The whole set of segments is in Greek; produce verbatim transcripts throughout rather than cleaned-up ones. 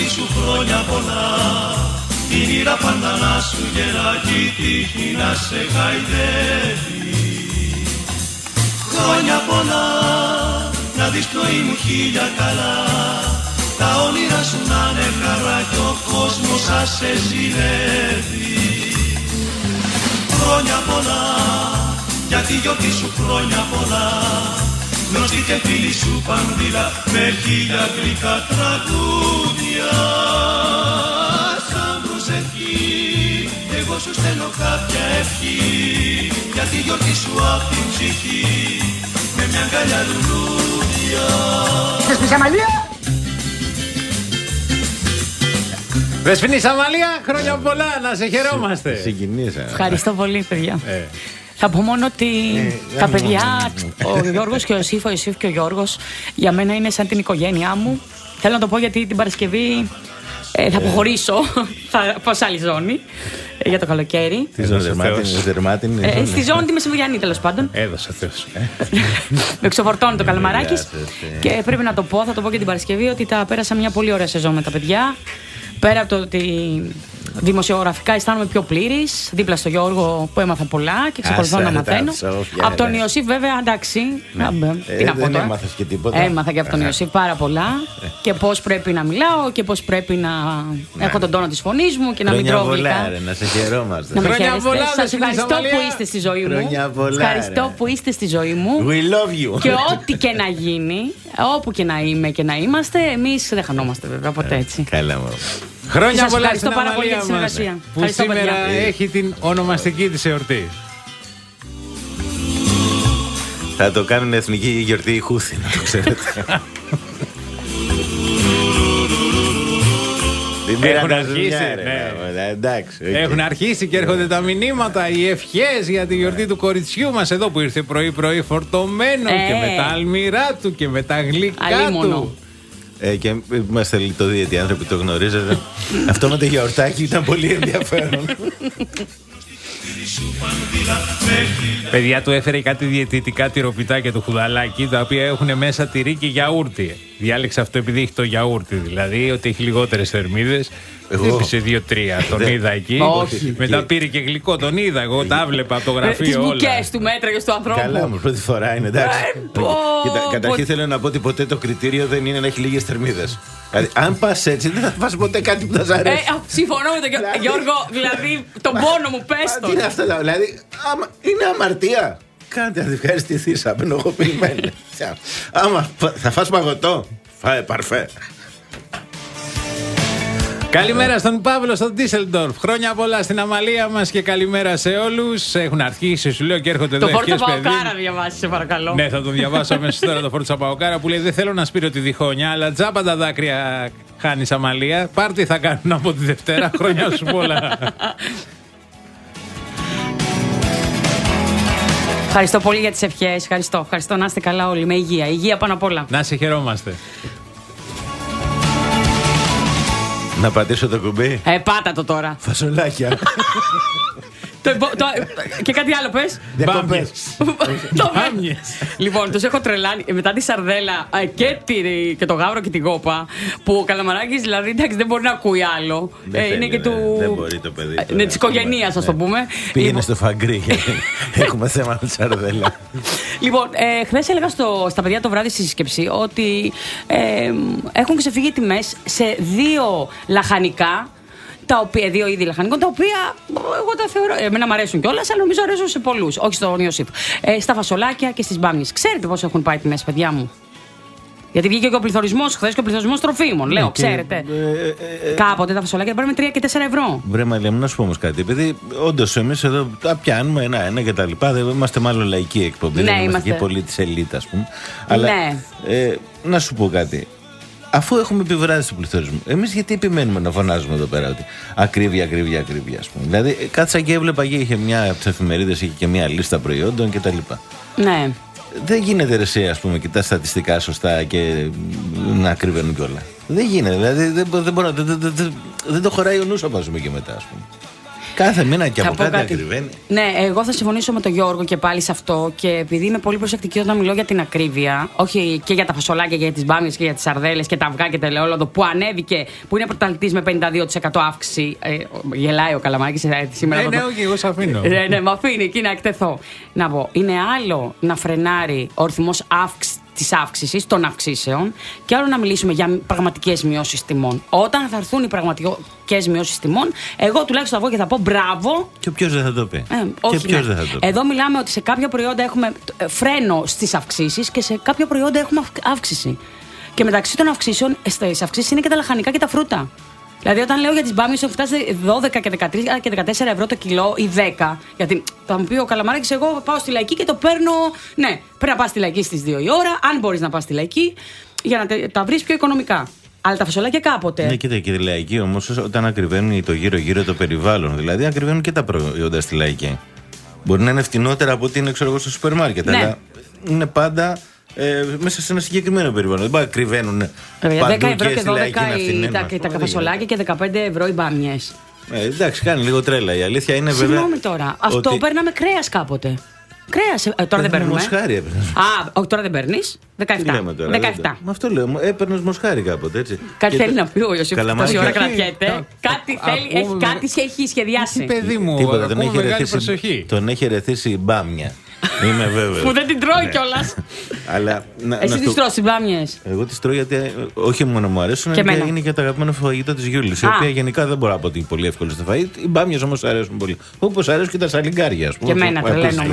σου χρόνια πολλά. Η μοίρα πάντα να σου γεράκι, τύχη να σε χαϊδεύει. Χρόνια πολλά, να δεις πνοή μου χίλια καλά. Τα όνειρα σου να είναι χαρά κι ο κόσμος θα σε ζηλεύει. Χρόνια πολλά, για τη γιορτή σου χρόνια πολλά. Γνωστή και φίλη σου πανδύλα με χίλια γλυκά τραγούδια. Σαν προσευχή, εγώ σου στέλνω κάποια ευχή. Για τη γιορτή σου απ' την ψυχή, με μια αγκαλιά λουλούδια. Δεσποινή Αμαλία! Δεσποινή Αμαλία, χρόνια πολλά, να σε χαιρόμαστε. Συγκινήσα. Ευχαριστώ πολύ, παιδιά. Ε. Θα πω μόνο ότι ε, τα ε, παιδιά, ο Γιώργος και ο Ιωσήφ, ο Ιωσήφ και ο Γιώργος, για μένα είναι σαν την οικογένειά μου. Θέλω να το πω γιατί την Παρασκευή ε, θα αποχωρήσω, θα πάω σε άλλη ζώνη ε, για το καλοκαίρι. Τι ζώνη, δερμάτινη. Ε, στη ζώνη τη μεσημβριανή, τέλος πάντων. Έδωσα Θεός. Με εξωφορτώνει το Καλαμαράκης. Και πρέπει να το πω, θα το πω και την Παρασκευή, ότι τα πέρασα μια πολύ ωραία σεζόν με τα παιδιά. Πέρα από το ότι δημοσιογραφικά αισθάνομαι πιο πλήρης, δίπλα στο Γιώργο που έμαθα πολλά και εξακολουθώ να μαθαίνω. Από τον Ιωσήφ, βέβαια, εντάξει. Τι να πω τώρα. Έμαθες και τίποτα. Έμαθα και από τον Ιωσήφ πάρα πολλά. Και πώς πρέπει να μιλάω και πώς πρέπει να έχω τον τόνο της φωνής μου και να μην τρώω γλυκά. Να σε χαιρόμαστε. Χρόνια πολλά, σας ευχαριστώ που είστε στη ζωή μου. Ευχαριστώ που είστε στη ζωή μου. We love you. Και ό,τι και να γίνει, όπου και να είμαι και να είμαστε, εμείς δεν χανόμαστε βέβαια ποτέ έτσι. Καλά μου. Χρόνια Σας πολλά ευχαριστώ στην πάρα πολύ για τη Αμαλία μας, συνεργασία. που Ευχαριστώ, σήμερα παιδιά. έχει την ονομαστική της εορτή. Θα το κάνουν εθνική γιορτή η Χούθη, να το ξέρετε. Έχουν αρχίσει, ναι. Εντάξει. Έχουν αρχίσει και έρχονται τα μηνύματα, οι ευχές για τη γιορτή του κοριτσιού μας εδώ που ήρθε πρωί-πρωί φορτωμένο Ε. και με τα αλμυρά του και με τα γλυκά Αλίμονο. του. Ε, και είμαστε λιτοδίαιτοι άνθρωποι, το γνωρίζετε. Αυτό με το γιαουρτάκι ήταν πολύ ενδιαφέρον. Παιδιά, του έφερε κάτι διαιτητικά τυροπιτάκια του χουδαλάκι, τα οποία έχουν μέσα τυρί και γιαούρτι. Διάλεξε αυτό επειδή έχει το γιαούρτι, δηλαδή ότι έχει λιγότερες θερμίδες. Έπεισε δύο-τρία, τον είδα εκεί. Όχι. Μετά πήρε και γλυκό, τον είδα. Εγώ τα βλέπα από το Τις γραφείο όλα. μπουκές του μέτραγε του ανθρώπου. Καλά μου, πρώτη φορά είναι, εντάξει. Ε, πω, Κοίτα, καταρχήν πω. θέλω να πω ότι ποτέ το κριτήριο δεν είναι να έχει λίγες θερμίδες. Δηλαδή, αν πας έτσι, δεν θα φας ποτέ κάτι που θα σ' Ε, αρέσει. α, συμφωνώ με τον Γιώ- Δηλαδή- Γιώργο, δηλαδή τον πόνο μου, πες Α, τον. Τι είναι αυτό, δηλαδή, άμα, είναι αμαρτία. Κάντε να τη ευχαριστηθείς, απενοχοποιημένη. Άμα φα- θα φας παγωτό, φάε παρφέ. Καλημέρα στον Παύλο στο Ντίσελντορφ. Χρόνια πολλά στην Αμαλία μας και καλημέρα σε όλους. Έχουν αρχίσει, σου λέω, και έρχονται Το εδώ φόρτο ευχές, παιδί. Παοκάρα διαβάσει, σε παρακαλώ. Ναι, θα τον διαβάσω αμέσως τώρα το φόρτο Παοκάρα που λέει: δεν θέλω να σπείρω τη διχόνια, αλλά τζάμπα τα δάκρυα χάνεις Αμαλία. Πάρτι θα κάνουν από τη Δευτέρα. Χρόνια σου πολλά. Ευχαριστώ πολύ για τις ευχές. Ευχαριστώ. Ευχαριστώ να είστε καλά όλοι. Με υγεία. Υγεία πάνω απ' όλα. Να σε χαιρόμαστε. Να πατήσω το κουμπί. Ε, πάτα το τώρα. Φασολάκια. Το υπο- το- και κάτι άλλο πες. Διακοπές. Το Μπάμιες. Λοιπόν, τους έχω τρελάνει. Ε, Μετά τη σαρδέλα ε, και, τη- και το γάβρο και την κόπα, που ο Καλαμαράκης δηλαδή εντάξει, δεν μπορεί να ακούει άλλο. Δεν Ε, είναι θέλει, και του. ναι. Δεν μπορεί το παιδί ε, τώρα, Ναι, της οικογένειας, ας το πούμε. Πήγαινε Λοιπόν, στο φαγκρί. Έχουμε θέμα με τη σαρδέλα. Λοιπόν, ε, χθες έλεγα στο, στα παιδιά το βράδυ στη σύσκεψη ότι ε, έχουν ξεφύγει τιμές σε δύο λαχανικά. Τα οποία, δύο είδη λαχανικών, τα οποία εγώ τα θεωρώ. Εμένα μου αρέσουν κιόλα, αλλά νομίζω αρέσουν σε πολλούς. Όχι στον Ιωσήφ. Ε, στα φασολάκια και στις μπάμιες. Ξέρετε πώς έχουν πάει τιμές, παιδιά μου? Γιατί βγήκε και ο πληθωρισμός χθες και ο πληθωρισμός τροφίμων. Λέω, και, ξέρετε. ε, ε, ε, Κάποτε τα φασολάκια πάρουμε τρία και τέσσερα ευρώ. Βρε Μαλία μου, να σου πω όμως κάτι. Επειδή όντως εμείς εδώ τα πιάνουμε ένα-ένα και τα λοιπά. Δεν είμαστε μάλλον λαϊκή εκπομπή. Ναι, δεν είμαστε είμαστε. και πολύ της ελίτ, ας πούμε. Αλλά Ναι. ε, να σου πω κάτι. Αφού έχουμε επιβράδυση του πληθωρισμού, εμείς γιατί επιμένουμε να φωνάζουμε εδώ πέρα ότι ακρίβεια, ακρίβεια, ακρίβεια, ας πούμε. Δηλαδή, ε, κάτσα και έβλεπα και είχε μια από τις εφημερίδες, είχε και μια λίστα προϊόντων κτλ. Ναι. Δεν γίνεται ρε εσύ, ας πούμε, κοιτάς στατιστικά σωστά και να κρύβαινουν κιόλα. Δεν γίνεται. Δηλαδή δεν, δεν, μπορώ, δεν, δεν, δεν, δεν το χωράει ο νους, απάζουμε και μετά, ας πούμε. Κάθε μήνα και από κάτι ακριβένει. Ναι, εγώ θα συμφωνήσω με τον Γιώργο και πάλι σε αυτό. Και επειδή είμαι πολύ προσεκτική όταν μιλώ για την ακρίβεια, όχι και για τα φασολάκια, και για τις μπάμιες και για τις σαρδέλες και τα αυγά και το ελαιόλαδο που ανέβηκε, που είναι πρωταθλητής με πενήντα δύο τοις εκατό αύξηση. Ε, γελάει ο Καλαμάκης ε, σήμερα. Ναι, ναι, όχι, εγώ σ' αφήνω. Ναι, ναι, με αφήνει εκεί να εκτεθώ. Να πω, είναι άλλο να φρενάρει ο ρυθμός αύξηση. Της αύξησης, των αυξήσεων, και άλλο να μιλήσουμε για πραγματικές μειώσεις τιμών. Όταν θα έρθουν οι πραγματικές μειώσεις τιμών, εγώ τουλάχιστον θα βγω και θα πω μπράβο. Και ποιος δεν θα το πει. Ε, όχι, και ποιος ναι. δεν θα το πει. Εδώ μιλάμε ότι σε κάποια προϊόντα έχουμε φρένο στις αυξήσεις και σε κάποια προϊόντα έχουμε αύξηση. Και μεταξύ των αυξήσεων, στις αυξήσεις είναι και τα λαχανικά και τα φρούτα. Δηλαδή, όταν λέω για τις μπάμιες, έχουν φτάσει δώδεκα και δεκατρία και δεκατέσσερα ευρώ το κιλό ή δέκα. Γιατί θα μου πει ο Καλαμάρης, εγώ πάω στη Λαϊκή και το παίρνω. Ναι, πρέπει να πας στη Λαϊκή στις δύο η ώρα, αν μπορείς να πας στη Λαϊκή, για να τα βρεις πιο οικονομικά. Αλλά τα φασολάκια κάποτε. Ναι, κοίτα, και τη Λαϊκή όμως, όταν ακριβένουν το γύρω-γύρω το περιβάλλον, δηλαδή ακριβένουν και τα προϊόντα στη Λαϊκή. Μπορεί να είναι φτηνότερα από ό,τι είναι, ξέρω εγώ, στο σούπερ μάρκετ, ναι. Αλλά είναι πάντα. Ε, μέσα σε ένα συγκεκριμένο περιβάλλον. Δεν πάει να κρυβαίνουν παντού δέκα ευρώ και δώδεκα τα, τα καφασολάκια και δεκαπέντε ευρώ οι μπάμιες. Ε, εντάξει, κάνει λίγο τρέλα. Η αλήθεια είναι βέβαια. Συγγνώμη τώρα. Αυτό ότι... παίρναμε κρέας κάποτε. Κρέας. Ε, τώρα δεν παίρνουμε. Μοσχάρι έπαιρνε. Α, όχι, τώρα δεν παίρνει. δεκαεπτά. δεκαεπτά. Με αυτό λέω. Έπαιρνε μοσχάρι κάποτε, έτσι. Κάτι θέλει να πει ο Ιωσήφ. Τόση ώρα κρατιέται. Κάτι θέλει, έχει κάτι σε έχει σχεδιάσει. Παιδί μου, τον έχει ερεθίσει η μπάμια. Είμαι βέβαιο. Που δεν την τρώει κιόλας. Αλλά. Εσύ τις τρως οι μπάμιες? Εγώ τις τρώω γιατί όχι μόνο μου αρέσουν, αλλά είναι και το αγαπημένο φαγητό της Γιούλης. Η οποία γενικά δεν μπορώ να πω ότι είναι πολύ εύκολη στο φαγητό. Οι μπάμιες όμως αρέσουν πολύ. Όπως αρέσουν και τα σαλιγκάρια, ας πούμε. Και εμένα τρελαίνομαι.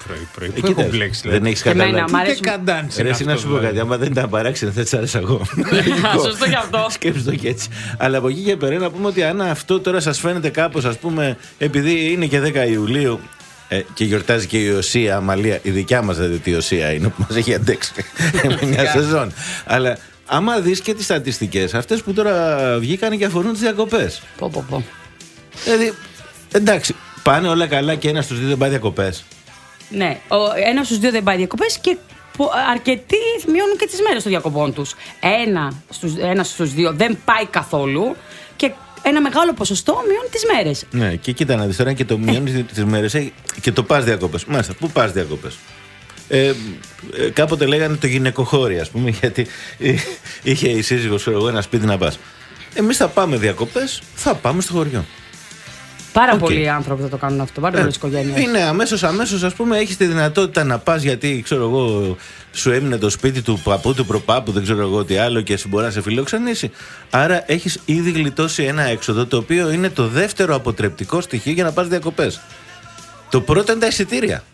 Δεν έχεις καταλάβει. Ρε, εσύ να σου πω κάτι. Άμα δεν ήταν παράξενο, θα της άρεσα εγώ. Σωστό κι αυτό. Σκέψου το και έτσι. Αλλά από εκεί και πέρα να πούμε ότι αν αυτό τώρα σας φαίνεται κάπως, ας πούμε, επειδή είναι και δέκα Ιουλίου. Ε, και γιορτάζει και η Ιωσία Αμαλία, η δικιά μας δηλαδή η Ιωσία είναι που μας έχει αντέξει με μια σεζόν. Αλλά άμα δεις και τις στατιστικές, αυτές που τώρα βγήκαν και αφορούν τις διακοπές. Πω, πω, πω. Δηλαδή, εντάξει, πάνε όλα καλά και ένας στους δύο δεν πάει διακοπές. Ναι, ένας στους δύο δεν πάει διακοπές και αρκετοί μειώνουν και τις μέρες των διακοπών τους. Ένα στους, ένας στους δύο δεν πάει καθόλου και ένα μεγάλο ποσοστό μειώνει τις μέρες. Ναι, και κοίτα να δεις τώρα και το μειώνει τις μέρες και το πας διακοπές. Μάλιστα, πού πας διακοπές? Ε, ε, κάποτε λέγανε το γυναικοχώρι, ας πούμε, γιατί είχε η σύζυγος εγώ ένα σπίτι να πας. Εμείς θα πάμε διακοπές, θα πάμε στο χωριό. Πάρα okay. πολλοί άνθρωποι θα το κάνουν αυτό, πάρα ε, πολλές οικογένειες. Είναι αμέσως, αμέσως, ας πούμε, έχεις τη δυνατότητα να πας γιατί, ξέρω εγώ, σου έμεινε το σπίτι του παππού, του προπάπου, δεν ξέρω εγώ τι άλλο και μπορεί να σε φιλοξενήσει. Άρα έχεις ήδη γλιτώσει ένα έξοδο το οποίο είναι το δεύτερο αποτρεπτικό στοιχείο για να πας διακοπές. Το πρώτο είναι τα εισιτήρια.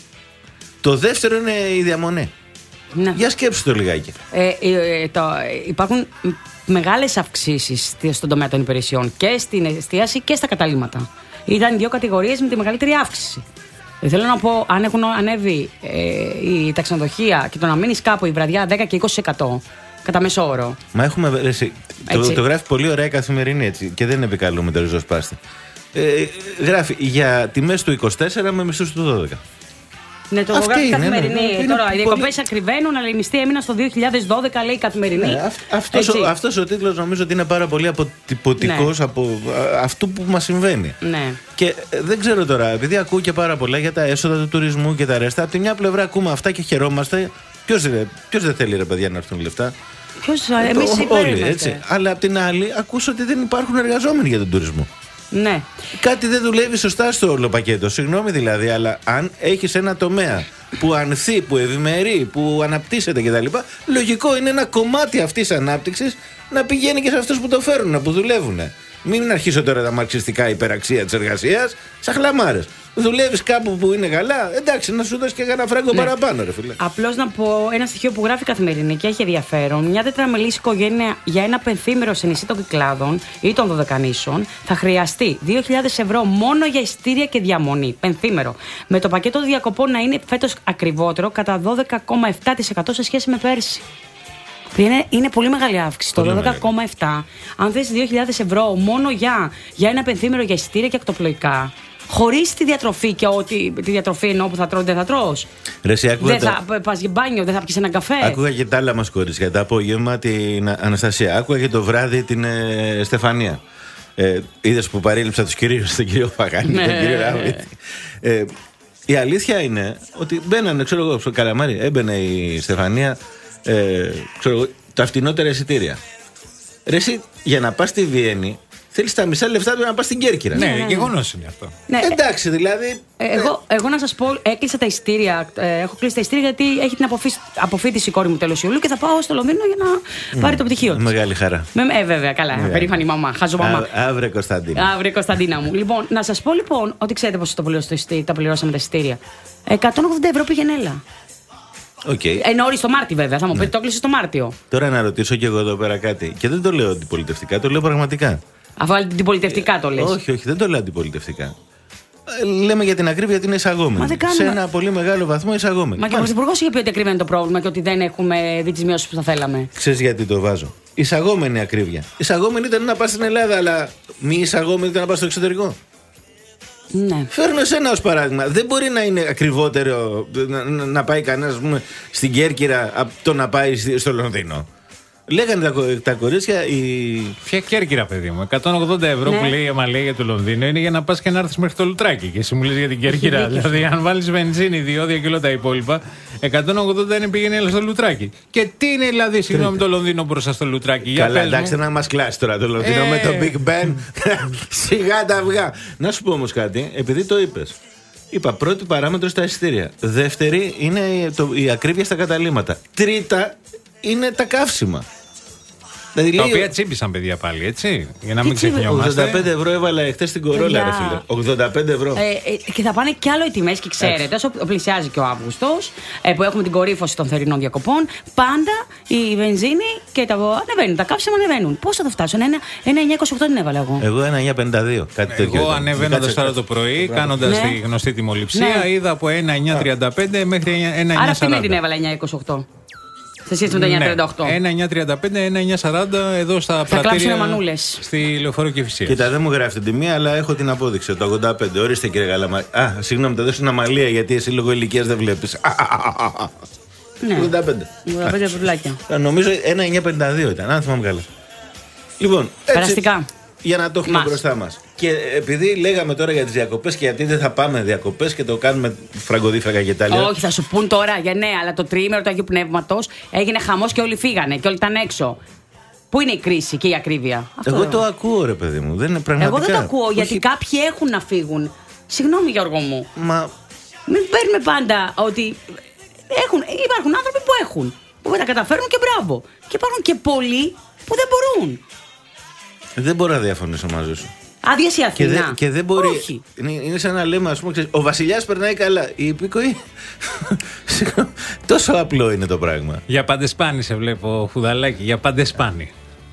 Το δεύτερο είναι η διαμονή. Ναι. Για σκέψου το λιγάκι. Ε, ε, ε, το, υπάρχουν μεγάλες αυξήσεις στον τομέα των υπηρεσιών και στην εστίαση και στα καταλύματα. Ήταν δύο κατηγορίες με τη μεγαλύτερη αύξηση. Θέλω να πω, αν έχουν ανέβει ε, η τα ξενοδοχεία και το να μείνεις κάπου η βραδιά δέκα και είκοσι τοις εκατό κατά μέσο όρο. Μα έχουμε. Εσύ, το, το γράφει πολύ ωραία η Καθημερινή έτσι και δεν επικαλούμε το ριζοσπάστη. Ε, γράφει για τιμές του είκοσι τέσσερα με μισθούς του δώδεκα. Ναι, το γράφει η Καθημερινή. Ναι, ναι. Τώρα, οι διακοπές πολύ... ακριβένουν, αλλά οι μισθοί έμειναν στο δύο χιλιάδες δώδεκα, λέει η Καθημερινή. Ναι, αυτός, ο, αυτός ο τίτλος νομίζω ότι είναι πάρα πολύ αποτυπωτικός ναι. από αυτού που μας συμβαίνει. Ναι. Και δεν ξέρω τώρα, επειδή ακούω και πάρα πολλά για τα έσοδα του τουρισμού και τα ρέστα, από τη μια πλευρά ακούμε αυτά και χαιρόμαστε. Ποιος δεν θέλει, ρε παιδιά, να έρθουν λεφτά? Ποιος, εμείς όλοι, έτσι. Αλλά από την άλλη, ακούσω ότι δεν υπάρχουν εργαζόμενοι για τον τουρισμό. Ναι. Κάτι δεν δουλεύει σωστά στο όλο πακέτο. Συγγνώμη δηλαδή, αλλά αν έχεις ένα τομέα που ανθεί, που ευημερεί, που αναπτύσσεται κτλ., λογικό είναι ένα κομμάτι αυτής της ανάπτυξης να πηγαίνει και σε αυτούς που το φέρουν, που δουλεύουν. Μην αρχίσω τώρα τα μαρξιστικά υπεραξία της εργασίας, σαν χλαμάρες. Δουλεύεις κάπου που είναι καλά, εντάξει, να σου δώσει και κανένα φράγκο ναι. παραπάνω, ρε φίλε. Απλώς να πω ένα στοιχείο που γράφει η Καθημερινή και έχει ενδιαφέρον. Μια τετραμελής οικογένεια για ένα πενθήμερο σε νησί των Κυκλάδων ή των Δωδεκανήσων θα χρειαστεί δύο χιλιάδες ευρώ μόνο για εισιτήρια και διαμονή. Πενθήμερο. Με το πακέτο διακοπών να είναι φέτος ακριβότερο κατά δώδεκα κόμμα επτά τοις εκατό σε σχέση με πέρσι. Είναι, είναι πολύ μεγάλη αύξηση. Το δώδεκα κόμμα επτά. Αν θες δύο χιλιάδες ευρώ μόνο για, για ένα πενθήμερο για εισιτήρια και ακτοπλοϊκά, χωρίς τη διατροφή και ότι τη διατροφή εννοώ που θα τρώω, δεν θα τρως. Ρε, δεν θα τα... πας για μπάνιο, δεν θα πιεις ένα καφέ. Άκουγα και τα άλλα μας κορίτσια. Το απόγευμα την Αναστασία. Άκουγα και το βράδυ την ε, Στεφανία. Ε, είδες που παρέλειψα τους κυρίους, τον κύριο Φαγάνη, τον κύριο Ράβητη. Ε, η αλήθεια είναι ότι μπαίνανε, ξέρω εγώ, στο Καλαμάρι, έμπαινε η Στεφανία, ε, ξέρω εγώ, τα φτηνότερα εισιτήρια. Ρε εσύ, για να πας στη Βιέννη, θέλεις τα μισά λεφτά του να πας στην Κέρκυρα. Ναι, ναι, γεγονός είναι αυτό. Ναι. Εντάξει, δηλαδή. Ε, εγώ, εγώ να σας πω, έκλεισα τα ειστήρια. Ε, έχω κλείσει τα ειστήρια γιατί έχει την αποφύτιση, αποφύτιση η κόρη μου τέλος Ιουλίου και θα πάω στο Λονδίνο για να mm. πάρει το πτυχίο της. Μεγάλη χαρά. Με, ε, βέβαια, καλά. Yeah. Περήφανη μαμά. Χάζω μαμά. Αύριο Κωνσταντίνα. Αύριο Κωνσταντίνα μου. Λοιπόν, να σας πω λοιπόν ότι ξέρετε πώς το πληρώσαμε τα πληρώσαμε τα ειστήρια. εκατόν ογδόντα ευρώ πήγαινε έλα. Okay. Ενώ όρισε το Μάρτιο, βέβαια. Θα μου ναι. πείτε, το κλείσε το Μάρτιο. Τώρα να ρωτήσω κι εγώ εδώ πέρα κάτι. Και δεν το λέω αντιπολιτευτικά, το λέω πραγματικά. Αφού αντιπολιτευτικά το λες. Όχι, όχι, δεν το λέω αντιπολιτευτικά. Λέμε για την ακρίβεια ότι είναι εισαγόμενη. Σε ένα πολύ μεγάλο βαθμό εισαγόμενη. Μα και ο Πρωθυπουργός είχε πει ότι ακρίβεια είναι το πρόβλημα και ότι δεν έχουμε δει τις μειώσεις που θα θέλαμε. Ξέρεις γιατί το βάζω. Εισαγόμενη ακρίβεια. Εισαγόμενη ήταν να πας στην Ελλάδα, αλλά μη εισαγόμενη ήταν να πας στο εξωτερικό. Ναι. Φέρνω εσένα ως παράδειγμα. Δεν μπορεί να είναι ακριβότερο να, να, να πάει κανένας στην Κέρκυρα από το να πάει στο Λονδίνο. Λέγανε τα, τα κορίτσια. Η... Ποια Κέρκυρα, παιδί μου. εκατόν ογδόντα ευρώ ναι. που λέει η Αμαλία του Λονδίνου είναι για να πας και να έρθεις μέχρι το Λουτράκι. Και εσύ μου λες για την Κέρκυρα. Δηλαδή, αν βάλεις βενζίνη, διόδια και όλα τα υπόλοιπα, εκατόν ογδόντα είναι πήγαινε έλα στο Λουτράκι. Και τι είναι δηλαδή, συγγνώμη, το Λονδίνο μπροστά στο Λουτράκι. Για καλά, εντάξει, να μας κλάσει τώρα το Λονδίνο ε... με το Big Ben. Σιγά τα αυγά. Να σου πω όμως κάτι, επειδή το είπες. Είπα πρώτη παράμετρο στα εισιτήρια. Δεύτερη είναι το, η ακρίβεια στα καταλύματα. Τρίτα είναι τα καύσιμα. Δηλαδή, τα οποία τσίμπησαν, παιδιά, πάλι, έτσι. Για να μην ξεχνιόμαστε. ογδόντα πέντε ευρώ έβαλα χτες στην Κορόλα, ρε φίλε. ογδόντα πέντε ευρώ. Ε, ε, και θα πάνε κι άλλο οι τιμές, και ξέρετε, όσο πλησιάζει και ο Αύγουστος, ε, που έχουμε την κορύφωση των θερινών διακοπών, πάντα η βενζίνη και τα ανεβαίνουν. Τα καύσιμα ανεβαίνουν. Πώς θα το φτάσω, ένα εννιά είκοσι οκτώ την έβαλα εγώ. Εγώ ένα εννιά πενήντα δύο. Κάτι τέτοιο. Εγώ ανεβαίνοντας τώρα το πρωί, κάνοντας τη γνωστή τιμοληψία, είδα από ένα εννιά τριάντα πέντε μέχρι ένα εννιά σαράντα. Άρα αυτή με την έβαλα εννιά είκοσι οκτώ. Σε σχέση με το εννιά τριάντα οκτώ. ένα εννιά τριάντα πέντε, ένα εννιά σαράντα εδώ στα πρατήρια στη Λεωφόρο Κηφισίας. Κοίτα, δεν μου γράφει την τιμή, αλλά έχω την απόδειξη. Το ογδόντα πέντε. Ορίστε, κύριε Γαλαμά. Α, συγγνώμη, θα δώσω την Αμαλία γιατί εσύ λόγω ηλικίας δεν βλέπεις. Ναι. ογδόντα πέντε. ογδόντα πέντε πουλάκια. Νομίζω ένα εννιά πενήντα δύο ήταν, αν θυμάμαι καλά. Λοιπόν, περαστικά. Για να το έχουμε μας. μπροστά μας. Και επειδή λέγαμε τώρα για τις διακοπές και γιατί δεν θα πάμε διακοπές και το κάνουμε φραγκοδίφρακα και τα λοιπά. Όχι, θα σου πούν τώρα για ναι, αλλά το τριήμερο του Αγίου Πνεύματος έγινε χαμός και όλοι φύγανε και όλοι ήταν έξω. Πού είναι η κρίση και η ακρίβεια. Αυτό Εγώ το ακούω, ρε παιδί μου. Δεν είναι πραγματικά. Εγώ δεν το ακούω, Όχι. γιατί κάποιοι έχουν να φύγουν. Συγγνώμη, Γιώργο μου. Μα... Μην παίρνουμε πάντα ότι έχουν, υπάρχουν άνθρωποι που έχουν. Που τα καταφέρνουν και μπράβο. Και υπάρχουν και πολλοί που δεν μπορούν. Δεν μπορώ να διαφωνήσω μαζί σου. Άδειες η Αθήνα. Και, δε, και δεν μπορεί. Όχι. Είναι, είναι σαν να λέμε, ας πούμε, ξέρεις, ο βασιλιάς περνάει καλά. Η υπήκοη. Τόσο απλό είναι το πράγμα. Για παντεσπάνι σε βλέπω, Φουδαλάκι. Για παντεσπάνι.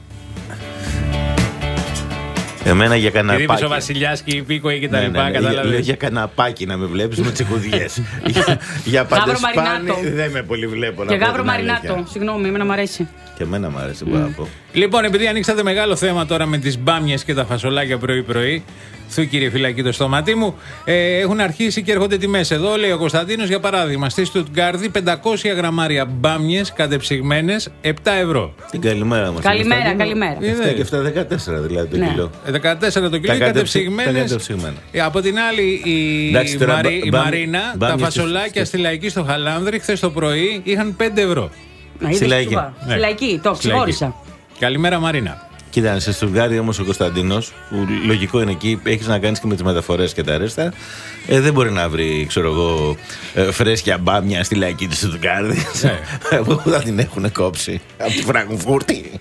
Εμένα για καναπάκι. Κυρίως ο βασιλιάς και η υπήκοη και τα ναι, λοιπά. Ναι, ναι, κατάλαβες. λέω για καναπάκι να με βλέπεις με τσικουδιές. για για παντεσπάνι δεν με πολύ βλέπω. Και γάβρο μαρινάτο. Συγγνώμη, εμένα μου αρέσει. Και εμένα μου αρέσει, μπορώ να πω. Λοιπόν, επειδή ανοίξατε μεγάλο θέμα τώρα με τις μπάμιες και τα φασολάκια πρωί-πρωί, θου κύριε φυλακή το στόματί μου, ε, έχουν αρχίσει και έρχονται τιμές εδώ. Λέει ο Κωνσταντίνος, για παράδειγμα, στη Στουτγκάρδη πεντακόσια γραμμάρια μπάμιες κατεψυγμένες επτά ευρώ. Την καλημέρα μας. Καλημέρα, καλημέρα. εφτά και εφτά, δεκατέσσερα δηλαδή το ναι. κιλό. δεκατέσσερα το κιλό κατεψυγμένες. Από την άλλη, η, Εντάξει, η, Μαρι, μπα, η Μαρίνα, μπα, τα φασολάκια στη Λαϊκή στο Χαλάνδρη, χθες το πρωί είχαν πέντε ευρώ. Στη Λαϊκή. Στη Λαϊκή, το ξεχώρισα. Καλημέρα, Μαρίνα. Κοίτα, σε Στουτγκάρδη όμως ο Κωνσταντίνος, που λογικό είναι εκεί, έχεις να κάνεις και με τις μεταφορές και τα αρέστα, ε, δεν μπορεί να βρει, ξέρω εγώ, ε, φρέσκια μπάμια στη Λαϊκή της Στουτγκάρδη. Που θα την έχουν κόψει από τη Φραγκφούρτη.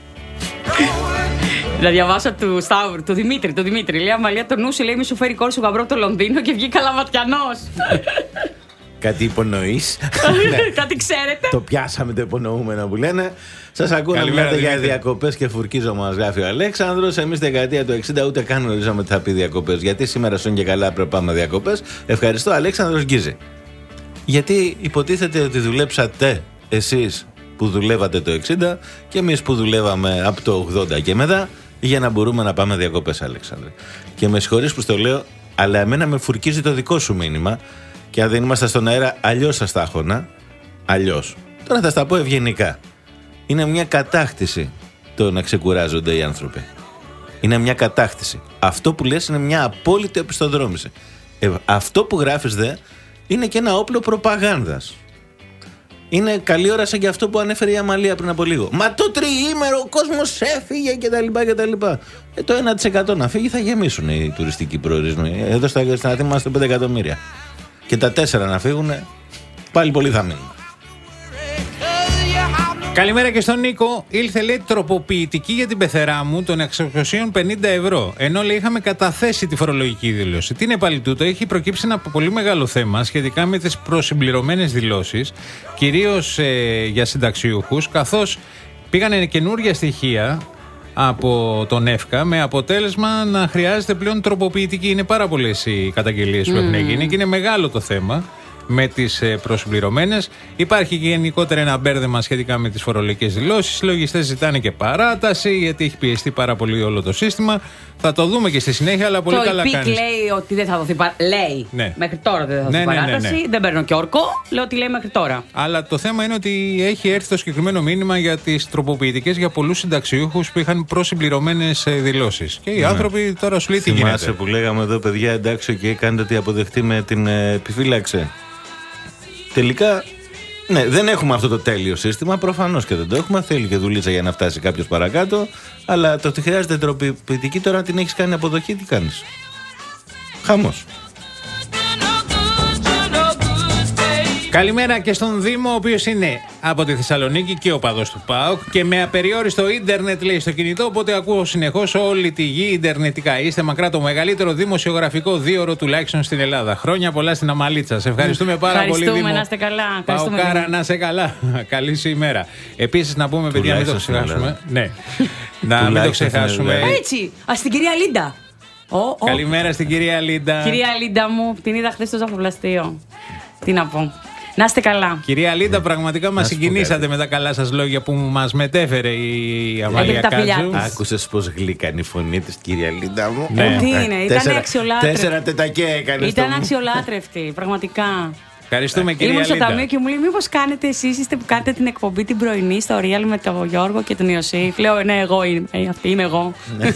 Να διαβάσω του Σταύρου, του Δημήτρη. Του Δημήτρη. Λέει Αμαλία, το νου σου λέει μη σου φέρει κόρη σου γαμπρό από το Λονδίνο και βγει καλαματιανός. Κάτι υπονοείς. Κάτι ξέρετε. Το πιάσαμε το υπονοούμενο που λένε. Σας ακούω να μιλάτε για διακοπές και φουρκίζω, μας γράφει ο Αλέξανδρος. Εμείς στη δεκαετία του εξήντα ούτε καν γνωρίζαμε τι θα πει διακοπές. Γιατί σήμερα σôn και καλά πρέπει να πάμε διακοπές. Ευχαριστώ, Αλέξανδρος Γκίζη. Γιατί υποτίθεται ότι δουλέψατε εσείς που δουλεύατε το εξήντα και εμείς που δουλεύαμε από το ογδόντα και μετά για να μπορούμε να πάμε διακοπές, Αλέξανδρε. Και με συγχωρείς που στο λέω, αλλά εμένα με φουρκίζει το δικό σου μήνυμα. Και αν δεν ήμασταν στον αέρα, αλλιώς σας τα έχωνα. Αλλιώς. Τώρα θα στα πω ευγενικά. Είναι μια κατάκτηση το να ξεκουράζονται οι άνθρωποι. Είναι μια κατάκτηση. Αυτό που λες είναι μια απόλυτη οπισθοδρόμηση. Ε, αυτό που γράφεις δε είναι και ένα όπλο προπαγάνδας. Είναι καλή ώρα σαν και αυτό που ανέφερε η Αμαλία πριν από λίγο. Μα το τριήμερο ο κόσμος έφυγε κτλ. Ε, το ένα τοις εκατό να φύγει θα γεμίσουν οι τουριστικοί προορισμοί. Εδώ στα Αθήνα είμαστε πέντε εκατομμύρια. Και τα τέσσερα να φύγουν, πάλι πολύ θα μείνουν. Καλημέρα και στον Νίκο. Ήλθε, λέει, τροποποιητική για την πεθερά μου των εξακόσια πενήντα ευρώ. Ενώ, λέει, είχαμε καταθέσει τη φορολογική δήλωση. Τι είναι πάλι τούτο? Έχει προκύψει ένα πολύ μεγάλο θέμα σχετικά με τις προσυμπληρωμένες δηλώσεις, κυρίως ε, για συνταξιούχους, καθώς πήγανε καινούργια στοιχεία από τον ΕΦΚΑ με αποτέλεσμα να χρειάζεται πλέον τροποποιητική. Είναι πάρα πολλές οι καταγγελίες που mm. έχουν γίνει και είναι μεγάλο το θέμα με τις προσυμπληρωμένες. Υπάρχει γενικότερα ένα μπέρδεμα σχετικά με τις φορολογικές δηλώσεις. Οι λογιστές ζητάνε και παράταση γιατί έχει πιεστεί πάρα πολύ όλο το σύστημα. Θα το δούμε και στη συνέχεια, αλλά πολύ το καλά κάνεις. Το ΙΠΙΚ λέει ότι δεν θα δοθεί παράταση. Λέει. Ναι. Μέχρι τώρα δεν θα δοθεί ναι, παράταση. Ναι, ναι, ναι. Δεν παίρνω και όρκο. Λέω ότι λέει μέχρι τώρα. Αλλά το θέμα είναι ότι έχει έρθει το συγκεκριμένο μήνυμα για τις τροποποιητικές για πολλούς συνταξιούχους που είχαν προσυμπληρωμένες δηλώσεις. Και οι ναι. άνθρωποι τώρα σου λέει τι γίνεται. Θυμάσαι που λέγαμε εδώ, παιδιά, εντάξει, και κάνετε ότι αποδεχτεί με την ε, επιφύλαξη. Τελικά, ναι, δεν έχουμε αυτό το τέλειο σύστημα. Προφανώς και δεν το έχουμε. Θέλει και δουλίτσα για να φτάσει κάποιος παρακάτω. Αλλά το ότι χρειάζεται τροποποιητική τώρα, να την έχεις κάνει αποδοχή, τι κάνεις? Χαμός. Καλημέρα και στον Δήμο, ο οποίος είναι από τη Θεσσαλονίκη και ο παδός του ΠΑΟΚ και με απεριόριστο ίντερνετ, λέει, στο κινητό. Οπότε ακούω συνεχώς όλη τη γη ιντερνετικά. Είστε μακρά το μεγαλύτερο δημοσιογραφικό δίωρο τουλάχιστον στην Ελλάδα. Χρόνια πολλά στην Αμαλίτσα. Σε ευχαριστούμε πάρα ευχαριστούμε, πολύ, Δήμο. Να είστε καλά. Παοκάρα, να είστε καλά. Καλή σου ημέρα. Επίσης, να πούμε, παιδιά, μην το ξεχάσουμε. Ναι. Να μην το ξεχάσουμε. Έτσι, α, στην κυρία Λίντα. Oh, oh. Καλημέρα στην κυρία Λίντα. Κυρία Λίντα μου, την είδα χθες στο Ζαφοβλαστείο. Τι να πω. Να είστε καλά. Κυρία Λίντα, πραγματικά μας συγκινήσατε με τα καλά σας λόγια που μας μετέφερε η Αμαλία Κάτζου. Άκουσες πως γλυκάνει η φωνή της, κυρία Λίντα μου? Ναι. Τι είναι, ήταν αξιολάτρευτη. Τέσσερα τετακέ έκανε. Ήταν αξιολάτρευτη, πραγματικά. Ευχαριστούμε, κυρία Ήμουν στο Λίντα. ταμείο και μου λέει: μήπως κάνετε εσείς, είστε που κάνετε την εκπομπή την πρωινή στο Real με τον Γιώργο και τον Ιωσήφ? Λέω: ναι, εγώ είμαι. Ε, αυτή είμαι εγώ.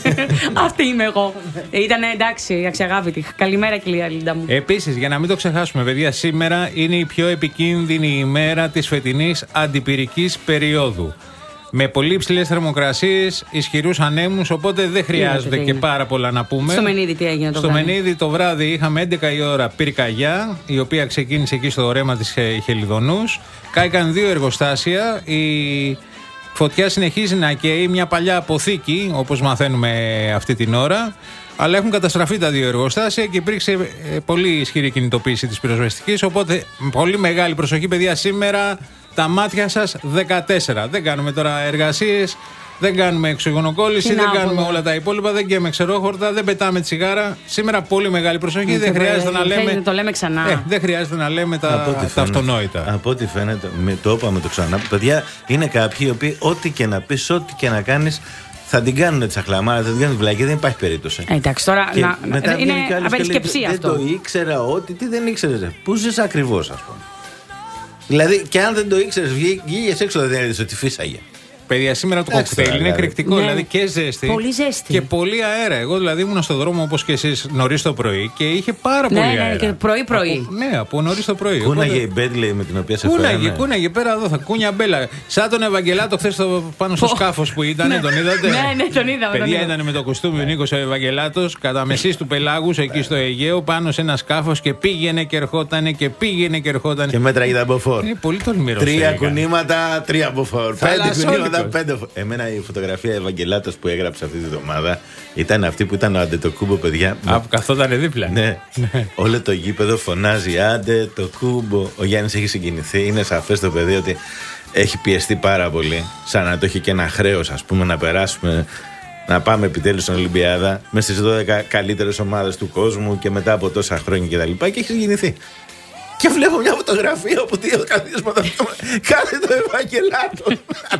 Αυτή είμαι εγώ. Ήταν εντάξει, αξιαγάπητη. Καλημέρα, κυρία Λίντα μου. Επίσης, για να μην το ξεχάσουμε, παιδιά, σήμερα είναι η πιο επικίνδυνη ημέρα της φετινής αντιπυρικής περίοδου. Με πολύ υψηλές θερμοκρασίες, ισχυρούς ανέμους, οπότε δεν χρειάζεται και πάρα πολλά να πούμε. Στο Μενίδη τι έγινε το στο βράδυ? Στο Μενίδη το βράδυ είχαμε έντεκα η ώρα πυρκαγιά, η οποία ξεκίνησε εκεί στο ρέμα της Χελιδονούς. Κάηκαν δύο εργοστάσια. Η φωτιά συνεχίζει να καίει μια παλιά αποθήκη, όπως μαθαίνουμε αυτή την ώρα. Αλλά έχουν καταστραφεί τα δύο εργοστάσια και υπήρξε πολύ ισχυρή κινητοποίηση της πυροσβεστικής. Οπότε πολύ μεγάλη προσοχή, παιδιά, σήμερα. Τα μάτια σας δεκατέσσερα. Δεν κάνουμε τώρα εργασίες, δεν κάνουμε εξωγονοκόλληση, δεν κάνουμε όλα τα υπόλοιπα, δεν καίμε ξερόχορτα, δεν πετάμε τσιγάρα. Σήμερα πολύ μεγάλη προσοχή, ε, δεν χρειάζεται να λέμε. Το λέμε ξανά. Ε, δεν χρειάζεται να λέμε τα, τα φαίνεται, αυτονόητα. Από ό,τι φαίνεται, με, το είπαμε το ξανά. Παιδιά, είναι κάποιοι οι οποίοι ό,τι και να πεις, ό,τι και να κάνεις, θα την κάνουν τσαχλαμάρα, θα την κάνουν βλακή, δεν υπάρχει περίπτωση. Ε, εντάξει, τώρα και να, μετά είναι απερισκεψία αυτό. Δεν το ήξερα, ό,τι, τι δεν ήξερες. Πού ζεις ακριβώς, ας πούμε. Δηλαδή, και αν δεν το ήξερες, βγήκες έξω, δεν έδειξε ότι φύσαγε. Παιδιά, σήμερα το κοκτέιλ είναι εκρηκτικό, ναι. Δηλαδή και ζέστη. Πολύ ζέστη. Και πολύ αέρα. Εγώ δηλαδή ήμουν στον δρόμο όπως και εσείς νωρίς το πρωί και είχε πάρα ναι, πολύ ναι, αέρα. Ναι, και πρωί-πρωί. Ναι, από νωρίς το πρωί. Κούναγε οπότε... η Μπέντλεϊ με την οποία σε φέρανε. Κούναγε, κούναγε πέρα εδώ, θα κούνια μπέλα. Σαν τον Ευαγγελάτο χθες πάνω στο σκάφος που ήταν, ναι. Τον είδατε? Ναι, ναι, τον είδαμε. Παιδιά, ήταν με το κοστούμι ο Νίκος ο Ευαγγελάτος κατά μεσής του Πελάγους εκεί στο Αιγαίο πάνω σε ένα σκάφος και πήγαινε και ερχότανε και πήγαινε και ερχότανε. Και μέτραγε τα μποφόρ. Είναι πολύ τολμηρό. Τρία κουνήματα, τρία μποφόρ. Πέντε κουνήματα, πέντε. Εμένα η φωτογραφία Ευαγγελάτος που έγραψε αυτή τη εβδομάδα ήταν αυτή που ήταν ο Αντετοκούμπο, παιδιά. Α, που καθόταν δίπλα. Ναι. Όλο το γήπεδο φωνάζει Αντετοκούμπο. Ο Γιάννης έχει συγκινηθεί. Είναι σαφές το παιδί ότι έχει πιεστεί πάρα πολύ. Σαν να το έχει και ένα χρέος, ας πούμε, να περάσουμε, να πάμε επιτέλους στην Ολυμπιάδα με στις δώδεκα καλύτερες ομάδες του κόσμου και μετά από τόσα χρόνια κτλ. Και, και έχει συγκινηθεί. Και βλέπω μια φωτογραφία όπου δύο καθίσματα κάθε το Ευαγγελάτο.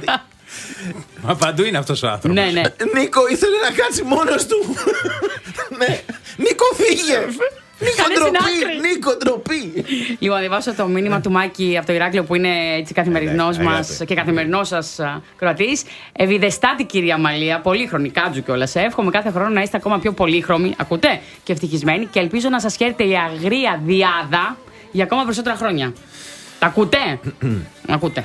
Μα παντού είναι αυτός ο άνθρωπος. Ναι, ναι. Νίκο ήθελε να κάτσει μόνος του. Ναι. Νίκο φύγε. Νίκο ντροπή. Νίκο ντροπή. Λοιπόν, διαβάσω το μήνυμα του Μάκη από το Ηράκλειο που είναι καθημερινός μας και καθημερινός σας Κροατής. Ευηδεστάτη κυρία Αμαλία, πολύχρονη, κάτζου κιόλας. Εύχομαι κάθε χρόνο να είστε ακόμα πιο πολύχρωμοι, ακούτε, και ευτυχισμένοι, και ελπίζω να σας χαίρεται η αγρία διάδα για ακόμα περισσότερα χρόνια. Τα ακούτε? Ακούτε.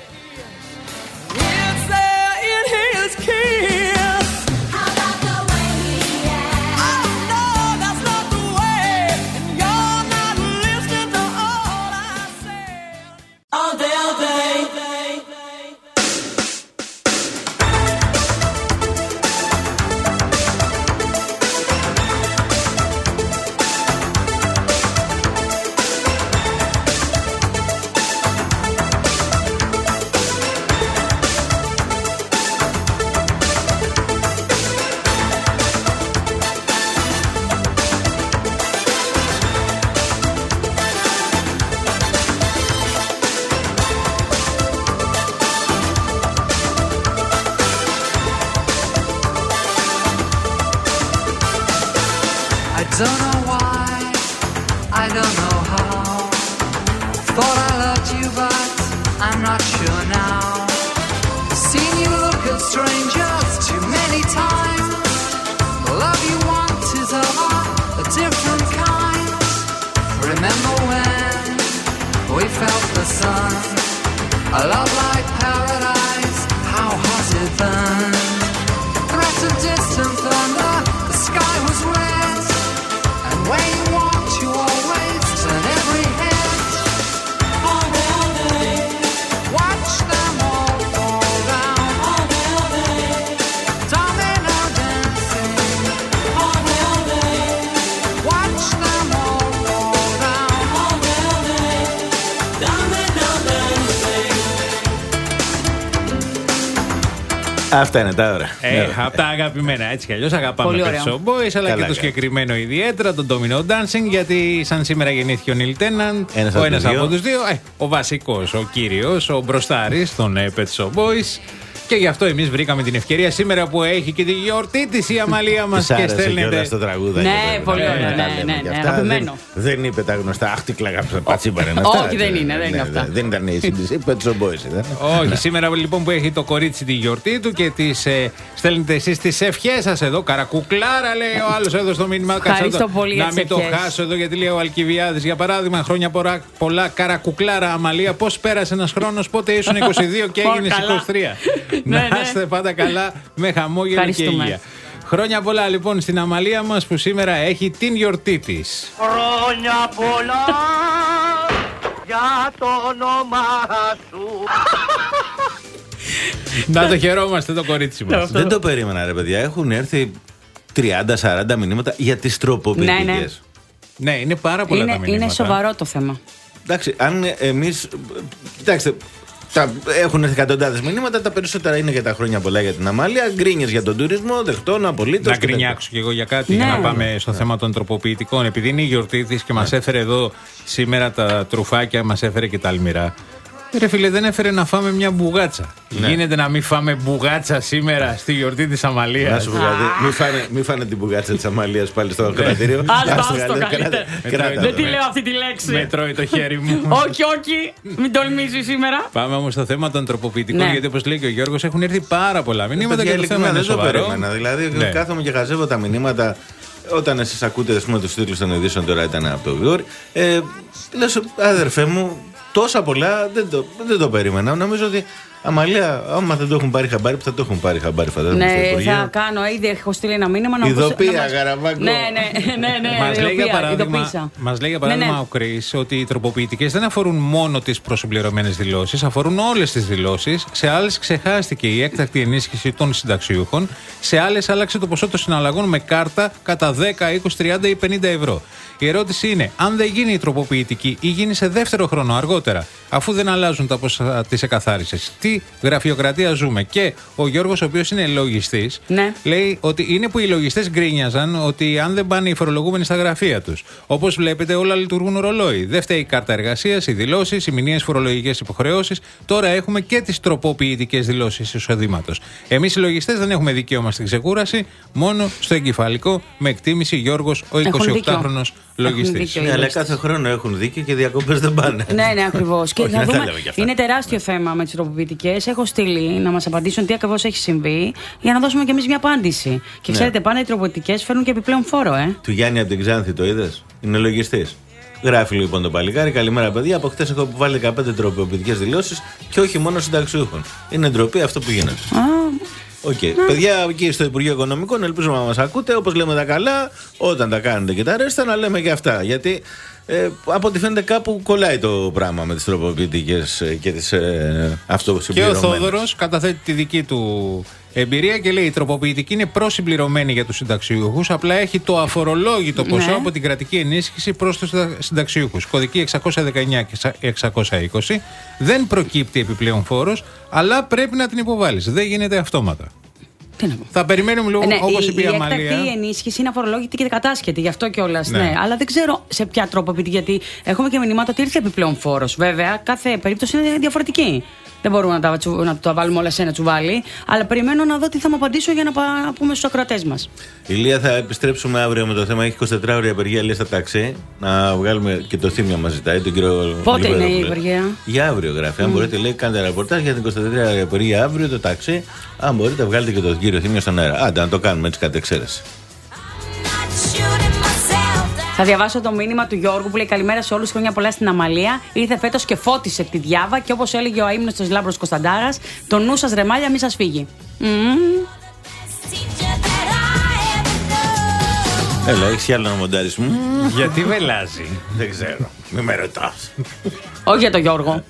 Don't know why, I don't know how. Thought I loved you, but I'm not sure now. Seen you look at strangers too many times. The love you want is of a different kind. Remember when we felt the sun, a love like paradise, how hot it burned. Threat of distant thunder, the sky was red. Where you walked, you always turn every head. All day, all day. Watch them all fall down. All day, all day. Domino dancing. All day, all day. Watch them all fall down. All day, all day. Domino dancing. Αυτά είναι τα ώρα. Ε, ναι. Αυτά αγαπημένα. Έτσι κι αλλιώς αγαπάμε Pet Shop Boys, αλλά καλά, και το συγκεκριμένο ιδιαίτερα, τον Domino Dancing, γιατί σαν σήμερα γεννήθηκε ο Neil Tennant, ένας ο ένας από τους δύο, ε, ο βασικός, ο κύριος, ο μπροστάρης των ε, Pet Shop Boys. Και γι' αυτό εμείς βρήκαμε την ευκαιρία σήμερα που έχει και τη γιορτή της η Αμαλία μας και στέλνετε. Στο τραγούδι. Ναι, πολύ ωραίο. Αγαπημένο. Δεν είπε τα γνωστά άχτικλα πατσίμπαρεν. Όχι, δεν είναι, δεν είναι αυτά. Δεν ήταν η σύνδεση, Pet Shop Boys. Όχι, σήμερα λοιπόν που έχει το κορίτσι τη γιορτή του και τις στέλνετε εσείς τις ευχές σας εδώ. Καρακουκλάρα, λέει ο άλλος εδώ στο μήνυμα. Ευχαριστώ πολύ. Να μην το χάσω εδώ, γιατί λέει ο Αλκιβιάδης για παράδειγμα, χρόνια πολλά. Καρακουκλάρα, Αμαλία, πώς πέρασε ένας χρόνος, πότε ήσουν είκοσι δύο και έγινες είκοσι τρία. Να είστε πάντα καλά, με χαμόγελο και υγεία. Χρόνια πολλά λοιπόν στην Αμαλία μας που σήμερα έχει την γιορτή της. Χρόνια πολλά για το όνομά σου. Να το χαιρόμαστε το κορίτσι μας. Δεν το περίμενα ρε παιδιά, έχουν έρθει τριάντα σαράντα μηνύματα για τις τροποποιητικές. Ναι, ναι. Ναι, είναι πάρα πολλά είναι, τα μηνύματα. Είναι σοβαρό το θέμα. Εντάξει, αν εμείς, κοιτάξτε, τα, έχουν έρθει εκατοντάδες μηνύματα, τα περισσότερα είναι για τα χρόνια πολλά για την Αμάλια. Γκρίνιες για τον τουρισμό, δεχτών, απολύτως. Να γκρινιάξω κι εγώ για κάτι, ναι, για να πάμε στο ναι. θέμα των τροποποιητικών. Επειδή είναι η γιορτή της και μας έφερε εδώ σήμερα τα τρουφάκια, μας έφερε και τα αλμυρά. Ρε φίλε, δεν έφερε να φάμε μια μπουγάτσα. Ναι. Γίνεται να μην φάμε μπουγάτσα σήμερα στη γιορτή της Αμαλίας. Να σου πω κάτι. Μην φάνε, μη φάνε την μπουγάτσα της Αμαλίας πάλι στο κρατήριο. Άστο, άστο καλύτερα. Δεν τη λέω αυτή τη λέξη. Με τρώει το χέρι μου. Όχι, όχι. Μην τολμήσει σήμερα. Πάμε όμως στο θέμα των τροποποιητικών. Ναι. Γιατί όπως λέει και ο Γιώργος, έχουν έρθει πάρα πολλά μηνύματα και το θέμα είναι σοβαρό. Δηλαδή, ναι. κάθομαι και χαζεύω τα μηνύματα. Όταν εσείς ακούτε τους τίτλους των ειδήσεων, τώρα ήταν από το Γρηγόρη. Ε, λες, αδερφέ μου, τόσα πολλά δεν το, δεν το περίμενα. Νομίζω ότι Αμαλία, άμα δεν το έχουν πάρει χαμπάρι, θα το έχουν πάρει χαμπάρι, φαντάζομαι. Ναι, θα κάνω. Ήδη έχω στείλει ένα μήνυμα να ειδοποία, να μας... Γαραβάγκο. Ναι, ναι, ναι, ναι. Μας λέει για παράδειγμα, μας λέει για παράδειγμα ναι, ναι. ο Κρίς ότι οι τροποποιητικές δεν αφορούν μόνο τις προσυμπληρωμένες δηλώσεις, αφορούν όλες τις δηλώσεις. Σε άλλες ξεχάστηκε η έκτακτη ενίσχυση των συνταξιούχων, σε άλλες άλλαξε το ποσό των συναλλαγών με κάρτα κατά δέκα, είκοσι, τριάντα ή πενήντα ευρώ. Η ερώτηση είναι, αν δεν γίνει η τροποποιητική ή γίνει σε δεύτερο χρόνο αργότερα, αφού δεν αλλάζουν τα ποσά της εκαθάρισης, τι τι γραφειοκρατία ζούμε. Και ο Γιώργος, ο οποίος είναι λογιστής, ναι. λέει ότι είναι που οι λογιστές γκρίνιαζαν ότι αν δεν πάνε οι φορολογούμενοι στα γραφεία τους. Όπως βλέπετε, όλα λειτουργούν ρολόι. Δεν φταίει η κάρτα εργασίας, οι δηλώσεις, οι μηνιαίες φορολογικές υποχρεώσεις. Τώρα έχουμε και τις τροποποιητικές δηλώσεις εισοδήματος. Εμείς οι λογιστές δεν έχουμε δικαίωμα στην ξεκούραση, μόνο στο εγκεφαλικό, με εκτίμηση Γιώργος, ο εικοσιοκτάχρονος λογιστής. Ναι, αλλά κάθε χρόνο έχουν δίκιο και διακοπές δεν πάνε. Ναι, ναι, ακριβώς. Και Όχι, θα δεν δούμε, τα λέμε κι αυτά. είναι τεράστιο θέμα με τις τροποποιητικές. Έχω στείλει να μας απαντήσουν τι ακριβώς έχει συμβεί για να δώσουμε κι εμείς μια απάντηση. Και ξέρετε, Ναι. πάντα οι τροποποιητικές φέρνουν και επιπλέον φόρο, ε. Του Γιάννη από την Ξάνθη το είδες? Είναι λογιστής. Γράφει λοιπόν το παλικάρι: καλημέρα, παιδιά. Από χτες έχω βάλει δεκαπέντε τροποποιητικές δηλώσεις και όχι μόνο συνταξιούχων. Είναι ντροπή αυτό που γίνεται. Οκ. Okay. Παιδιά, εκεί στο Υπουργείο Οικονομικών, ελπίζουμε να μας ακούτε. Όπως λέμε τα καλά, όταν τα κάνετε και τα ρέστα, να λέμε και αυτά. Γιατί ε, από ό,τι φαίνεται κάπου κολλάει το πράγμα με τις τροποποιητικές και τις ε, αυτοσυμπληρωμένες. Και ο Θόδωρος καταθέτει τη δική του εμπειρία και λέει: η τροποποιητική είναι προσυμπληρωμένη για τους συνταξιούχους. Απλά έχει το αφορολόγητο ποσό Ναι. από την κρατική ενίσχυση προς τους συνταξιούχους. Κωδική εξακόσια δεκαεννιά και εξακόσια είκοσι. Δεν προκύπτει επιπλέον φόρος, αλλά πρέπει να την υποβάλεις. Δεν γίνεται αυτόματα. Τι να πω. Θα περιμένουμε λίγο, Ναι, όπως η, είπε η η Αμαλία. έκτακτη ενίσχυση είναι αφορολόγητη και κατάσχετη, γι' αυτό κιόλας. Ναι. Ναι. Αλλά δεν ξέρω σε ποια τροποποιητική, γιατί έχουμε και μηνύματα ότι ήρθε επιπλέον φόρος. Βέβαια, κάθε περίπτωση είναι διαφορετική. Δεν μπορούμε να τα, τσου- να τα βάλουμε όλα σε ένα τσουβάλι. Αλλά περιμένω να δω τι θα μου απαντήσω για να πα- πούμε στους ακροατές μας. Ηλία, θα επιστρέψουμε αύριο με το θέμα. Έχει εικοσιτετράωρη απεργία, λέει, στα ταξί. Να βγάλουμε και το Θήμιο μας ζητάει, τον κύριο Πότε είναι η Λιβερόπουλο. απεργία? Για αύριο γράφει. Αν μπορείτε, λέει, κάντε ρεπορτάζ για την εικοσιτετράωρη απεργία αύριο το ταξί. Αν μπορείτε, βγάλετε και τον κύριο Θήμιο στον αέρα. Άντε, να το κάνουμε έτσι κατ' εξαίρεση. Θα διαβάσω το μήνυμα του Γιώργου που λέει: καλημέρα σε όλους, χρόνια πολλά στην Αμαλία. Ήρθε φέτος και φώτισε τη Διάβα και όπως έλεγε ο αείμνος της Λάμπρος Κωνσταντάρας, το νου σας ρεμάλια, μη σας φύγει. Μμμ. Έλα, έχεις κι άλλο να μοντάρεις μου? Γιατί βελάζει. Δεν ξέρω. Μη με ρωτάς. Όχι για τον Γιώργο.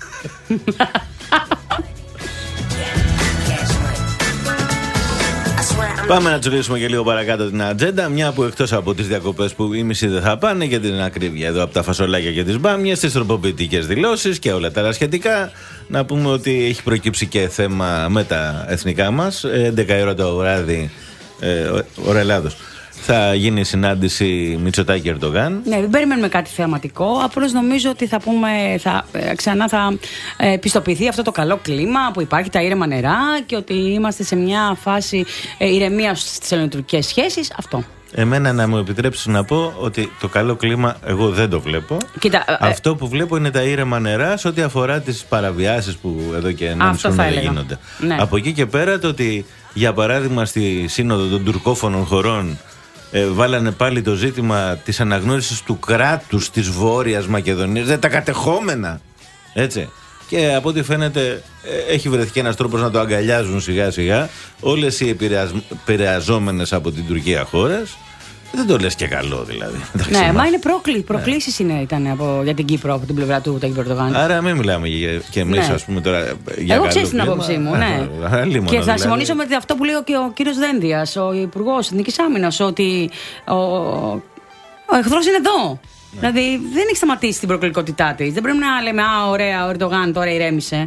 Πάμε να τσουλήσουμε και λίγο παρακάτω την ατζέντα. Μια που εκτός από τις διακοπές που οι μισοί δεν θα πάνε, για την ακρίβεια εδώ από τα φασολάκια και τις μπάμιες, τις τροποποιητικές δηλώσεις και όλα τα άλλα σχετικά, να πούμε ότι έχει προκύψει και θέμα με τα εθνικά μας. έντεκα η ώρα το βράδυ, ε, ώρα Ελλάδος, θα γίνει συνάντηση Μητσοτάκη Ερντογάν. Ναι, δεν περιμένουμε κάτι θεαματικό. Απλώς νομίζω ότι θα πούμε, θα, ε, ξανά θα ε, πιστοποιηθεί αυτό το καλό κλίμα που υπάρχει, τα ήρεμα νερά και ότι είμαστε σε μια φάση ε, ηρεμίας στις ελληνοτουρκικές σχέσεις. Αυτό. Εμένα να μου επιτρέψεις να πω ότι το καλό κλίμα εγώ δεν το βλέπω. Κοίτα, ε, Αυτό που βλέπω είναι τα ήρεμα νερά σε ό,τι αφορά τις παραβιάσεις που εδώ και ένα Αυτό μισό θα χρόνια έλεγα. γίνονται. Ναι. Από εκεί και πέρα το ότι για παράδειγμα στη Σύνοδο των τουρκόφωνων χωρών ε, βάλανε πάλι το ζήτημα της αναγνώρισης του κράτους της Βόρειας Μακεδονίας, δεν τα κατεχόμενα. Έτσι. Και από ό,τι φαίνεται ε, έχει βρεθεί ένας τρόπος να το αγκαλιάζουν σιγά σιγά όλες οι επηρεασ- επηρεαζόμενες από την Τουρκία χώρες. Δεν το λες και καλό δηλαδή. ναι, μα είναι πρόκλη, προκλήσεις είναι, ήταν από, για την Κύπρο από την πλευρά του Τάκη Ερντογάν. Άρα μην μιλάμε για, και εμείς Ναι. ας πούμε τώρα για Εγώ καλό ξέρεις την κλίμα. άποψή μου, Α, ναι. α, λίμωνο, Και θα δηλαδή. συμφωνήσω με αυτό που λέει και ο κύριος Δένδιας, ο Υπουργός Εθνικής Άμυνας, ότι ο, ο εχθρός είναι εδώ. Ναι. Δηλαδή δεν έχει σταματήσει την προκλητικότητά της. Δεν πρέπει να λέμε «Α, ωραία, ο Ερντογάν τώρα ηρέμησε».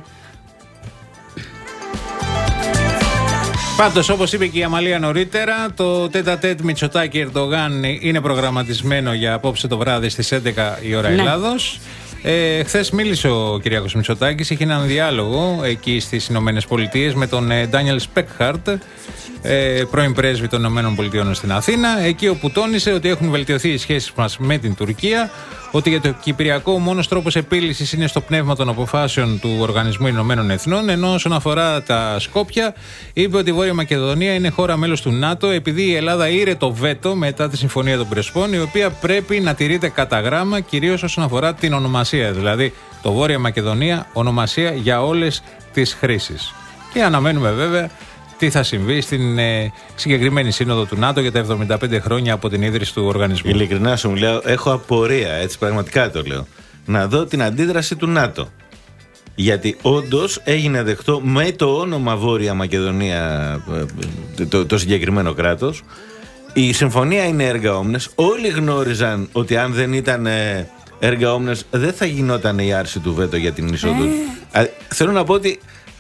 Πάντως, όπως είπε και η Αμαλία νωρίτερα, το τέτα τέτ Μητσοτάκη Ερντογάν είναι προγραμματισμένο για απόψε το βράδυ στις έντεκα η ώρα Ναι. Ελλάδος. Ε, χθες μίλησε ο Κυριάκος Μητσοτάκης, είχε έναν διάλογο εκεί στις Ηνωμένες Πολιτείες με τον Ντάνιελ Σπέκχαρτ, ε, πρώην πρέσβη των Ηνωμένων Πολιτειών στην Αθήνα, εκεί όπου τόνισε ότι έχουν βελτιωθεί οι σχέσεις μας με την Τουρκία, ότι για το Κυπριακό ο μόνος τρόπος επίλυσης είναι στο πνεύμα των αποφάσεων του Οργανισμού Ηνωμένων Εθνών, ενώ όσον αφορά τα Σκόπια, είπε ότι η Βόρεια Μακεδονία είναι χώρα μέλος του ΝΑΤΟ, επειδή η Ελλάδα ήρε το βέτο μετά τη Συμφωνία των Πρεσπών, η οποία πρέπει να τηρείται κατά γράμμα, κυρίως όσον αφορά την ονομασία. Δηλαδή, το Βόρεια Μακεδονία, ονομασία για όλες τις χρήσεις. Και αναμένουμε βέβαια τι θα συμβεί στην ε, συγκεκριμένη σύνοδο του ΝΑΤΟ για τα εβδομήντα πέντε χρόνια από την ίδρυση του οργανισμού. Ειλικρινά σου μιλάω, έχω απορία, έτσι πραγματικά το λέω, να δω την αντίδραση του ΝΑΤΟ. Γιατί όντως έγινε δεκτό με το όνομα Βόρεια Μακεδονία ε, το, το συγκεκριμένο κράτος. Η συμφωνία είναι έργα όμνες. Όλοι γνώριζαν ότι αν δεν ήταν ε, έργα όμνες δεν θα γινόταν η άρση του βέτο για την εισόδο. Ε. Θέλω να πω ότι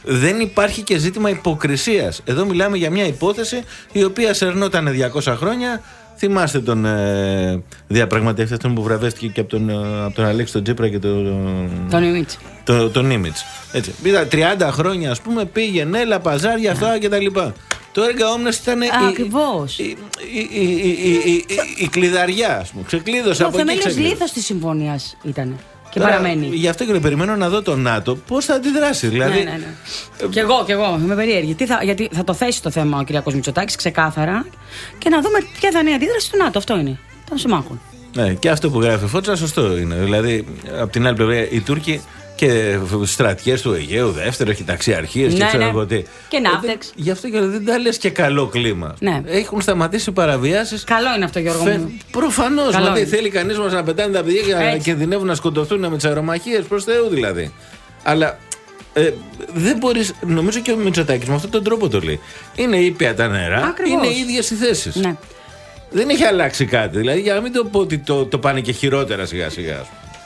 δεν υπάρχει και ζήτημα υποκρισίας. Εδώ μιλάμε για μια υπόθεση η οποία σερνόταν διακόσια χρόνια. Θυμάστε τον ε, διαπραγματευτή αυτόν που βραβεύτηκε και από τον, ε, από τον Αλέξη τον Τσίπρα και τον Τον Ίμιτς. Το, τον Ίμιτς. Έτσι. Είδα τριάντα χρόνια, ας πούμε, πήγαινε, έλα, παζάρια, αυτά και τα λοιπά. Το έργα όμνος ήταν η, Ακριβώς. η, η, η, η, η, η, η κλειδαριά, ας πούμε. Ξεκλείδωσε από Το εκεί. θεμέλιος ξεκλείδωσε. λίθος της συμφωνίας ήταν. Και Τώρα, παραμένει. Γι' αυτό και το περιμένω να δω το ΝΑΤΟ πώς θα αντιδράσει. Δηλαδή, Ναι, ναι, ναι. Κι εγώ, κι εγώ. Είμαι περίεργη. Τι θα, γιατί θα το θέσει το θέμα ο Κυριάκος Μητσοτάκης ξεκάθαρα και να δούμε ποια θα είναι η αντίδραση του ΝΑΤΟ. Αυτό είναι. Των συμμάχων. ναι, και αυτό που γράφει Φώτσα σωστό είναι. Δηλαδή, από την άλλη πλευρά, οι Τούρκοι και στρατιές του Αιγαίου, δεύτερο, και ταξιαρχίες και Ναι, ξέρω ναι. εγώ τι. Και ναύτεξ. Ε, Γι' αυτό και δεν τα λες και καλό κλίμα. Ναι. Έχουν σταματήσει παραβιάσεις. Καλό είναι αυτό, Γιώργο μου. Προφανώς. Καλό Δηλαδή, είναι. θέλει κανείς μας να πετάνε τα παιδιά και να Έτσι. κινδυνεύουν να σκοτωθούν με τις αερομαχίες προς Θεού δηλαδή. Αλλά ε, δεν μπορείς, νομίζω και ο Μητσοτάκης με αυτόν τον τρόπο το λέει. Είναι ήπια τα νερά, Ακριβώς. είναι οι ίδιες οι θέσεις. Ναι. Δεν έχει αλλάξει κάτι. Δηλαδή, για να μην το πω ότι το, το πάνε και χειρότερα σιγά-σιγά.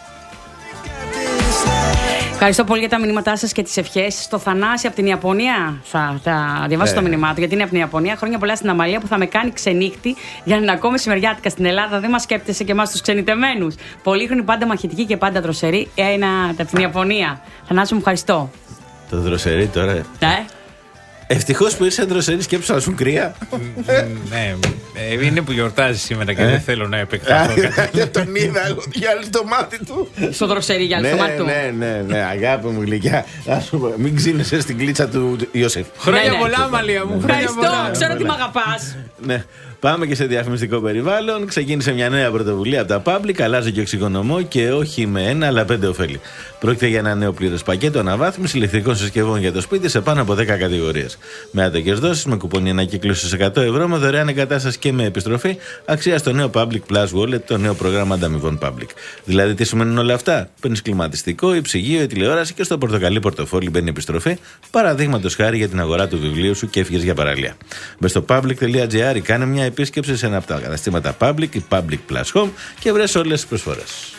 Ευχαριστώ πολύ για τα μηνύματά σας και τις ευχές. Στο Θανάση από την Ιαπωνία θα, θα διαβάσω Ε. το μήνυμά του, γιατί είναι από την Ιαπωνία. Χρόνια πολλά στην Αμαλία που θα με κάνει ξενύχτη για να ακούμε μεσημεριάτικα στην Ελλάδα. Δεν μας σκέπτεσαι και εμάς τους ξενιτεμένους. Πολύχρονη, πάντα μαχητική και πάντα δροσερή. Ένα από την Ιαπωνία. Θανάση μου, ευχαριστώ. Το δροσερί τώρα. Ναι. Ευτυχώς που είσαι δροσερή, σκέψου να σου κρύα. Ναι, ε, είναι που γιορτάζει σήμερα και δεν θέλω να επεκταθώ. Δεν τον είδα, εγώ διάλυσε το μάτι του. Στο δροσερή για Ναι, το μάτι του. ναι, ναι, ναι, αγάπη μου γλυκιά. Ας σου πω, μην ξύνεσαι στην κλίτσα του Ιωσήφ. Χρόνια Ναι, ναι. πολλά, Μαλία μου. Χρόνια Ευχαριστώ, πολλά. ξέρω ότι με αγαπάς. Ναι. Πάμε και σε διαφημιστικό περιβάλλον. Ξεκίνησε μια νέα πρωτοβουλία από τα Public. Αλλάζει και ο εξοικονομώ και όχι με ένα, αλλά πέντε ωφέλη. Πρόκειται για ένα νέο πλήρες πακέτο αναβάθμιση ηλεκτρικών συσκευών για το σπίτι σε πάνω από δέκα κατηγορίες. Με άτοκες δόσεις, με κουπονί ανακύκλωσης εκατό ευρώ, με δωρεάν εγκατάσταση και με επιστροφή, αξία στο νέο Public Plus Wallet, το νέο πρόγραμμα ανταμοιβών Public. Δηλαδή, τι σημαίνουν όλα αυτά? Παίρνεις κλιματιστικό, η ψυγείο, η τηλεόραση και στο πορτοκαλί πορτοφόλι μπαίνει επιστροφή. Παραδείγματος χάρη για την αγορά του βιβλίου σου και έφυγες για παραλία. Μπες στο public.gr, κάνε μια επίσκεψη σε ένα από τα καταστήματα Public ή Public Plus Home και βρες όλες τις προσφορές.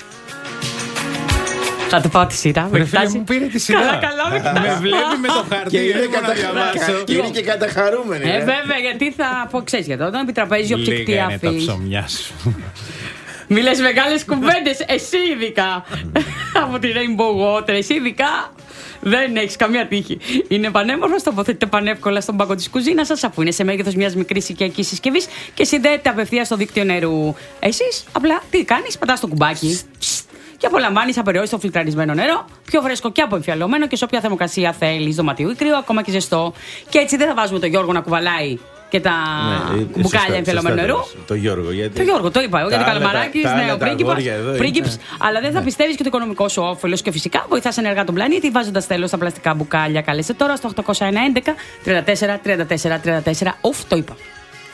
Θα του πάω τη σειρά. Ρε φίλε, μου πήρε τη σειρά. Καλά, καλά, με κοιτάς. Με βλέπει με το χαρτί. Και είναι, έτοιμο να κατα... διαβάσω. και είναι και καταχαρούμενη. Ε, ε. βέβαια, γιατί θα πω, ξέρεις, για το όταν επιτραπέζιο Λίγα ψυκτή είναι τα αφή. ψωμιά σου. Μη λες μεγάλες κουβέντες, εσύ ειδικά. Από τη Rainbow Water, εσύ ειδικά. Δεν έχεις καμία τύχη. Είναι πανέμορφο, τοποθετείται πανεύκολα στον πάγκο της κουζίνας σας, αφού είναι σε μέγεθος μιας μικρής οικιακής συσκευής και συνδέεται απευθείας στο δίκτυο νερού. Εσείς απλά τι κάνεις, πατάς το κουμπάκι και απολαμβάνεις απεριόριστο φιλτραρισμένο νερό, πιο φρέσκο και αποεμφιαλωμένο και σε όποια θερμοκρασία θέλεις, δωματίου ή κρύο, ακόμα και ζεστό. Και έτσι δεν θα βάζουμε τον Γιώργο να κουβαλάει και τα Ναι, ε, μπουκάλια σωστά, εμφιαλωμένου σωστά νερού. το λες. Το Γιώργο, γιατί. Το Γιώργο, το είπα εγώ, Τα γιατί άλλα Καλαμαράκης, τα- τα άλλα νέο τα πρίγκιπας, αγόρια εδώ είναι. πρίγκιπς, αλλά δεν θα Ναι. πιστεύεις και το οικονομικό σου όφελος και φυσικά βοηθάς ενεργά τον πλανήτη βάζοντας τέλος στα πλαστικά μπουκάλια. Καλέστε τώρα στο οκτώ ένα ένα τριάντα τέσσερα τριάντα τέσσερα τριάντα τέσσερα. Ουφ, το είπα.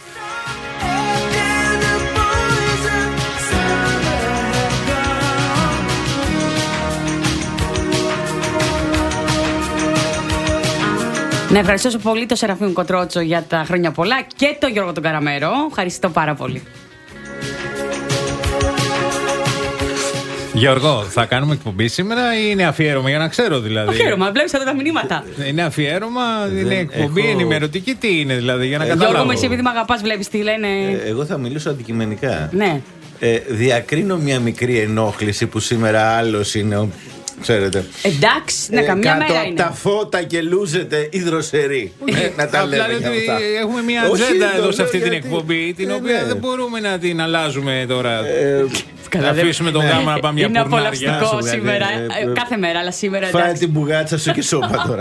Να ευχαριστήσω πολύ τον Σεραφείμ Κοτρότσο για τα χρόνια πολλά και τον Γιώργο τον Καραμέρο. Ευχαριστώ πάρα πολύ. Γιώργο, θα κάνουμε εκπομπή σήμερα ή είναι αφιέρωμα, για να ξέρω δηλαδή. Αφιέρωμα, βλέπεις εδώ τα μηνύματα. Είναι αφιέρωμα, είναι εκπομπή έχω- ενημερωτική, τι είναι δηλαδή, για να Ε, καταλάβω. Γιώργο, με εσύ επειδή με αγαπάς, βλέπεις τι λένε. Ε, εγώ θα μιλήσω αντικειμενικά. Ναι. Ε, διακρίνω μια μικρή ενόχληση που σήμερα άλλος είναι. Ο, ξέρετε. Εντάξει, να Ε, καμιά κάτω μέρα από είναι. τα φώτα και λούζεται η δροσερή. Ε, να τα Απλά λέμε λέω για ότι αυτά. έχουμε μια Όχι, ατζέντα το εδώ σε λέω αυτή την γιατί- εκπομπή, την Ε, οποία ναι. δεν μπορούμε να την αλλάζουμε τώρα. Ε, Καλά, Να αφήσουμε τον γάμο να πάμε μια Είναι πουρνάρια. απολαυστικό σου, σήμερα. δηλαδή, ε, ε, Κάθε μέρα, αλλά σήμερα Φάε εντάξει. την μπουγάτσα σου και σώπα τώρα.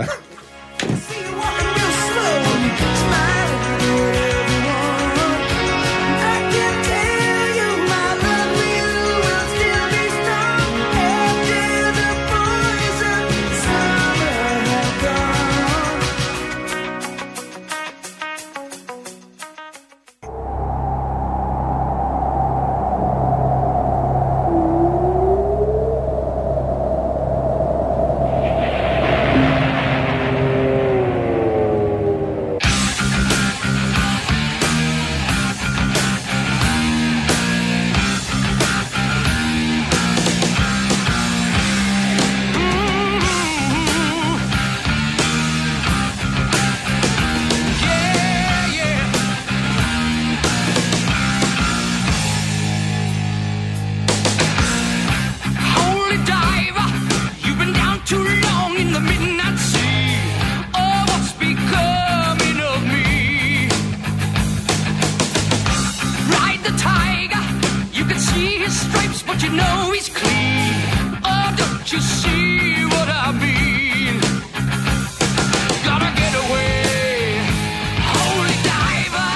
tiger. You can see his stripes, but you know he's clean. Oh, don't you see what I mean? Gotta get away, holy diver.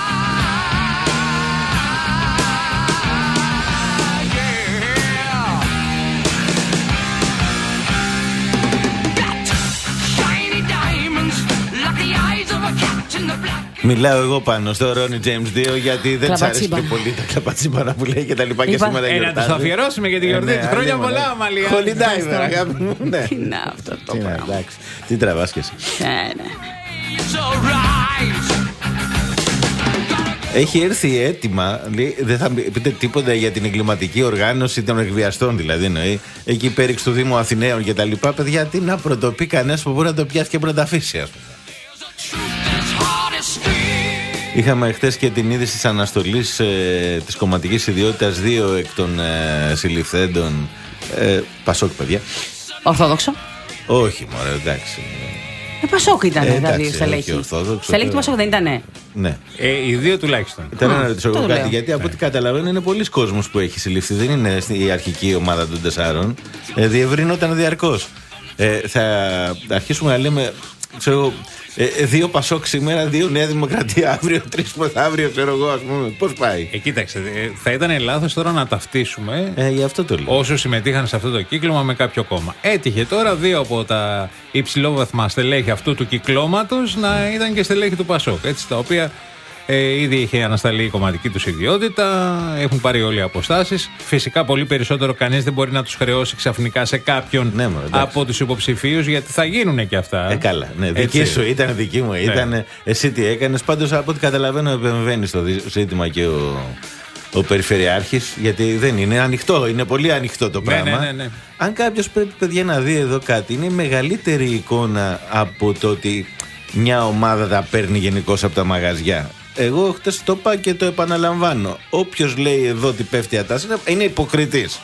Yeah. Got shiny diamonds like the eyes of a cat in the black. Μιλάω εγώ πάνω στο Ronnie James δύο γιατί δεν της αρέσει Κλαπατσίμπα. και πολύ τα κλαπατσίμπανα που λέει και τα λοιπά και Είπα- σήμερα Ε, να γιορτάζει. τους αφιερώσουμε για τη γιορτή Ε, της. ναι, Χρόνια αλλήμον, πολλά, ναι. Αμαλία. Holy diver, αγάπη μου. Ναι. Τι είναι αυτό το Τι να, πράγμα. εντάξει. Τι τραβάς και εσύ. Ναι, ναι. It's alright. Έχει έρθει έτοιμα, λέει, δεν θα πείτε τίποτα για την εγκληματική οργάνωση των εκβιαστών, δηλαδή εννοεί. Εκεί πέριξ του Δήμου Αθηναίων και τα λοιπά. Παιδιά, τι να πρωτοπεί κανένα που μπορεί να το πιάσει και μπορεί να τα αφήσει, ας πούμε. As hard as steel. Είχαμε χτες και την είδηση της αναστολής ε, της κομματικής ιδιότητας δύο εκ των ε, συλληφθέντων. Ε, Πασόκ, παιδιά. Ορθόδοξο. Όχι, μωρέ, εντάξει. Ε, Πασόκ ήταν Ε, τα εντάξει, δύο όχι στελέχη. ορθόδοξο, Στελέχη του τώρα. Πασόκ δεν ήτανε. Ναι. Ε, οι δύο τουλάχιστον. Τώρα Α, να ρωτήσω το εγώ κάτι, λέω. γιατί από ό,τι καταλαβαίνω είναι πολλοί κόσμος που έχει συλληφθεί. Δεν είναι η αρχική ομάδα των τεσσάρων. Ε, διευρύνονταν διαρκώς. Ε, θα αρχίσουμε να λέμε, ξέρω εγώ, ε, δύο Πασόκ σήμερα, δύο Νέα Δημοκρατία αύριο, τρεις μεθαύριο, ξέρω εγώ, ας πούμε. Πώς πάει. Ε, κοίταξε, ε, θα ήταν λάθος τώρα να ταυτίσουμε Ε, γι' αυτό το λέω. όσους συμμετείχαν σε αυτό το κύκλωμα με κάποιο κόμμα. Έτυχε τώρα δύο από τα υψηλόβαθμα στελέχη αυτού του κυκλώματος να ήταν και στελέχη του Πασόκ. Έτσι, τα οποία ε, ήδη είχε ανασταλεί η κομματική τους ιδιότητα, έχουν πάρει όλοι οι αποστάσεις. Φυσικά πολύ περισσότερο κανείς δεν μπορεί να τους χρεώσει ξαφνικά σε κάποιον Ναι, μωρέ, εντάξει. από τους υποψηφίους, γιατί θα γίνουν και αυτά. Ε, καλά. Ναι, δική Έτσι. σου ήταν, δική μου ήταν. Εσύ τι έκανες. Πάντως, από ό,τι καταλαβαίνω, επεμβαίνει στο δι- ζήτημα και ο, ο Περιφερειάρχης, γιατί δεν είναι ανοιχτό. Είναι πολύ ανοιχτό το Ναι, πράγμα. ναι, ναι, ναι. Αν κάποιος πρέπει, παιδιά, να δει εδώ κάτι, είναι μεγαλύτερη εικόνα από το ότι μια ομάδα τα παίρνει γενικώς από τα μαγαζιά. Εγώ χτες το είπα και το επαναλαμβάνω. Όποιος λέει εδώ ότι πέφτει η ατάση είναι υποκριτής.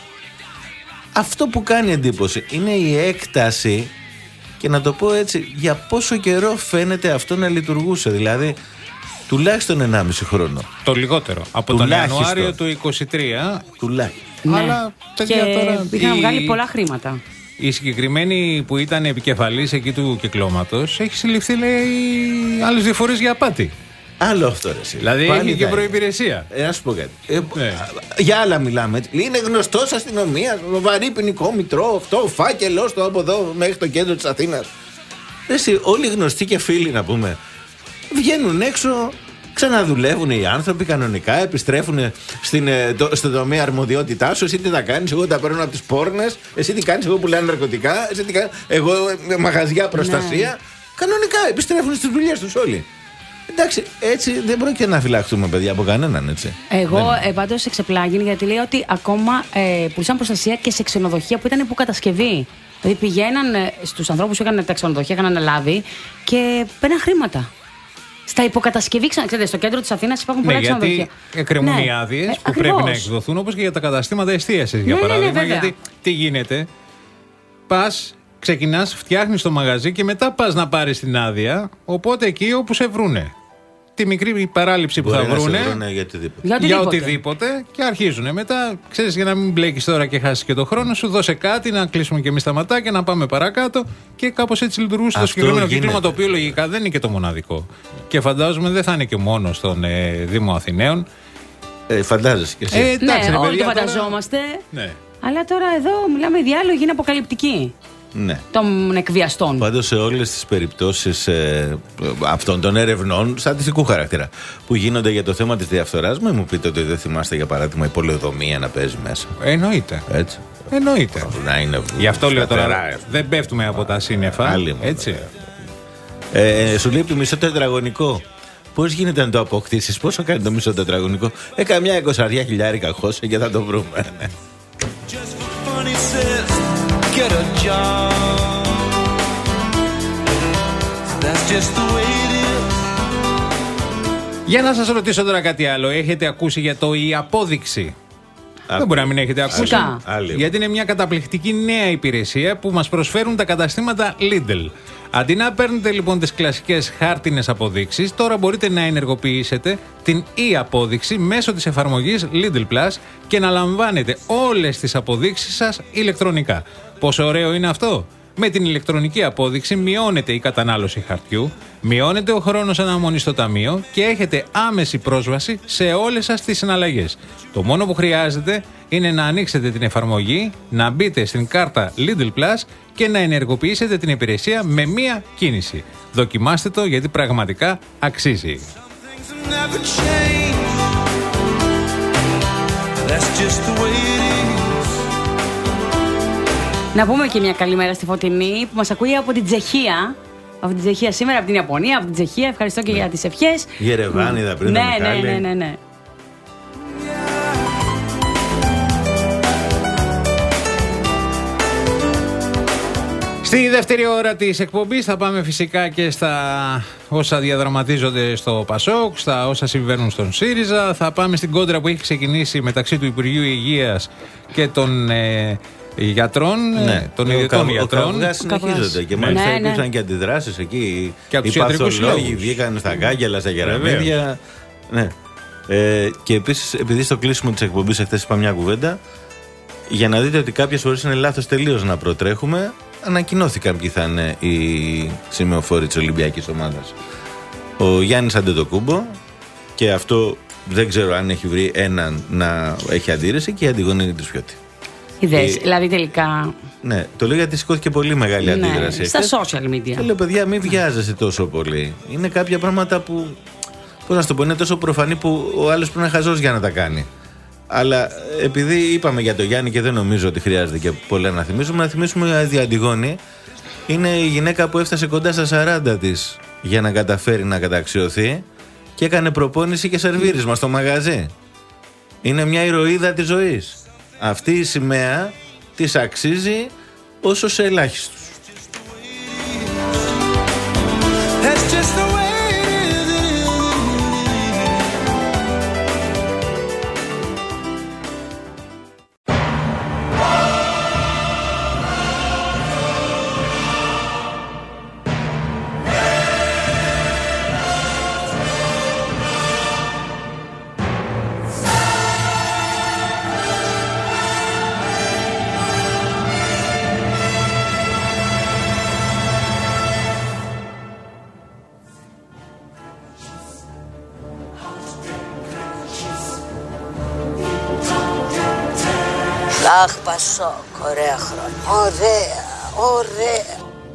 Αυτό που κάνει εντύπωση είναι η έκταση, και να το πω έτσι, για πόσο καιρό φαίνεται αυτό να λειτουργούσε. Δηλαδή, τουλάχιστον ενάμιση χρόνο. Το λιγότερο. Από Τουλάχιστον. τον Ιανουάριο του είκοσι τρία. Τουλάχιστον. Ναι. Αλλά, Και παιδιά, τώρα, είχαν η- βγάλει πολλά χρήματα. Η συγκεκριμένη που ήταν επικεφαλής εκεί του κυκλώματος έχει συλληφθεί, λέει, άλλες δύο φορές για απάτη. Άλλο αυτό, ρε εσύ. Δηλαδή Πάλι έχει και τα- προϋπηρεσία. Ε, να σου πω κάτι. Ε, Ναι. Για άλλα μιλάμε. Έτσι. Είναι γνωστό αστυνομία, βαρύ ποινικό μητρό, αυτό, φάκελο το από εδώ μέχρι το κέντρο της Αθήνας. Εσύ, όλοι γνωστοί και φίλοι να πούμε, βγαίνουν έξω, ξαναδουλεύουν οι άνθρωποι κανονικά, επιστρέφουν στην, ε, το, στο τομέα αρμοδιότητά σου. Εσύ τι θα κάνεις, εγώ τα παίρνω από τις πόρνες. Εσύ τι κάνεις, εγώ πουλάω ναρκωτικά. Εσύ τι κάνεις, εγώ ε, μαγαζιά προστασία. Ναι. Κανονικά επιστρέφουν στις δουλειές τους όλοι. Εντάξει, έτσι δεν πρόκειται να φυλαχτούμε, παιδιά, από κανέναν, έτσι. Εγώ ε, πάντως εξεπλάγει γιατί λέει ότι ακόμα ε, πουλούσαν προστασία και σε ξενοδοχεία που ήταν υποκατασκευή. Δηλαδή πηγαίναν ε, στους ανθρώπους που είχαν τα ξενοδοχεία, είχαν αναλάβει και παίρναν χρήματα. Στα υποκατασκευή, ξανά, ξέρετε, στο κέντρο της Αθήνας υπάρχουν πολλά Ναι, γιατί ξενοδοχεία. εκκρεμούν Ναι, οι άδειες ε, που ακριβώς. πρέπει να εκδοθούν, όπως και για τα καταστήματα εστίασης, για Ναι, ναι, ναι, παράδειγμα. βέβαια. Γιατί τι γίνεται, πας, ξεκινάς, φτιάχνεις το μαγαζί και μετά πας να πάρεις την άδεια. Οπότε εκεί όπου σε βρούνε. Τη μικρή παράληψη που Μπορεί θα να σε βρούνε. βρούνε για οτιδήποτε. Για Για οτιδήποτε. οτιδήποτε και αρχίζουν. Μετά, ξέρεις, για να μην μπλέκεις τώρα και χάσεις και το χρόνο σου, δώσε κάτι να κλείσουμε και εμείς τα ματάκια, να πάμε παρακάτω. Και κάπως έτσι λειτουργούσε το Αυτό συγκεκριμένο γίνεται. κύκλωμα, το οποίο λογικά δεν είναι και το μοναδικό. Και φαντάζομαι δεν θα είναι και μόνο στον ε, Δήμο Αθηναίων. Ε, φαντάζεσαι κι εσύ. Ε, εντάξει, Ναι, ρε όλοι παιδιά, το τώρα- φανταζόμαστε. Ναι. Αλλά τώρα εδώ μιλάμε, οι διάλογοι είναι αποκαλυπτικοί Ναι. των εκβιαστών. Πάντως σε όλες τις περιπτώσεις ε, αυτών των ερευνών στατιστικού χαρακτήρα που γίνονται για το θέμα της διαφθοράς, μην μου πείτε ότι δεν θυμάστε για παράδειγμα η πολεοδομία να παίζει μέσα. Εννοείται. Έτσι. Εννοείται. Να είναι Γι' αυτό λέω τώρα. σταθερά. Δεν πέφτουμε από τα σύννεφα. Άλλη μου, Έτσι. Ε, σου λείπει μισό τετραγωνικό. Πώς γίνεται να το αποκτήσεις, πόσο κάνει το μισό τετραγωνικό? Ε, καμιά εικοσαριά χιλιάρικα χώσε και θα το βρούμε. Ναι. Just for fun, he says, get a job. That's just the way it is. Για να σας ρωτήσω τώρα κάτι άλλο. Έχετε ακούσει για το η απόδειξη? Δεν μπορεί να μην έχετε ακούσει. Φυσικά. Άλλη. Γιατί είναι μια καταπληκτική νέα υπηρεσία που μας προσφέρουν τα καταστήματα Lidl. Αντί να παίρνετε λοιπόν τις κλασικές χάρτινες αποδείξεις, τώρα μπορείτε να ενεργοποιήσετε την e-απόδειξη μέσω της εφαρμογής Lidl Plus και να λαμβάνετε όλες τις αποδείξεις σας ηλεκτρονικά. Πόσο ωραίο είναι αυτό! Με την ηλεκτρονική απόδειξη μειώνεται η κατανάλωση χαρτιού, μειώνεται ο χρόνος αναμονής στο ταμείο και έχετε άμεση πρόσβαση σε όλες σας τις συναλλαγές. Το μόνο που χρειάζεται είναι να ανοίξετε την εφαρμογή, να μπείτε στην κάρτα Lidl Plus και να ενεργοποιήσετε την υπηρεσία με μία κίνηση. Δοκιμάστε το γιατί πραγματικά αξίζει. Να πούμε και μια καλημέρα στη Φωτεινή που μας ακούει από την Τσεχία. Από την Τσεχία σήμερα, από την Ιαπωνία, από την Τσεχία. Ευχαριστώ και ναι. για τις ευχές. Γερεβάνη, είδα πριν. Ναι, ναι, ναι, ναι, ναι. Στη δεύτερη ώρα της εκπομπής θα πάμε φυσικά και στα όσα διαδραματίζονται στο Πασόκ, στα όσα συμβαίνουν στον ΣΥΡΙΖΑ. Θα πάμε στην κόντρα που έχει ξεκινήσει μεταξύ του Υπουργείου Υγείας και των ε, γιατρών, ναι. των ιδιωτών γιατρών. Ο καυγάς συνεχίζονται και μάλιστα ναι, υπήρξαν ναι. και αντιδράσεις εκεί. Και από οι τους ιατρικούς παθολόγοι βγήκαν στα κάγκελα, στα γεραμίδια. Ναι. Ε, και επίσης, επειδή στο κλείσιμο της εκπομπής εχθές είπα μια κουβέντα, για να δείτε ότι κάποιες φορές είναι λάθος τελείως να προτρέχουμε, ανακοινώθηκαν ποιοι θα είναι οι σημεοφόροι της Ολυμπιακής ομάδας. Ο Γιάννης Αντετοκούμπο, και αυτό δεν ξέρω αν έχει βρει έναν να έχει αντίρρηση, και η Αντιγόνη Τρισπιώτη. Ιδέες, δηλαδή τελικά. Ναι, το λέω γιατί σηκώθηκε πολύ μεγάλη ναι, αντίδραση. Στα social media. Και λέω, παιδιά, μην βιάζεσαι τόσο πολύ. Είναι κάποια πράγματα που, πώς να το πω, είναι τόσο προφανή που ο άλλος πρέπει να είναι χαζός για να τα κάνει. Αλλά επειδή είπαμε για το Γιάννη και δεν νομίζω ότι χρειάζεται και πολλά να θυμίσουμε, να θυμίσουμε ότι η Αντιγόνη είναι η γυναίκα που έφτασε κοντά στα σαράντα της για να καταφέρει να καταξιωθεί και έκανε προπόνηση και σερβίρισμα στο μαγαζί. Είναι μια ηρωίδα της ζωής. Αυτή η σημαία της αξίζει όσο σε ελάχιστους. Αχ, Πασόκ, ωραία χρόνια. Ωραία, ωραία.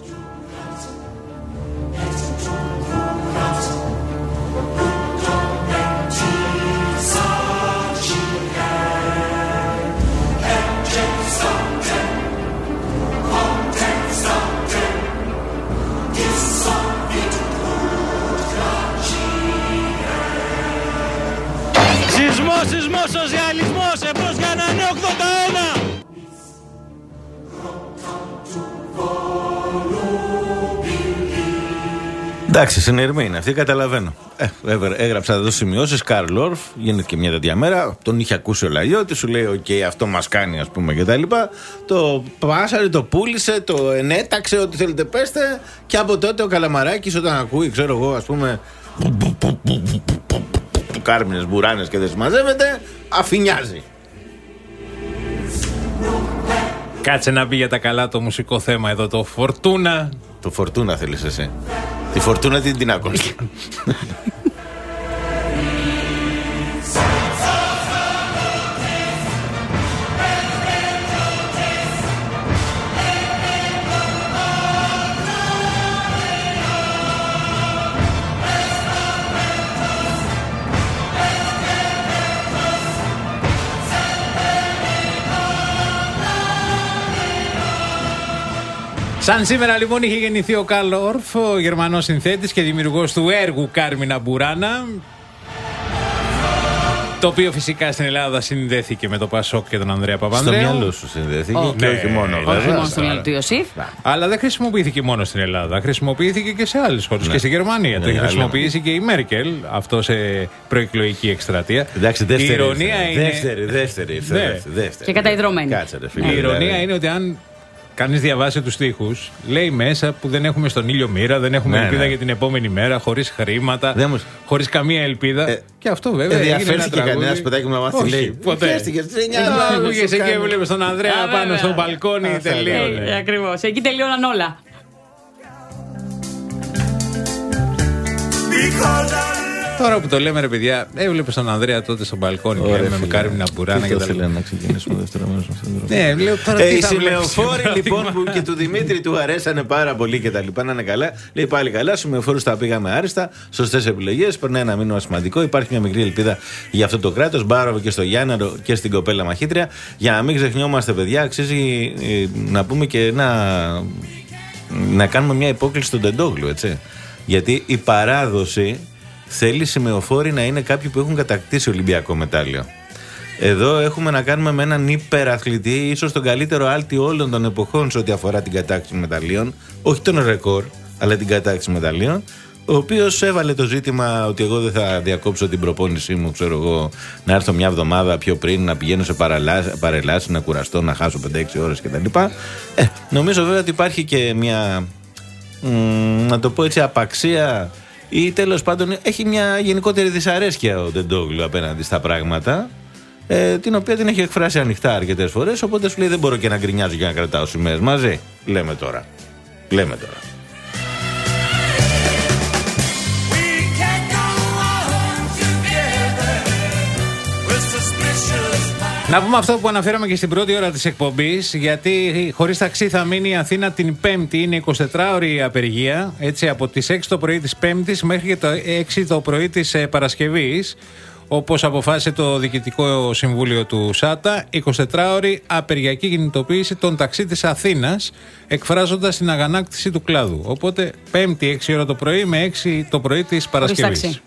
Σεισμός, σεισμός, σοσιαλισμός, εμπρός για να είναι ογδόντα ένα. Εντάξει, συνειρμή είναι αυτή, καταλαβαίνω. Ε, έγραψα εδώ σημειώσεις. Καρλ Όρφ, γίνεται και μια τέτοια μέρα. Τον είχε ακούσει ο Λαγιώτης, σου λέει: Οκ, okay, αυτό μας κάνει, ας πούμε, κτλ. Το πάσαρε, το πούλησε, το ενέταξε, ό,τι θέλετε πέστε. Και από τότε ο Καλαμαράκης, όταν ακούει, ξέρω εγώ, ας πούμε, κάρμινες, μπουράνες και δεν συμμαζεύεται, αφηνιάζει. Κάτσε να μπει για τα καλά το μουσικό θέμα εδώ, το Φορτούνα. Το Φορτούνα θέλεις εσύ. Τη Φορτούνα την την άκουσα. Σαν σήμερα λοιπόν είχε γεννηθεί ο Καρλ Όρφ, ο Γερμανός συνθέτης και δημιουργός του έργου Κάρμινα Μπουράνα, το οποίο φυσικά στην Ελλάδα συνδέθηκε με το Πασόκ και τον Ανδρέα Παπανδρέου. Στο μυαλό σου συνδέθηκε oh, και ναι, όχι μόνο. Όχι μόνο στον Ιωσήφ. Ιωσήφ. Αλλά δεν χρησιμοποιήθηκε μόνο στην Ελλάδα. Χρησιμοποιήθηκε και σε άλλες χώρες, ναι, και στη Γερμανία. Ναι, το χρησιμοποιήσει και η Μέρκελ, αυτό σε προεκλογική εκστρατεία. Εντάξει, δεύτερη. Η ηρωνία είναι. Δεύτερη, δεύτερη. Ναι. δεύτερη. Και καταϊδρωμένη. Κάτσε, ρε, φίλε, η ηρωνία δηλαδή. είναι ότι αν Κανείς διαβάσει τους στίχους, λέει μέσα που δεν έχουμε στον ήλιο μοίρα, δεν έχουμε ναι, ελπίδα ναι. για την επόμενη μέρα, χωρίς χρήματα, μου... χωρίς καμία ελπίδα. Ε, και αυτό βέβαια. Ενδιαφέρθηκε κανένας παιδάκι μου να μάθει τι λέει. Ποτέ. Ακούγεσαι και έβλεπες τον Ανδρέα πάνω στο μπαλκόνι, τελείωνε. Ακριβώς. Εκεί τελείωναν όλα. Τώρα που το λέμε, ρε παιδιά, έβλεπε τον Ανδρέα τότε στο μπαλκόνι και λέμε με κάρμινα μπουράνα και τα λοιπά. να ξεκινήσουμε δεύτερο μέρος αυτόν τον Ναι, λέω τώρα τι θα οι σημεοφόροι λοιπόν που και του Δημήτρη του αρέσανε πάρα πολύ και τα λοιπά, να είναι καλά. Λέει πάλι καλά, σημεοφόρους τα πήγαμε άριστα, σωστές επιλογές, περνάει ένα μήνυμα σημαντικό. Υπάρχει μια μικρή ελπίδα για αυτό το κράτος. Μπάροβο και στο Γιάννερο και στην κοπέλα μαχήτρια. Για να μην ξεχνιόμαστε, παιδιά, αξίζει να πούμε και να, να κάνουμε μια υπόκληση στον Τεντόγλου, έτσι. Γιατί η παράδοση θέλει σημεοφόροι να είναι κάποιοι που έχουν κατακτήσει Ολυμπιακό μετάλλιο. Εδώ έχουμε να κάνουμε με έναν υπεραθλητή, ίσως τον καλύτερο άλτη όλων των εποχών σε ό,τι αφορά την κατάκτηση μεταλλίων, όχι τον ρεκόρ, αλλά την κατάκτηση μεταλλίων, ο οποίος έβαλε το ζήτημα ότι εγώ δεν θα διακόψω την προπόνησή μου, ξέρω εγώ, να έρθω μια εβδομάδα πιο πριν, να πηγαίνω σε παρελάσεις, να κουραστώ, να χάσω πέντε έξι ώρες κτλ. Ε, νομίζω βέβαια ότι υπάρχει και μια, μ, να το πω έτσι, απαξία ή τέλος πάντων έχει μια γενικότερη δυσαρέσκεια ο Τεντόγλου απέναντι στα πράγματα, ε, την οποία την έχει εκφράσει ανοιχτά αρκετές φορές, οπότε σου λέει δεν μπορώ και να γκρινιάζω και να κρατάω σημαίες μαζί. Λέμε τώρα. Λέμε τώρα. Να πούμε αυτό που αναφέραμε και στην πρώτη ώρα της εκπομπής, γιατί χωρίς ταξί θα μείνει η Αθήνα την Πέμπτη. Είναι εικοσιτετράωρη απεργία, έτσι, από τις έξι το πρωί της Πέμπτης μέχρι και το έξι το πρωί της Παρασκευής, όπως αποφάσισε το Διοικητικό Συμβούλιο του ΣΑΤΑ. εικοσιτετράωρη απεργιακή κινητοποίηση των ταξί της Αθήνας, εκφράζοντας την αγανάκτηση του κλάδου. Οπότε Πέμπτη έξι ώρα το πρωί με έξι το πρωί της Παρασκευής.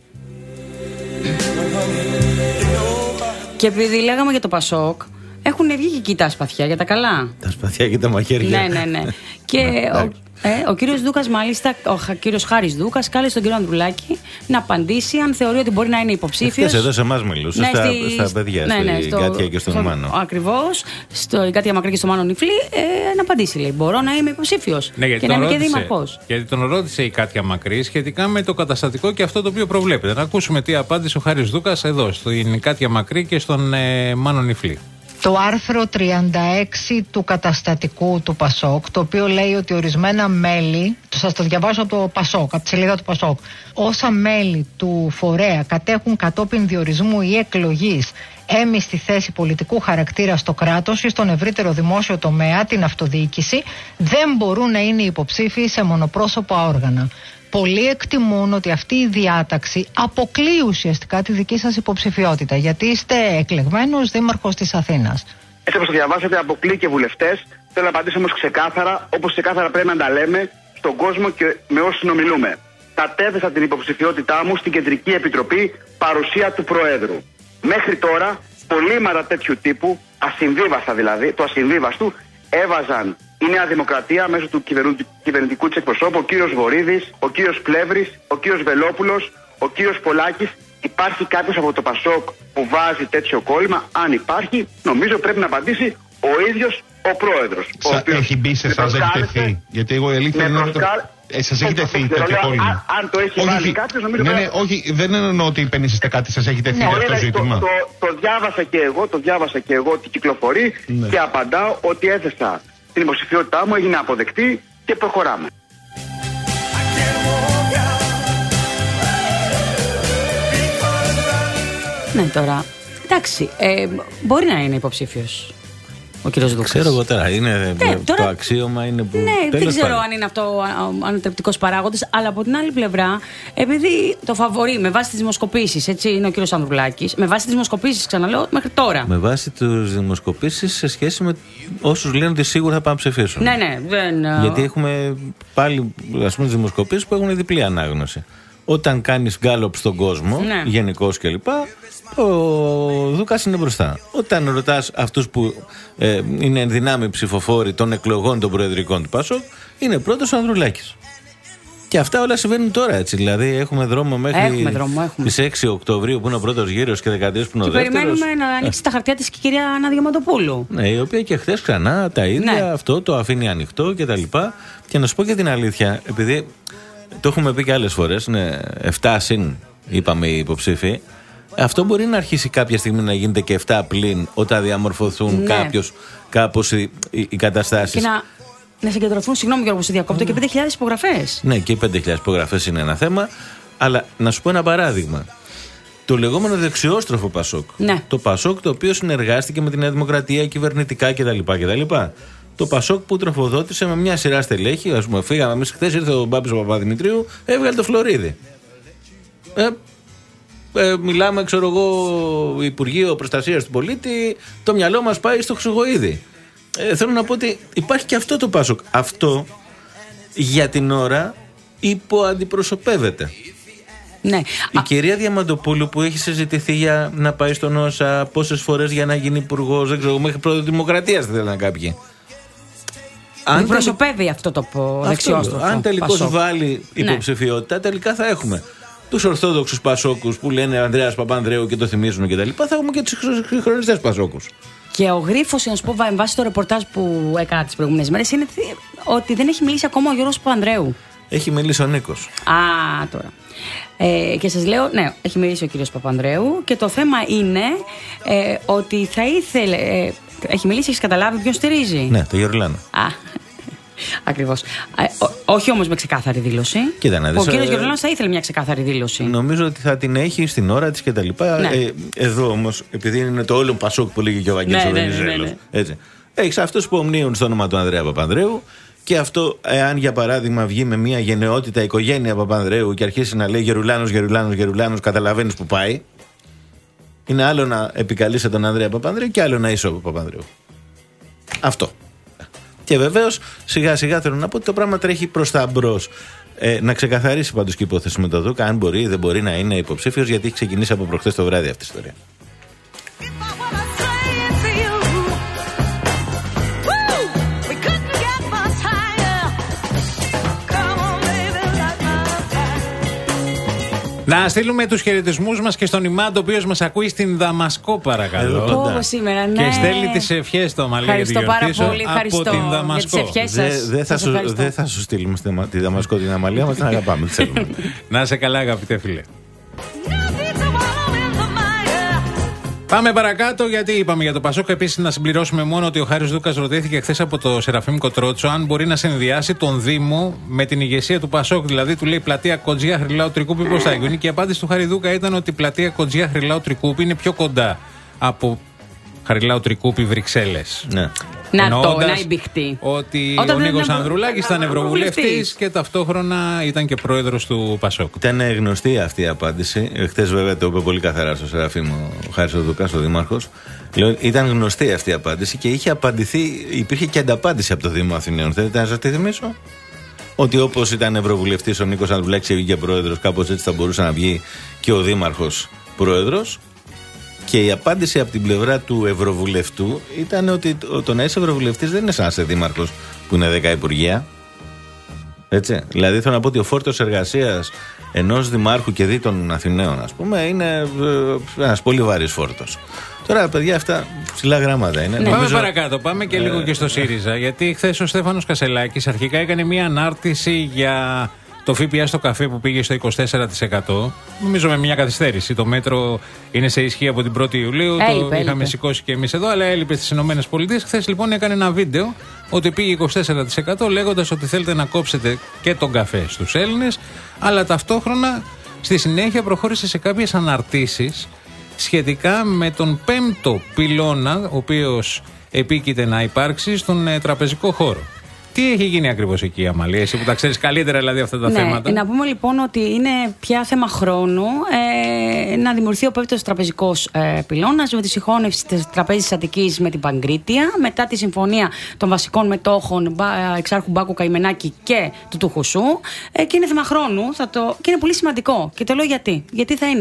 Και επειδή λέγαμε για το Πασόκ, έχουν βγει και εκεί τα σπαθιά για τα καλά. Τα σπαθιά και τα μαχαίρια. Ναι, ναι, ναι. Και ο, ε, ο κύριος Δούκας, μάλιστα, ο κύριος Χάρης Δούκας, κάλεσε τον κύριο Ανδρουλάκη να απαντήσει αν θεωρεί ότι μπορεί να είναι υποψήφιος. Χθες εδώ σε εμάς μιλούσε, ναι, στα, στη, στα παιδιά, ναι, ναι, στην Κάτια και στον στο, Μάνο. Ακριβώς, στο Κάτια Μακρύ και στο Μάνο Νιφλή, ε, να απαντήσει. Λέει: μπορώ να είμαι υποψήφιος. Ναι, και να είμαι και δήμαρχος. Γιατί τον ρώτησε η Κάτια Μακρύ σχετικά με το καταστατικό και αυτό το οποίο προβλέπεται. Να ακούσουμε τι απάντησε ο Χάρης Δούκας εδώ, στην Κάτια Μακρύ και στον ε, Μάνο Νιφλή. Το άρθρο τριάντα έξι του καταστατικού του Πασόκ, το οποίο λέει ότι ορισμένα μέλη, σας το διαβάζω από το Πασόκ, από τη σελίδα του Πασόκ, όσα μέλη του φορέα κατέχουν κατόπιν διορισμού ή εκλογής έμιστη θέση πολιτικού χαρακτήρα στο κράτος ή στον ευρύτερο δημόσιο τομέα, την αυτοδιοίκηση, δεν μπορούν να είναι υποψήφιοι σε μονοπρόσωπα όργανα. Πολλοί εκτιμούν ότι αυτή η διάταξη αποκλείει ουσιαστικά τη δική σας υποψηφιότητα, γιατί είστε εκλεγμένος δήμαρχος της Αθήνας. Έτσι όπως το διαβάσατε, αποκλείει και βουλευτές. Θέλω να απαντήσω όμως ξεκάθαρα, όπως ξεκάθαρα πρέπει να τα λέμε στον κόσμο και με όσους συνομιλούμε. Κατέθεσα την υποψηφιότητά μου στην Κεντρική Επιτροπή παρουσία του Προέδρου. Μέχρι τώρα, πολύματα τέτοιου τύπου, ασυμβίβαστα δηλαδή, το ασυμβίβαστου, έβαζαν η Νέα Δημοκρατία μέσω του κυβερνητικού της εκπροσώπου, ο κύριος Βορίδης, ο κύριος Πλεύρης, ο κύριος Βελόπουλος, ο κύριος Πολάκης. Υπάρχει κάποιος από το Πασόκ που βάζει τέτοιο κόλλημα? Αν υπάρχει, νομίζω πρέπει να απαντήσει ο ίδιος ο πρόεδρος. Σα, ο έχει μπει σε εσάς, έχει τεθεί. Γιατί εγώ η αλήθεια είναι ότι ε, σας έχει τεθεί τέτοιο κόλλημα. Αν, αν το έχει όχι, βάλει κάποιος, νομίζω ναι, ναι, ναι, όχι, δεν εννοώ ότι υπενήσεστε κάτι, σας έχει τεθεί ναι, αυτό το ζήτημα. Το, το, το διάβασα και εγώ, το διάβασα και εγώ ότι κυκλοφορεί, ναι, και απαντάω ότι έθεσα την υποψηφιότητά μου, έγινε αποδεκτή και προχωράμε. Ναι, τώρα, εντάξει, ε, μπορεί να είναι υποψήφιος ο κύριος Δούκας. Ξέρω εγώ τώρα, είναι, ναι, το τώρα, αξίωμα είναι που... Ναι, δεν ξέρω αν είναι αυτό ο ανατρεπτικός παράγοντας, αλλά από την άλλη πλευρά, επειδή το φαβορί με βάση τις δημοσκοπήσεις, έτσι είναι ο κύριος Ανδρουλάκης, με βάση τις δημοσκοπήσεις, ξαναλέω, μέχρι τώρα. Με βάση τις δημοσκοπήσεις σε σχέση με όσους λένε ότι σίγουρα θα πάνε να ψηφίσουν. Ναι, ναι, δεν... Γιατί έχουμε πάλι, ας πούμε, τις δημοσκοπήσεις που έχουν διπλή ανάγνωση. Όταν κάνεις γκάλωπ στον κόσμο, ναι, γενικώς κλπ., ο Δούκας είναι μπροστά. Όταν ρωτάς αυτούς που ε, είναι ενδυνάμει ψηφοφόροι των εκλογών των προεδρικών του Πασόκ, είναι πρώτος ο Ανδρουλάκης. Και αυτά όλα συμβαίνουν τώρα, έτσι. Δηλαδή, έχουμε δρόμο μέχρι τις έξι Οκτωβρίου που είναι ο πρώτος γύρος και δεκατρείς που είναι ο δεύτερος. Και περιμένουμε να ανοίξει τα χαρτιά της και η κυρία Άννα Διαμαντοπούλου. Ναι, η οποία και χθες ξανά τα ίδια, ναι. Αυτό το αφήνει ανοιχτό κτλ. Και, και να σου πω και την αλήθεια, επειδή το έχουμε πει και άλλες φορές, ναι, επτά συν είπαμε οι υποψήφοι. Αυτό μπορεί να αρχίσει κάποια στιγμή να γίνεται και επτά πλην όταν διαμορφωθούν ναι. κάποιος, κάπως οι, οι, οι καταστάσεις. Και να, να συγκεντρωθούν, συγγνώμη Γιώργο, σε διακόπτω, mm. και πέντε χιλιάδες υπογραφές. Ναι, και οι πέντε χιλιάδες υπογραφές είναι ένα θέμα. Αλλά να σου πω ένα παράδειγμα. Το λεγόμενο δεξιόστροφο Πασόκ. Ναι. Το Πασόκ το οποίο συνεργάστηκε με τη Νέα Δημοκρατία κυβερνητικά κτλ. κτλ. Το Πασόκ που τροφοδότησε με μια σειρά στελέχη. Ας πούμε, φύγαμε εμείς χθες, ήρθε ο Μπάμπης ο Παπαδημητρίου, έβγαλε το Φλωρίδι. Ε, ε, μιλάμε, ξέρω εγώ, Υπουργείο Προστασίας του Πολίτη, το μυαλό μας πάει στο Χρυσογοΐδη. Ε, θέλω να πω ότι υπάρχει και αυτό το Πασόκ. Αυτό για την ώρα υποαντιπροσωπεύεται. Ναι. Η Α... κυρία Διαμαντοπούλου που έχει συζητηθεί για να πάει στον ΩΣΑ πόσες φορές για να γίνει υπουργός, δεν ξέρω, μέχρι πρώτη δημοκρατίας δεν θέλανε κάποιοι. Αν προσωπεύει αυτό το δεξιόστροφο. Αν τελικώς βάλει υποψηφιότητα, ναι. τελικά θα έχουμε τους ορθόδοξους Πασόκους που λένε Ανδρέας Παπανδρέου και το θυμίζουν κτλ. Θα έχουμε και τους συγχρονιστές Πασόκους. Και ο γρίφος, να σου πω, βάσει το ρεπορτάζ που έκανα τις προηγούμενες μέρες, είναι ότι δεν έχει μιλήσει ακόμα ο Γιώργος Παπανδρέου. Έχει μιλήσει ο Νίκος. Α, τώρα. Ε, και σας λέω, ναι, έχει μιλήσει ο κύριος Παπανδρέου και το θέμα είναι ε, ότι θα ήθελε. Ε, έχει μιλήσει, έχεις καταλάβει ποιον στηρίζει? Ναι, το Γερουλάνο. Α, ακριβώς. Ε, ό, όχι όμως με ξεκάθαρη δήλωση. Κοίτα, να δεις, ο κύριος Γερουλάνος θα ήθελε μια ξεκάθαρη δήλωση. Νομίζω ότι θα την έχει στην ώρα της κτλ. Ναι. Ε, εδώ όμως, επειδή είναι το όλο Πασόκ που λέγει και ο Βαγγέλης, ναι, ο Βενιζέλος. Ναι, ναι, ναι, ναι. Έχεις αυτούς που ομνίουν στο όνομα του Ανδρέα Παπανδρέου. Και αυτό, εάν για παράδειγμα βγει με μια γενναιότητα οικογένεια Παπανδρέου και αρχίσει να λέει Γερουλάνος, Γερουλάνος, Γερουλάνος, καταλαβαίνεις που πάει. Είναι άλλο να επικαλείσαι τον Ανδρέα Παπανδρέου και άλλο να είσαι ο Παπανδρέου. Αυτό. Και βεβαίως σιγά σιγά θέλω να πω ότι το πράγμα τρέχει προς τα μπρος. Ε, να ξεκαθαρίσει πάντως και η υπόθεση με το Δούκα, αν μπορεί ή δεν μπορεί να είναι υποψήφιος, γιατί έχει ξεκινήσει από προχθές το βράδυ αυτή η ιστορία. Να στείλουμε τους χαιρετισμούς μας και στον Ιμάντο, ο οποίος μας ακούει στην Δαμασκό, παρακαλώ. Πω, σήμερα, ναι. Και στέλνει τις ευχές στο Αμαλία. Ευχαριστώ πάρα πολύ. Ευχαριστώ από την Δαμασκό. Για τις ευχές σας. Δεν θα, σου, δε θα σου στείλουμε στη Δαμασκό την Αμαλία, μας την αγαπάμε. Να είσαι καλά, αγαπητέ φίλε. Πάμε παρακάτω, γιατί είπαμε για το Πασόκ. Επίσης, να συμπληρώσουμε μόνο ότι ο Χάρης Δούκας ρωτήθηκε χθες από το Σεραφείμ Κοτρότσο αν μπορεί να συνδυάσει τον Δήμο με την ηγεσία του Πασόκ. Δηλαδή, του λέει πλατεία Κοντζιά Χρυλάου Τρικούπη, πώς θα γίνει. Και η απάντηση του Χάρη Δούκα ήταν ότι η πλατεία Κοντζιά Χρυλάου Τρικούπη είναι πιο κοντά από Χαριλάου Τρικούπη Βρυξέλλες. Ναι. Να το, να εμπιχτεί. Ότι όταν ο Νίκος Ανδρουλάκης ήταν ευρωβουλευτής και ταυτόχρονα ήταν και πρόεδρος του Πασόκ. Ήταν γνωστή αυτή η απάντηση. Χθες βέβαια το είπε πολύ καθαρά στο Σεραφείμ ο Χάρης Δούκας, ο Δήμαρχος. Λέω, ήταν γνωστή αυτή η απάντηση και είχε απαντηθεί, υπήρχε και ανταπάντηση από το Δήμο Αθηναίων. Θέλετε να σας τη θυμίσω? Ότι όπως ήταν ευρωβουλευτής ο Νίκος Ανδρουλάκης και βγήκε πρόεδρος, κάπως έτσι θα μπορούσε να βγει και ο Δήμαρχος πρόεδρος. Και η απάντηση από την πλευρά του Ευρωβουλευτού ήταν ότι το, το να είσαι Ευρωβουλευτής δεν είναι σαν να είσαι δήμαρχος που είναι δέκα υπουργεία. Έτσι. Δηλαδή θέλω να πω ότι ο φόρτος εργασίας ενός δημάρχου και δι των Αθηναίων, ας πούμε, είναι ε, ένας πολύ βαρύς φόρτος. Τώρα, παιδιά, αυτά ψηλά γράμματα είναι. Ναι. Νομίζω... Πάμε παρακάτω, πάμε και λίγο ε, και στο ΣΥΡΙΖΑ. Γιατί χθες ο Στέφανος Κασελάκης αρχικά έκανε μια ανάρτηση για το ΦΠΑ στο καφέ που πήγε στο είκοσι τέσσερα τοις εκατό. Νομίζω με μια καθυστέρηση. Το μέτρο είναι σε ισχύ από την πρώτη Ιουλίου. Έλειπε, το είχαμε έλειπε. σηκώσει και εμείς εδώ, αλλά έλειπε στις ΗΠΑ. Χθες λοιπόν έκανε ένα βίντεο ότι πήγε είκοσι τέσσερα τοις εκατό, λέγοντας ότι θέλετε να κόψετε και τον καφέ στους Έλληνες, αλλά ταυτόχρονα στη συνέχεια προχώρησε σε κάποιες αναρτήσεις σχετικά με τον πέμπτο πυλώνα, ο οποίος επίκειται να υπάρξει στον ε, τραπεζικό χώρο. Τι έχει γίνει ακριβώς εκεί, Αμαλία, εσύ που τα ξέρεις καλύτερα δηλαδή αυτά τα ναι, θέματα? Να πούμε λοιπόν ότι είναι πια θέμα χρόνου ε, να δημιουργηθεί ο πέμπτος τραπεζικός ε, πυλώνας με τη συγχώνευση της Τραπέζης Αττικής με την Παγκρίτια, μετά τη συμφωνία των βασικών μετόχων εξάρχου Μπάκου Καημενάκη και του Τουχουσού. Ε, και είναι θέμα χρόνου θα το, και είναι πολύ σημαντικό. Και το λέω γιατί. Γιατί θα είναι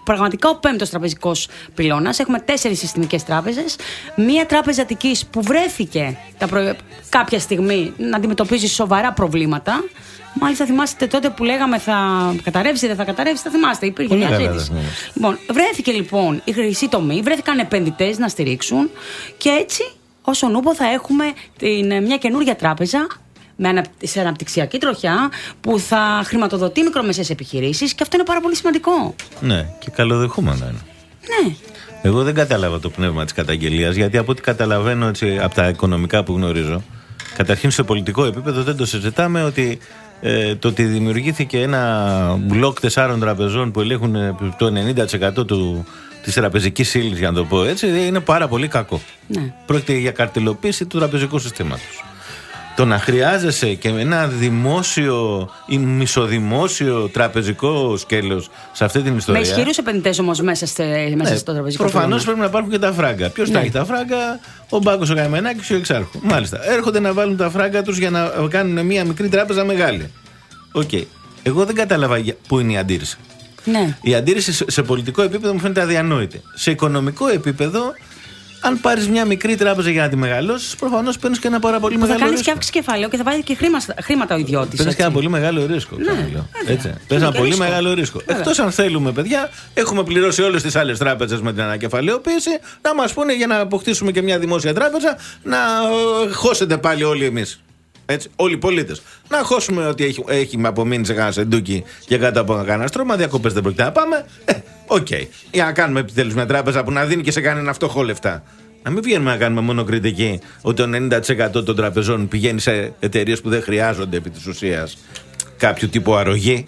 πραγματικά ο πέμπτος τραπεζικός πυλώνας. Έχουμε τέσσερις συστημικές τράπεζες. Μία τράπεζα Αττικής που βρέθηκε τα προ... κάποια στιγμή να αντιμετωπίζει σοβαρά προβλήματα. Μάλιστα, θυμάστε τότε που λέγαμε θα καταρρεύσει, δεν θα καταρρεύσει, θα θυμάστε. Υπήρχε μια ζήτηση. Λοιπόν, βρέθηκε λοιπόν η χρυσή τομή, βρέθηκαν επενδυτές να στηρίξουν και έτσι, όσον ούπο, θα έχουμε την, μια καινούργια τράπεζα με ανα, σε αναπτυξιακή τροχιά που θα χρηματοδοτεί μικρομεσαίες επιχειρήσεις και αυτό είναι πάρα πολύ σημαντικό. Ναι, και καλοδεχούμενο είναι. Ναι. Εγώ δεν κατάλαβα το πνεύμα της καταγγελίας, γιατί από ό,τι καταλαβαίνω έτσι, από τα οικονομικά που γνωρίζω, καταρχήν σε πολιτικό επίπεδο δεν το συζητάμε ότι. Ε, το ότι δημιουργήθηκε ένα μπλοκ τεσσάρων τραπεζών που ελέγχουν το ενενήντα τοις εκατό του, της τραπεζικής ύλης, για να το πω έτσι, είναι πάρα πολύ κακό. Ναι. Πρόκειται για καρτελοποίηση του τραπεζικού συστήματος. Το να χρειάζεσαι και ένα δημόσιο ή μισοδημόσιο τραπεζικό σκέλος σε αυτή την ιστορία. Με ισχυρούς επενδυτές όμως μέσα, στε, μέσα ναι, στο τραπεζικό σύστημα. Προφανώς πρέπει να υπάρχουν και τα φράγκα. Ποιος ναι. τα έχει τα φράγκα, ο Μπάκος, ο Καημενάκης και ο Εξάρχου. Μάλιστα. Έρχονται να βάλουν τα φράγκα τους για να κάνουν μια μικρή τράπεζα μεγάλη. Οκ. Okay. Εγώ δεν κατάλαβα πού είναι η αντίρρηση. Ναι. Η αντίρρηση σε πολιτικό επίπεδο μου φαίνεται αδιανόητη. Σε οικονομικό επίπεδο. Αν πάρεις μια μικρή τράπεζα για να τη μεγαλώσεις, προφανώς παίρνεις και ένα πάρα πολύ που μεγάλο ρίσκο. Θα κάνεις και αύξηση κεφαλαίου και θα βάλει και χρήμα, χρήματα ο ιδιώτης. Παίρνεις και ένα πολύ μεγάλο ρίσκο. Ναι, έτσι. Παίρνεις ένα πολύ ρίσκο. μεγάλο ρίσκο. Εκτός αν θέλουμε, παιδιά, έχουμε πληρώσει όλες τις άλλες τράπεζες με την ανακεφαλαιοποίηση, να μας πούνε για να αποκτήσουμε και μια δημόσια τράπεζα, να χώσετε πάλι όλοι εμείς. Έτσι, όλοι οι πολίτες. Να χώσουμε ότι έχει, έχει απομείνει σε κανένα σεντούκι και κάτω από κανένα στρώμα, διακοπές δεν πρόκειται να πάμε. Ε, οκ. Okay. Για να κάνουμε επιτέλους μια τράπεζα που να δίνει και σε κανένα φτωχό λεφτά. Να μην βγαίνουμε να κάνουμε μόνο κριτική ότι το ενενήντα τοις εκατό των τραπεζών πηγαίνει σε εταιρείες που δεν χρειάζονται επί της ουσίας κάποιο τύπο αρρωγή.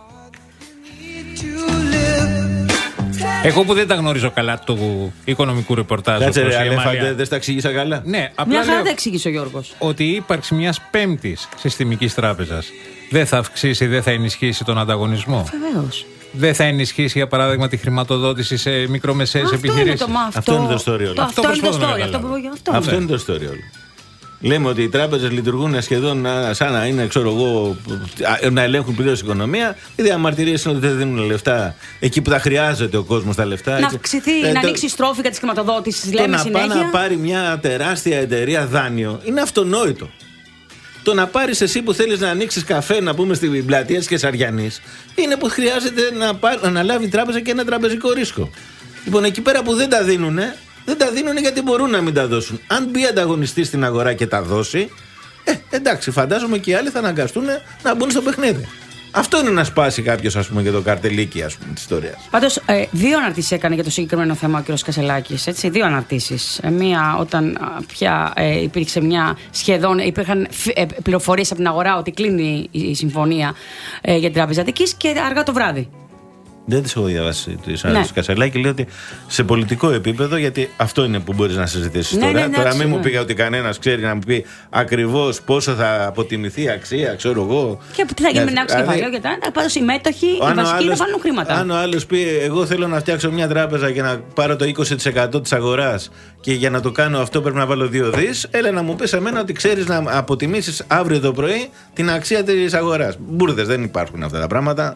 Εγώ που δεν τα γνωρίζω καλά του οικονομικού ρεπορτάζ. Κάτσε ρε Αλέφαντε, δεν τα εξήγησα καλά. Ναι, απλά μια χαρά τα εξήγησε ο Γιώργος. Ότι η ύπαρξη μιας πέμπτης συστημικής τράπεζας δεν θα αυξήσει, δεν θα ενισχύσει τον ανταγωνισμό. Βεβαίως. Δεν θα ενισχύσει, για παράδειγμα, τη χρηματοδότηση σε μικρομεσαίες επιχειρήσεις. Αυτό, αυτό είναι το story όλο. Το, αυτό, αυτό είναι το story. Αυτό, αυτό, αυτό είναι το story όλο. Λέμε ότι οι τράπεζες λειτουργούν σχεδόν σαν να είναι, ξέρω εγώ, να ελέγχουν πλήρως οικονομία. Οι διαμαρτυρίες είναι ότι δεν δίνουν λεφτά εκεί που θα χρειάζεται ο κόσμος τα λεφτά. Να αυξηθεί, ε, να το, ανοίξει η στρόφικα της χρηματοδότησης, λέμε συνέχεια. Το να πάει να πάρει μια τεράστια εταιρεία δάνειο είναι αυτονόητο. Το να πάρεις εσύ που θέλεις να ανοίξεις καφέ, να πούμε στην πλατεία της Κεσαριανής, είναι που χρειάζεται να, πάρει, να αναλάβει η τράπεζα και ένα τραπεζικό ρίσκο. Λοιπόν, εκεί πέρα που δεν τα δίνουνε, δεν τα δίνουν γιατί μπορούν να μην τα δώσουν. Αν μπει ανταγωνιστή στην αγορά και τα δώσει, ε, εντάξει, φαντάζομαι και οι άλλοι θα αναγκαστούν να μπουν στο παιχνίδι. Αυτό είναι να σπάσει κάποιος, ας πούμε, για το καρτελίκι, ας πούμε, της ιστορίας. Πάντως, ε, δύο αναρτήσεις έκανε για το συγκεκριμένο θέμα ο κ. Κασελάκης. Έτσι, δύο αναρτήσεις. Ε, μία όταν πια ε, υπήρξε μια σχεδόν, υπήρχαν ε, πληροφορίες από την αγορά ότι κλείνει η συμφωνία ε, για την Τράπεζα Αττικής και αργά το βράδυ. Δεν τις έχω διαβάσει τις αναρτήσεις του Κασελάκη. Λέει ότι σε πολιτικό επίπεδο, γιατί αυτό είναι που μπορείς να συζητήσεις ναι, τώρα. Ναι, ναι, τώρα ναι, μην ναι. μου πει ότι κανένας ξέρει να μου πει ακριβώς πόσο θα αποτιμηθεί η αξία, ξέρω εγώ. Και τι θα γίνει με την αύξηση κεφαλαίου και τα. Πάντως οι μέτοχοι, οι βασικοί θα βάλουν χρήματα. Αν ο άλλος πει, εγώ θέλω να φτιάξω μια τράπεζα και να πάρω το είκοσι τοις εκατό της αγοράς και για να το κάνω αυτό πρέπει να βάλω δύο δις, έλα να μου πεις εμένα ότι ξέρεις να αποτιμήσεις αύριο το πρωί την αξία της αγοράς. Μπούρδες, δεν υπάρχουν αυτά τα πράγματα.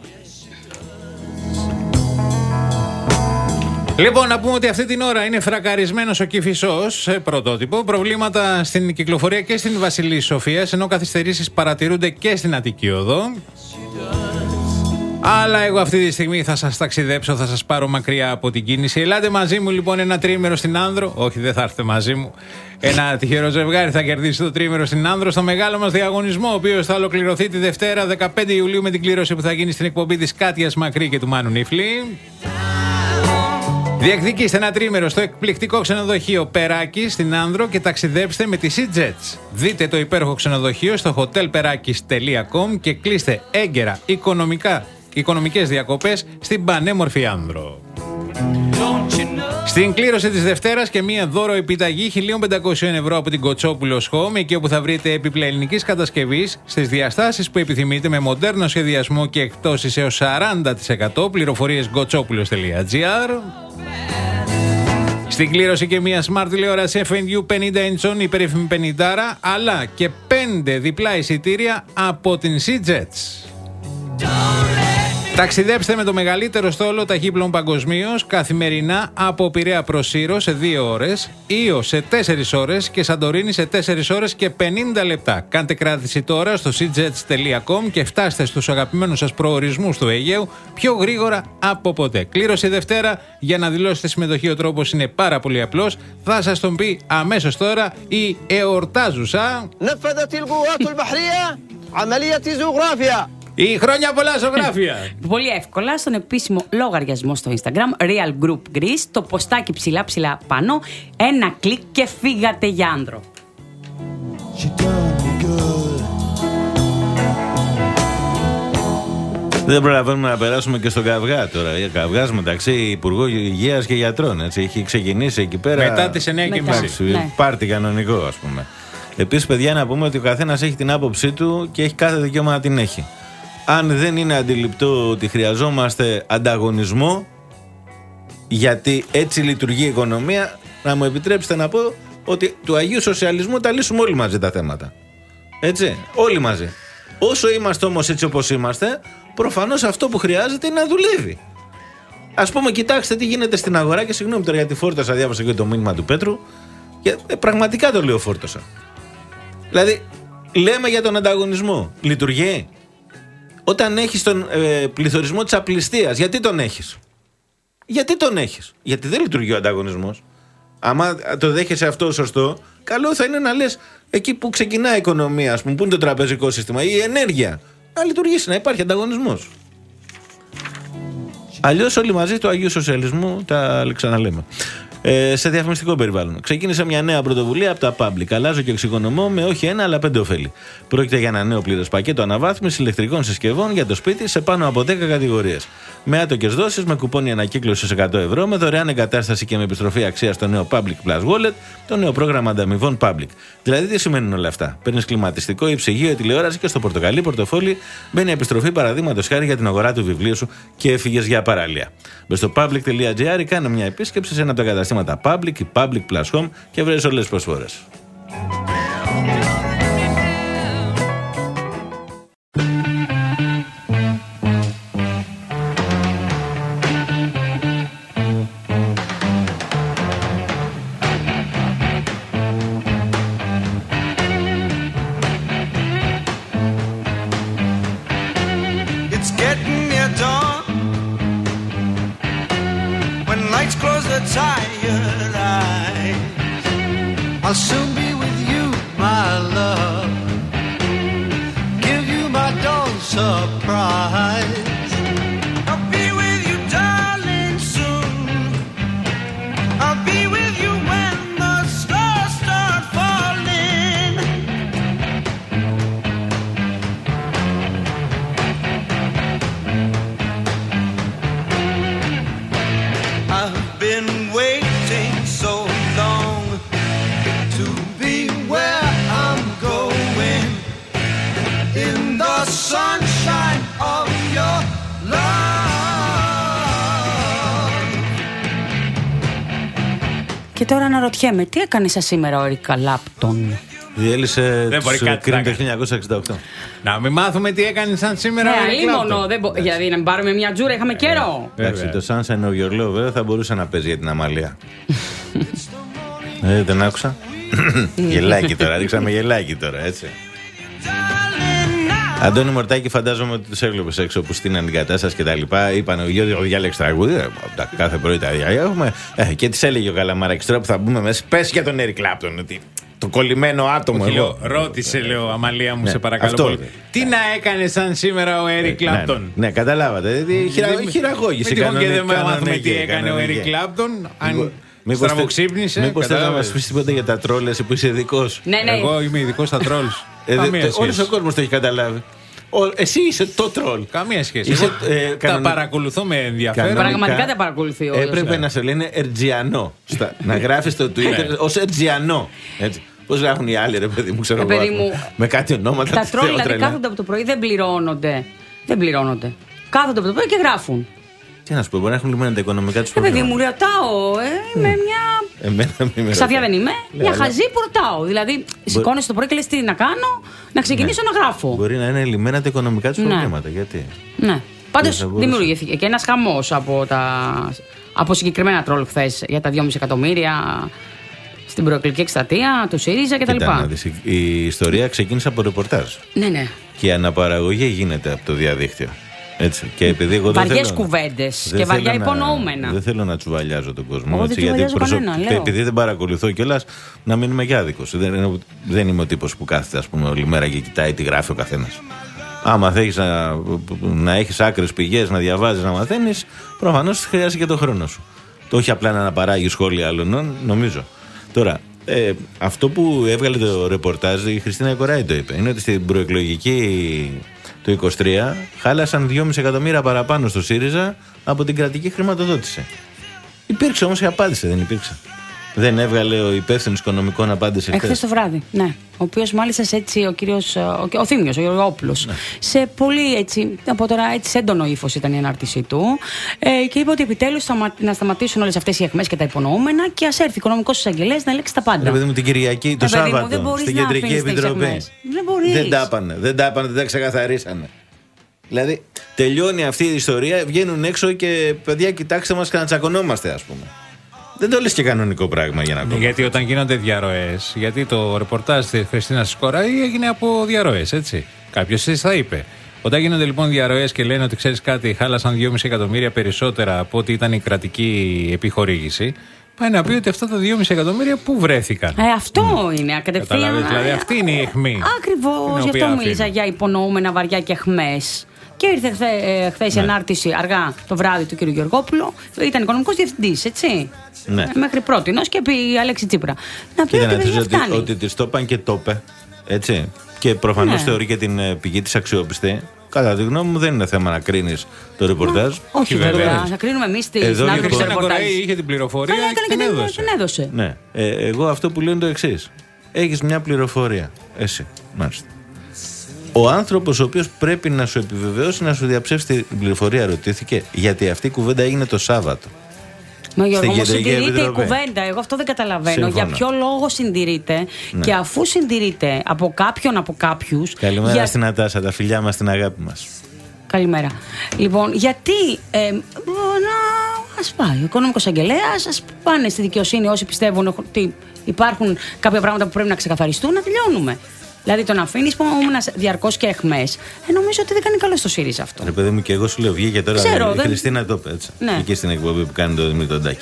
Λοιπόν, να πούμε ότι αυτή την ώρα είναι φρακαρισμένος ο Κηφισός, πρωτότυπο. Προβλήματα στην κυκλοφορία και στην Βασιλής Σοφίας, ενώ καθυστερήσεις παρατηρούνται και στην Αττική Οδό. Αλλά εγώ αυτή τη στιγμή θα σας ταξιδέψω, θα σας πάρω μακριά από την κίνηση. Ελάτε μαζί μου λοιπόν ένα τρίμερο στην Άνδρο. Όχι, δεν θα έρθετε μαζί μου. Ένα τυχερό ζευγάρι θα κερδίσει το τρίμερο στην Άνδρο στο μεγάλο μας διαγωνισμό, ο οποίος θα ολοκληρωθεί τη Δευτέρα δεκαπέντε Ιουλίου με την κλήρωση που θα γίνει στην εκπομπή της Κάτιας Μακρύ και του Μάνου Νίφλη. Διεκδικήστε ένα τρίμερο στο εκπληκτικό ξενοδοχείο Περάκη στην Άνδρο και ταξιδέψτε με τη SeaJets. Δείτε το υπέροχο ξενοδοχείο στο hotel perakis τελεία com και κλείστε έγκαιρα οικονομικά, οικονομικές διακοπές στην πανέμορφη Άνδρο. Στην κλήρωση της Δευτέρας και μία δώρο επιταγή χίλια πεντακόσια ευρώ από την Κοτσόπουλος Home, εκεί όπου θα βρείτε έπιπλα ελληνικής κατασκευής στις διαστάσεις που επιθυμείτε με μοντέρνο σχεδιασμό και εκπτώσεις έως σαράντα τοις εκατό. Πληροφορίες γκοτσόπουλος τελεία gr. Στην κλήρωση και μία smart τηλεόραση εφ εν γιου πενήντα inch, η περίφημη πενήντα, αλλά και πέντε διπλά εισιτήρια από την SeaJets. Ταξιδέψτε με το μεγαλύτερο στόλο ταχύπλων παγκοσμίως καθημερινά από Πειραιά προς Σύρο σε δύο ώρες, Ήο σε τέσσερις ώρες και Σαντορίνη σε τέσσερις ώρες και πενήντα λεπτά. Κάντε κράτηση τώρα στο σι τζετς τελεία κομ και φτάστε στους αγαπημένους σας προορισμούς του Αιγαίου πιο γρήγορα από ποτέ. Κλήρωση Δευτέρα. Για να δηλώσετε συμμετοχή ο τρόπος είναι πάρα πολύ απλός. Θα σας τον πει αμέσως τώρα η εορτάζουσα. Η χρόνια πολλά ζωγράφια. Πολύ εύκολα στον επίσημο λογαριασμό στο Instagram Real Group Greece. Το ποστάκι ψηλά ψηλά πάνω. Ένα κλικ και φύγατε για άνδρο. Δεν προλαβαίνουμε να περάσουμε και στον καυγά τώρα. Καυγάς μεταξύ Υπουργού Υγείας και γιατρών. Έτσι. Έχει ξεκινήσει εκεί πέρα. Μετά τις εννιά και μισή. Ναι. Πάρτι κανονικό, ας πούμε. Επίσης, παιδιά, να πούμε ότι ο καθένας έχει την άποψή του και έχει κάθε δικαίωμα να την έχει. Αν δεν είναι αντιληπτό ότι χρειαζόμαστε ανταγωνισμό, γιατί έτσι λειτουργεί η οικονομία, να μου επιτρέψετε να πω ότι του Αγίου Σοσιαλισμού τα λύσουμε όλοι μαζί τα θέματα. Έτσι, όλοι μαζί. Όσο είμαστε όμως έτσι όπως είμαστε, προφανώς αυτό που χρειάζεται είναι να δουλεύει. Ας πούμε, κοιτάξτε τι γίνεται στην αγορά και συγγνώμη τώρα γιατί φόρτωσα, διάβασα και το μήνυμα του Πέτρου και ε, πραγματικά το λέω φόρτωσα. Δηλαδή, λέμε για τον ανταγωνισμό. Λειτουργεί. Όταν έχεις τον ε, πληθωρισμό της απληστίας, γιατί τον έχεις? Γιατί τον έχεις? Γιατί δεν λειτουργεί ο ανταγωνισμός. Άμα το δέχεσαι αυτό σωστό, καλό θα είναι να λες εκεί που ξεκινάει η οικονομία, ας πούμε, που είναι το τραπεζικό σύστημα ή η ενέργεια, να λειτουργήσει, να υπάρχει ανταγωνισμός. Αλλιώς όλοι μαζί του Αγίου Σοσιαλισμού τα ξαναλέμε. Ε, σε διαφημιστικό περιβάλλον. Ξεκίνησε μια νέα πρωτοβουλία από τα Public. Αλλάζω και εξοικονομώ με όχι ένα αλλά πέντε ωφέλη. Πρόκειται για ένα νέο πλήρες πακέτο αναβάθμισης ηλεκτρικών συσκευών για το σπίτι σε πάνω από δέκα κατηγορίες. Με άτοκες δόσεις, με κουπόνι ανακύκλωσης εκατό ευρώ, με δωρεάν εγκατάσταση και με επιστροφή αξίας στο νέο Public Plus Wallet, το νέο πρόγραμμα ανταμοιβών Public. Δηλαδή, τι σημαίνουν όλα αυτά? Παίρνεις κλιματιστικό ή ψυγείο ή τηλεόραση και στο πορτοκαλί πορτοφόλι μπαίνει επιστροφή παραδείγματος χάρη για την αγορά του βιβλίου σου και έφυγες για παράλια. Μπες στο public τελεία gr, κάνε μια επίσκεψη σε ένα από τα καταστήματα Public ή Public Plus Home και βρες όλες τις προσφορές. I'll soon be with you, my love. Give you my dawn surprise. I'll be with you, darling, soon. I'll be with you when the stars start falling. I've been waiting so long to be where I'm going, in the sunshine of your love. Και τώρα αναρωτιέμαι, τι έκανε σας σήμερα ο Eric Clapton? Διέλυσε το Cream το χίλια εννιακόσια εξήντα οκτώ. Να μην μάθουμε τι έκανε σαν σήμερα ο Eric Clapton. Γιατί να μην πάρουμε μια τζούρα, είχαμε καιρό. Εντάξει, το Sunshine of Your Love βέβαια θα μπορούσε να παίζει για την Αμαλία. ε, δεν άκουσα. Γελάκι τώρα, ρίξαμε γελάκι τώρα, έτσι. Αντώνη Μορτάκη, φαντάζομαι ότι τους έβλεπες έξω που στείναν την κατάσταση και τα λοιπά. Είπαν ο Γιώργος διάλεξε τραγούδι. Κάθε πρωί τα διάλεξε. Ε, και της έλεγε ο Καλαμαράκης τώρα που θα μπούμε μέσα. Πες για τον Eric Clapton ότι το κολλημένο άτομο. Όχι, λέω, ρώτησε, λέω, Αμαλία μου, ναι, σε παρακαλώ αυτό, πολύ. Τι να έκανε σαν σήμερα ο Eric Clapton? Ναι, ναι, ναι, καταλάβατε. Χειραγώγησε. Μην τυχόν και δεν μάθουμε τι έκανε ο Eric Clapton. Αν στραβοξύπνησε. Μήπως θέλει να μας πεις τίποτα για τα τρόλ, εσύ που είσαι ειδικός? Ναι, ναι. Εγώ είμαι ειδικός στα τρόλ. Όλος ο κόσμος το έχει καταλάβει. Εσύ είσαι το τρόλ. Καμία σχέση. Είσαι, ε, κανονι... Τα παρακολουθώ με ενδιαφέρον. Πραγματικά τα παρακολουθεί όλος. Έπρεπε να σε λένε Ερτζιανό. Να γράφεις στο Twitter ως Ερτζιανό. Πώς γράφουν οι άλλοι, ρε παιδί μου, ξέρω εγώ. Με κάτι ονόματα. Τα τρόλ δηλαδή κάθονται από το πρωί, δεν πληρώνονται. Δεν πληρώνονται. Κάθονται από το πρωί και γράφουν. Τι να σου πω, μπορεί να έχουν λυμμένα τα οικονομικά του προβλήματα. Παιδί μου, ρωτάω. Ε, είμαι μια. Ξαφιά δεν είμαι. Μια χαζή που ρωτάω. Δηλαδή, σηκώνεσαι το πρωί και λες τι να κάνω, να ξεκινήσω να γράφω. Μπορεί να είναι λυμμένα τα οικονομικά του προβλήματα. Γιατί. Ναι. Πάντως δημιουργήθηκε και ένας χαμός από, τα... από συγκεκριμένα τρόλ χθες για τα δυόμισι εκατομμύρια στην προεκλογική εκστρατεία του ΣΥΡΙΖΑ κτλ. Η ιστορία ξεκίνησε από ρεπορτάζ. Ναι, ναι. Και η αναπαραγωγή γίνεται από το διαδίκτυο. Έτσι. Και επειδή εγώ δεν βαριές θέλω, κουβέντες και βαριά υπονοούμενα. Δεν θέλω να τσουβαλιάζω τον κόσμο. Εγώ έτσι, δεν γιατί προσω... κανένα, επειδή δεν παρακολουθώ κιόλας, να μην είμαι και άδικος. Δεν, δεν είμαι ο τύπος που κάθεται, ας πούμε, όλη μέρα και κοιτάει τι γράφει ο καθένας. Άμα θέλεις να, να έχεις άκρες πηγές, να διαβάζεις, να μαθαίνεις, προφανώς χρειάζεται και τον χρόνο σου. Το όχι απλά να αναπαράγει σχόλια άλλων, νομίζω. Τώρα, ε, αυτό που έβγαλε το ρεπορτάζ, η Χριστίνα Κοράη το είπε, είναι ότι στην προεκλογική το είκοσι τρία χάλασαν δυόμισι εκατομμύρια παραπάνω στο ΣΥΡΙΖΑ από την κρατική χρηματοδότηση. Υπήρξε όμως η απάντηση, δεν υπήρξε? Δεν έβγαλε ο υπεύθυνος οικονομικών απάντηση χθες? Εχθές το βράδυ, ναι. Ο οποίος μάλιστα σε έτσι, ο κύριος, ο, ο Θήμιος, ο Γεωργόπουλος, ναι. σε πολύ έτσι, από τώρα έτσι σε έντονο ύφος ήταν η ανάρτησή του ε, και είπε ότι επιτέλους σταμα, να σταματήσουν όλες αυτές οι αιχμές και τα υπονοούμενα και ας έρθει ο οικονομικός εισαγγελέας να ελέγξει τα πάντα. Ρε παιδί μου, την Κυριακή, το ε, Σάββατο, μου, στην Κεντρική Επιτροπή. Δεν μπορείς. Δεν τα έπανε, δεν τα έπανε, δεν τα ξεκαθαρίσανε. Δηλαδή, τελειώνει αυτή η ιστορία, βγαίνουν έξω και παιδιά, κοιτάξτε μας και να τσακωνόμαστε, ας πούμε. Δεν το λες και κανονικό πράγμα για να ακούω. Γιατί όταν γίνονται διαρροές, γιατί το ρεπορτάζ της Χριστίνας Κοράη έγινε από διαρροές, έτσι. Κάποιος θα είπε. Όταν γίνονται λοιπόν διαρροές και λένε ότι ξέρεις κάτι, χάλασαν δυόμισι εκατομμύρια περισσότερα από ό,τι ήταν η κρατική επιχορήγηση, πάει να πει ότι αυτά τα δυόμισι εκατομμύρια πού βρέθηκαν. Ε, αυτό mm. είναι ακατευθείαν. Καταλάβες, δηλαδή αυτή είναι η αιχμή. Ακριβώς, γι' αυτό μίλησα για υπονοούμενα βαριά και αιχμές. Και ήρθε χθες η ναι. ανάρτηση αργά το βράδυ του κ. Γεωργόπουλου. Ήταν οικονομικός διευθυντής, έτσι. Ναι. Μέχρι πρότινος και πει η Αλέξη Τσίπρα. Να πει ότι δεν φτάνει. Ότι, ότι της το είπαν και το είπε. Έτσι. Και προφανώς ναι. θεωρεί και την πηγή της αξιόπιστη. Κατά τη γνώμη μου δεν είναι θέμα να κρίνεις το ρεπορτάζ. Μα, όχι βέβαια. Θα κρίνουμε εμείς τη συνάδελφη του ρεπορτάζ. Είχε την πληροφορία και την έδωσε. έδωσε. Ναι. Ε, εγώ αυτό που λέω είναι το εξής. Έχεις μια πληροφορία. Εσύ. Μάλιστα. Ο άνθρωπος ο οποίος πρέπει να σου επιβεβαιώσει, να σου διαψεύσει την πληροφορία, ρωτήθηκε, γιατί αυτή η κουβέντα έγινε το Σάββατο. Μα Γιώργο, όμως συντηρείται η κουβέντα. Εγώ αυτό δεν καταλαβαίνω. Σύμφωνα. Για ποιο λόγο συντηρείται, ναι. και αφού συντηρείται από κάποιον, από κάποιους. Καλημέρα για... στην Ατάσα, τα φιλιά μας, την αγάπη μας. Καλημέρα. Λοιπόν, γιατί. Ε, να ας πάει ο οικονομικός αγγελέας, ας πάνε στη δικαιοσύνη όσοι πιστεύουν ότι υπάρχουν κάποια πράγματα που πρέπει να ξεκαθαριστούν, να τελειώνουμε. Δηλαδή το να αφήνει διαρκώς και αιχμές, ε, νομίζω ότι δεν κάνει καλό στο ΣΥΡΙΖΑ αυτό. Ρε παιδί μου, και εγώ σου λέω, βγήκε τώρα. Ξέρω, η δεν... Χριστίνα το είπε έτσι. Ναι. Εκεί στην εκπομπή που κάνει το Δημήτρη Τοντάκη.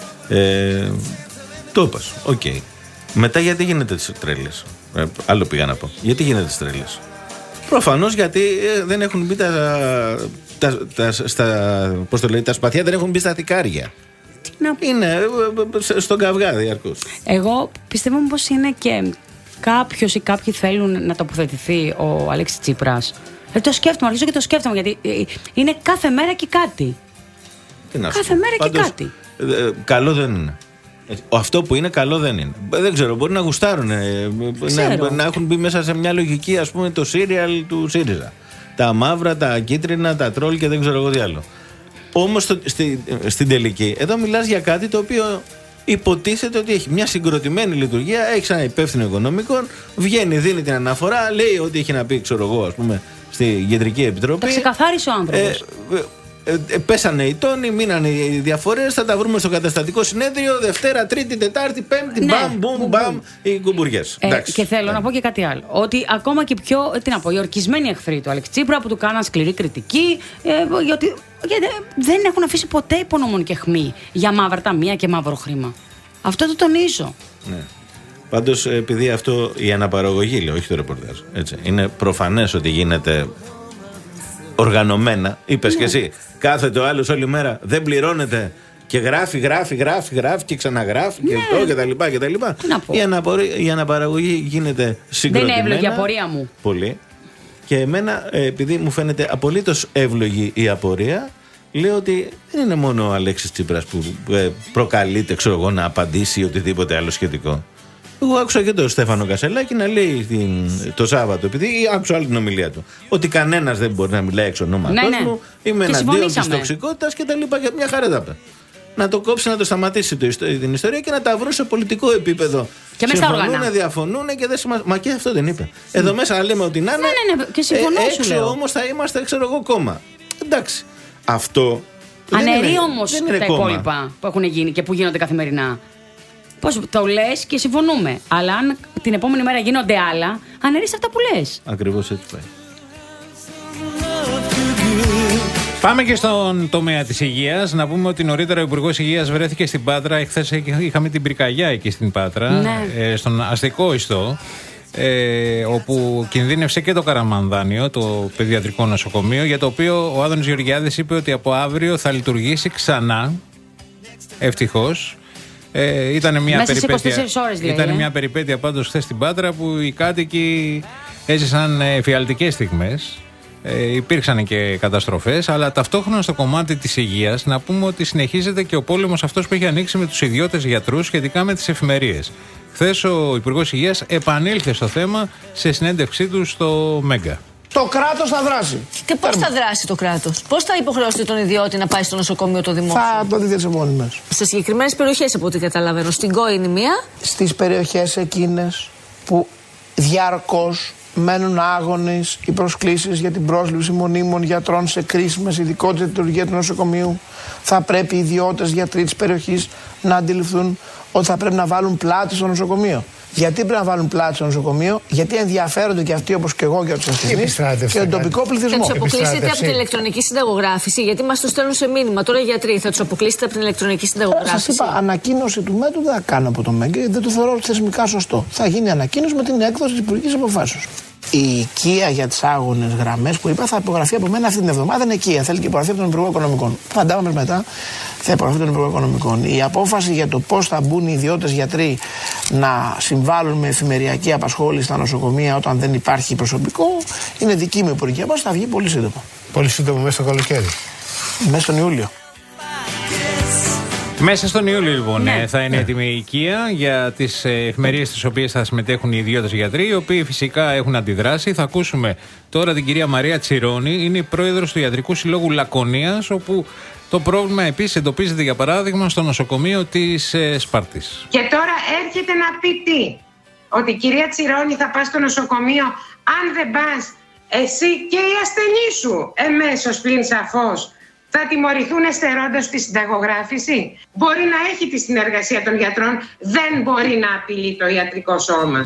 Ε, το είπα. Οκ. Okay. Μετά γιατί γίνεται τις τρέλες. Ε, άλλο πήγα να πω. Γιατί γίνεται τις τρέλες. Προφανώς γιατί ε, δεν έχουν μπει τα, τα, τα, στα, πώς το λέει, τα σπαθιά, δεν έχουν μπει στα θικάρια. Να... Είναι ε, στον καυγά διαρκώς. Εγώ πιστεύω πως είναι και κάποιος ή κάποιοι θέλουν να τοποθετηθεί ο Αλέξης Τσίπρας. Δεν το σκέφτομαι, αρχίζω και το σκέφτομαι, γιατί είναι κάθε μέρα και κάτι. Κάθε μέρα Πάντως, και κάτι. Ε, καλό δεν είναι. Αυτό που είναι καλό δεν είναι. Δεν ξέρω, μπορεί να γουστάρουν, ε, να, να έχουν μπει μέσα σε μια λογική, ας πούμε, το σύριαλ του ΣΥΡΙΖΑ. Τα μαύρα, τα κίτρινα, τα τρόλ και δεν ξέρω εγώ τι άλλο. Όμως στη, στην τελική, εδώ μιλάς για κάτι το οποίο υποτίθεται ότι έχει μια συγκροτημένη λειτουργία, έχει ένα υπεύθυνο οικονομικών, βγαίνει, δίνει την αναφορά, λέει ό,τι έχει να πει, ξέρω εγώ, ας πούμε, στη Κεντρική Επιτροπή. Τα ξεκαθάρισε ο άνθρωπος. Ε, ε, ε, πέσανε οι τόνοι, μείνανε οι διαφορές, θα τα βρούμε στο καταστατικό συνέδριο Δευτέρα, Τρίτη, Τετάρτη, Πέμπτη, ναι, μπαμ, μπουμ, μπαμ, οι κουμπουριές. Ε, και θέλω ε. να πω και κάτι άλλο. Ότι ακόμα και πιο, τι να πω, οι ορκισμένοι εχθροί του Αλέξη Τσίπρα που του κάναν σκληρή κριτική, ε, γιατί, γιατί δεν έχουν αφήσει ποτέ υπονομών και αιχμή για μαύρα ταμεία και μαύρο χρήμα. Αυτό το τονίζω. Ναι. Πάντως, επειδή αυτό η αναπαραγωγή, λέω, όχι το ρεπορτάζ, έτσι, είναι προφανές ότι γίνεται οργανωμένα. Είπες ναι. και εσύ, κάθεται ο άλλος όλη μέρα, δεν πληρώνεται και γράφει, γράφει, γράφει, γράφει και ξαναγράφει ναι. και αυτό και τα λοιπά και τα λοιπά. Η, αναπορ... η αναπαραγωγή γίνεται συγκροτημένα. Δεν είναι εύλογη η απορία μου. Πολύ. Και εμένα, επειδή μου φαίνεται απολύτως εύλογη η απορία, λέω ότι δεν είναι μόνο ο Αλέξης Τσίπρας που προκαλείται, ξέρω εγώ, να απαντήσει ή οτιδήποτε άλλο σχετικό. Εγώ άκουσα και τον Στέφανο Κασελάκη να λέει την, το Σάββατο, επειδή άκουσα άλλη την ομιλία του, ότι κανένας δεν μπορεί να μιλάει εξ ονόματός ναι, ναι. μου, είμαι εναντίον της τοξικότητας και τα λοιπά. Και μια χαρά τα είπε. Να το κόψει, να το σταματήσει το, την ιστορία και να τα βρουν σε πολιτικό επίπεδο. Και μέσα στα όργανα. Διαφωνούν και δεν σημαίνει. Μα και αυτό δεν είπε. Εδώ μέσα λέμε ότι να είναι. Ναι, ναι, ναι. Και συμφωνώ. Ε, έξω όμως θα είμαστε, ξέρω εγώ, κόμμα. Εντάξει. Αυτό. Αναιρεί όμως τα υπόλοιπα που έχουν γίνει και που γίνονται καθημερινά. Πώς το λες και συμφωνούμε. Αλλά αν την επόμενη μέρα γίνονται άλλα, αναιρείς αυτά που λες. Ακριβώς έτσι πάει. Πάμε και στον τομέα της υγείας. Να πούμε ότι νωρίτερα ο Υπουργός Υγείας βρέθηκε στην Πάτρα. Εχθές είχαμε την πυρκαγιά εκεί στην Πάτρα, ναι. ε, στον αστικό ιστό, ε, όπου κινδύνευσε και το Καραμανδάνιο, το παιδιατρικό νοσοκομείο, για το οποίο ο Άδωνης Γεωργιάδης είπε ότι από αύριο θα λειτουργήσει ξανά. Ευτυχώς. Ε, ήταν μια Μέσα περιπέτεια, ώρες, λέει, ήταν ε. μια περιπέτεια πάντως χθες στην Πάτρα που οι κάτοικοι έζησαν εφιαλτικές στιγμές. Ε, υπήρξαν και καταστροφές, αλλά ταυτόχρονα στο κομμάτι της υγείας να πούμε ότι συνεχίζεται και ο πόλεμος αυτός που έχει ανοίξει με τους ιδιώτες γιατρούς σχετικά με τις εφημερίες. Χθες ο Υπουργός Υγείας επανήλθε στο θέμα σε συνέντευξή του στο Μέγκα. Το κράτος θα δράσει. Και πώς θα δράσει το κράτος, πώς θα υποχρεώσει τον ιδιώτη να πάει στο νοσοκομείο το δημόσιο? Θα το δείτε σε μόνοι μας. Σε συγκεκριμένες περιοχές, από ό,τι καταλαβαίνω. Στην Κό είναι μία. Στις περιοχές εκείνες που διαρκώς μένουν άγονες οι προσκλήσεις για την πρόσληψη μονίμων γιατρών σε κρίσιμες ειδικότητες τη λειτουργία του νοσοκομείου, θα πρέπει οι ιδιώτες γιατροί της περιοχής να αντιληφθούν ότι θα πρέπει να βάλουν πλάτη στο νοσοκομείο. Γιατί πρέπει να βάλουν πλάτη στο νοσοκομείο? Γιατί ενδιαφέρονται και αυτοί όπως και εγώ για τους ασθενείς και τον τοπικό πληθυσμό. Θα τους αποκλείσετε από την ηλεκτρονική συνταγογράφηση? Γιατί μας το στέλνουν σε μήνυμα τώρα οι γιατροί. Θα τους αποκλείσετε από την ηλεκτρονική συνταγογράφηση? Σας είπα, ανακοίνωση του μέτρου δεν θα κάνω από το ΜΕΓΚ, δεν το θεωρώ θεσμικά σωστό. Θα γίνει ανακοίνωση με την έκδοση της υπουργικής αποφάσεως. Η οικία για τις άγονες γραμμές που είπα θα υπογραφεί από μένα αυτή την εβδομάδα. Είναι οικία. Θέλει και υπογραφή από τον Υπουργό Οικονομικών. Φαντάμε μετά θα υπογραφεί τον Υπουργό Οικονομικών. Η απόφαση για το πώς θα μπουν οι ιδιώτες γιατροί να συμβάλλουν με εφημεριακή απασχόληση στα νοσοκομεία όταν δεν υπάρχει προσωπικό είναι δική μου υπουργική απόφαση. Θα βγει πολύ σύντομα. Πολύ σύντομα, μέσα στο καλοκαίρι. Μέσα στον Ιούλιο. Μέσα στον Ιούλιο, λοιπόν, Ναι. θα είναι έτοιμη η οικία για τις εφημερίες στις οποίες θα συμμετέχουν οι ιδιώτες γιατροί, οι οποίοι φυσικά έχουν αντιδράσει. Θα ακούσουμε τώρα την κυρία Μαρία Τσιρόνη, είναι η πρόεδρος του Ιατρικού Συλλόγου Λακωνίας, όπου το πρόβλημα επίσης εντοπίζεται, για παράδειγμα, στο νοσοκομείο της ε, Σπάρτης. Και τώρα έρχεται να πει τι? Ότι κυρία Τσιρόνη θα πας στο νοσοκομείο, αν δεν πας εσύ και οι ασθενείς σου εμέσως πλην σαφώς θα τιμωρηθούν εστερώντας τη συνταγογράφηση. Μπορεί να έχει τη συνεργασία των γιατρών, δεν μπορεί να απειλεί το ιατρικό σώμα.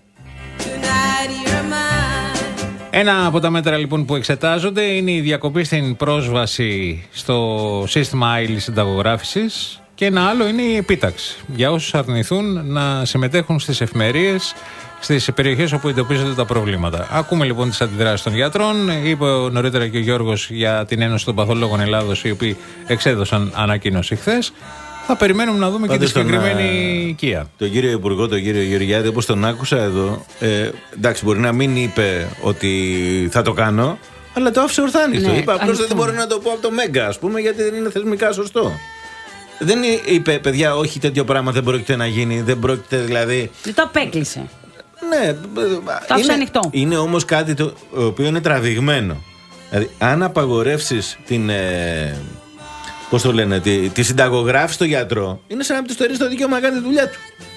Ένα από τα μέτρα λοιπόν που εξετάζονται είναι η διακοπή στην πρόσβαση στο σύστημα άειλης συνταγογράφησης και ένα άλλο είναι η επίταξη για όσους αρνηθούν να συμμετέχουν στις εφημερίες στις περιοχές όπου εντοπίζονται τα προβλήματα. Ακούμε λοιπόν τις αντιδράσεις των γιατρών. Είπε νωρίτερα και ο Γιώργος για την Ένωση των Παθολόγων Ελλάδος, οι οποίοι εξέδωσαν ανακοίνωση χθες. Θα περιμένουμε να δούμε Πάντως και τη συγκεκριμένη τον, οικία. Τον κύριο Υπουργό, τον κύριο Γεωργιάδη, όπως τον άκουσα εδώ, ε, εντάξει, μπορεί να μην είπε ότι θα το κάνω, αλλά το άφησε ορθάνιστο. Ναι, είπα απλώς δεν μπορώ να το πω από το Μέγκα, ας πούμε, γιατί δεν είναι θεσμικά σωστό. Δεν είπε, παιδιά, όχι, τέτοιο πράγμα δεν πρόκειται να γίνει, δεν πρόκειται δηλαδή. Δεν το απέκλεισε. Ναι, το άφησε ανοιχτό. Είναι όμως κάτι το οποίο είναι τραβηγμένο. Δηλαδή, αν απαγορεύσεις την. Ε, πώς το λένε, τη, τη συνταγογράφηση στο γιατρό, είναι σαν να του στερείς το δικαίωμα να κάνει τη δουλειά του.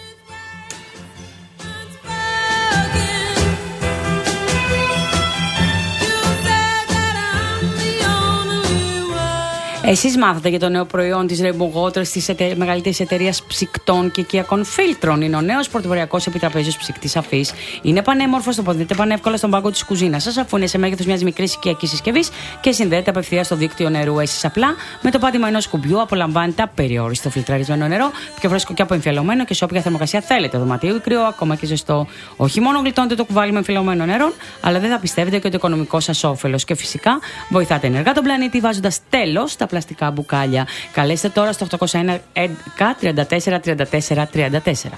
Εσείς μάθατε για το νέο προϊόν της Rainbow Waters της εται... μεγαλύτερης εταιρείας ψυκτών και οικιακών φίλτρων. Είναι ο νέος πορτοβοριακός επιτραπέζιος ψυκτής αφής. Είναι πανέμορφος, τοποθετείται πανεύκολα στον πάγκο της κουζίνας σας, αφού είναι σε μέγεθος μιας μικρής οικιακής συσκευής και συνδέεται απευθείας στο δίκτυο νερού. Εσείς απλά με το πάτημα ενός κουμπιού απολαμβάνετε απεριόριστο φιλτραρισμένο νερό, πιο φρέσκο και αποεμφιαλωμένο και σε όποια θερμοκρασία θέλετε, δωματίου ή κρύο, ακόμα και ζεστό. Όχι μόνο γλιτώνετε το κουβάλι με εμφιαλωμένο νερό, αλλά δεν θα πιστεύετε και το οικονομικό σας όφελος. Και φυσικά βοηθάτε ενεργά τον πλανήτη βάζοντας τέλος στα πλαστικά μπουκάλια. Καλέστε τώρα στο οκτώ μηδέν ένα έντεκα τριάντα τέσσερα τριάντα τέσσερα τριάντα τέσσερα.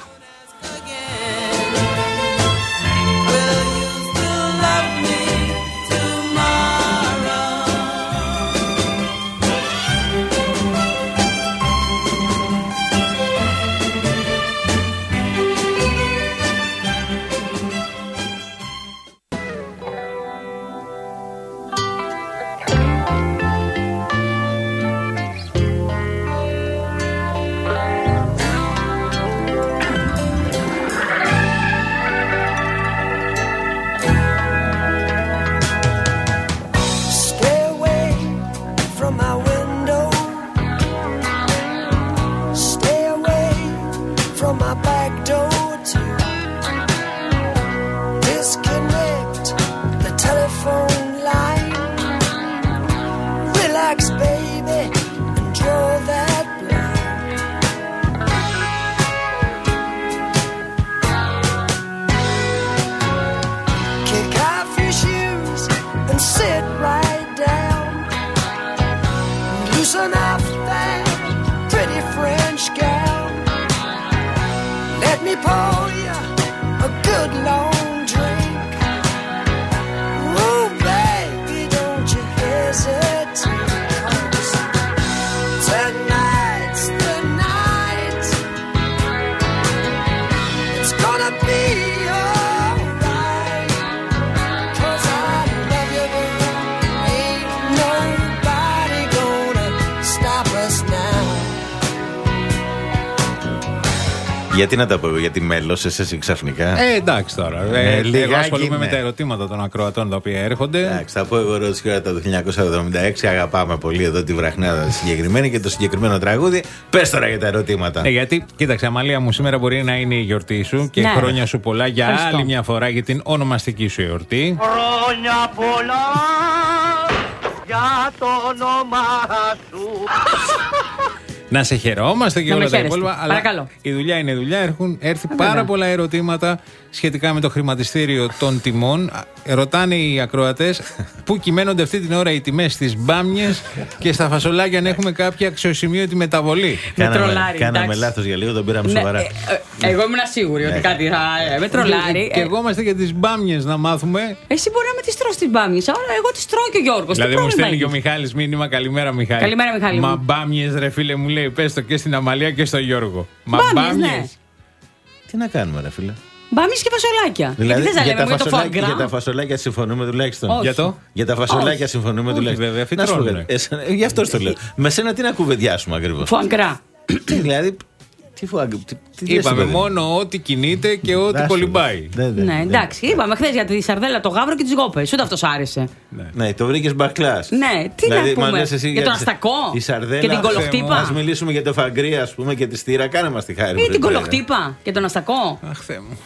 Γιατί να τα πω, γιατί μέλος εσύ ξαφνικά. Ε, εντάξει τώρα. Ε, ε, λιγάκι, εγώ ασχολούμαι ναι. με τα ερωτήματα των ακροατών τα οποία έρχονται. Εντάξει, θα πω εγώ ρώτηση το χίλια εννιακόσια εβδομήντα έξι. Αγαπάμε πολύ εδώ τη βραχνάδα συγκεκριμένη και το συγκεκριμένο τραγούδι. Πες τώρα για τα ερωτήματα. Ε, γιατί, κοίταξε, Αμαλία μου, σήμερα μπορεί να είναι η γιορτή σου και Ναι. χρόνια σου πολλά για Ευχαριστώ. άλλη μια φορά για την ονομαστική σου εορτή. Χρόνια πολλά για το όνομά σου. Να σε χαιρόμαστε και Να με όλα τα χαίρεστε. υπόλοιπα. Αλλά Παρακαλώ. η δουλειά είναι δουλειά. Έχουν έρθει Ε, πάρα βέβαια. πολλά ερωτήματα σχετικά με το χρηματιστήριο των τιμών. Ρωτάνε οι ακροατές πού κυμαίνονται αυτή την ώρα οι τιμές στις μπάμιες και στα φασολάκια, αν έχουμε κάποια αξιοσημείωτη μεταβολή. Με τρολάρι, Κάναμε εντάξει. λάθος για λίγο, τον πήραμε Ναι, σοβαρά. ε, ε, εγώ ήμουν σίγουρη ότι κάτι θα. ε, Με τρολάρι. Και ε, εγώ είμαστε για τις μπάμιες να μάθουμε. Εσύ μπορεί να με τις τρως τις μπάμιες. Άρα εγώ τις τρώω και ο Γιώργος. Δηλαδή Τι μου πρόβλημα στέλνει και ο έχει? Μιχάλης μήνυμα. Καλημέρα, Μιχάλη. Καλημέρα, Μιχάλη Μα μου. μπάμιες, ρε φίλε, μου λέει. Πες το και στην Αμαλία και στο Γιώργο. Μα Μπάμιες, ναι. Τι να κάνουμε, ρε φίλε. Μπάμιες και φασολάκια. Δηλαδή, Γιατί δεν για, λέμε τα για το φασολάκια, για τα φαγκρά. φασολάκια συμφωνούμε τουλάχιστον. Όχι. Για το. Για τα φασολάκια Όχι. συμφωνούμε Όχι, τουλάχιστον. βέβαια, Να σου πω φυτρώνουνε. κάτι. Εσένα- Γι' αυτό το λέω. Με σένα τι να κουβεντιάσουμε ακριβώς. Φαγκρά. Τι, δηλαδή. Τι φουάγκ. Τι, τι λες, Είπαμε παιδί μου. μόνο ό,τι κινείται και ό,τι Δάσου, κολυμπάει. δεν- δεν- Ναι, δεν- εντάξει. Είπαμε χθε για τη σαρδέλα, το γάβρο και τις γόπες. Ούτε αυτό άρεσε. Ναι, το βρήκε μπακλά. Ναι, τι να πούμε. Για τον αστακό η σαρδέλα, και την κολοχτύπα. Α μιλήσουμε για το φαγκρί, α πούμε, και τη στήρα. Κάνε μα τη χάρη. Ή βρε, την τώρα. κολοχτύπα και τον αστακό. Αχ, Θεέ μου.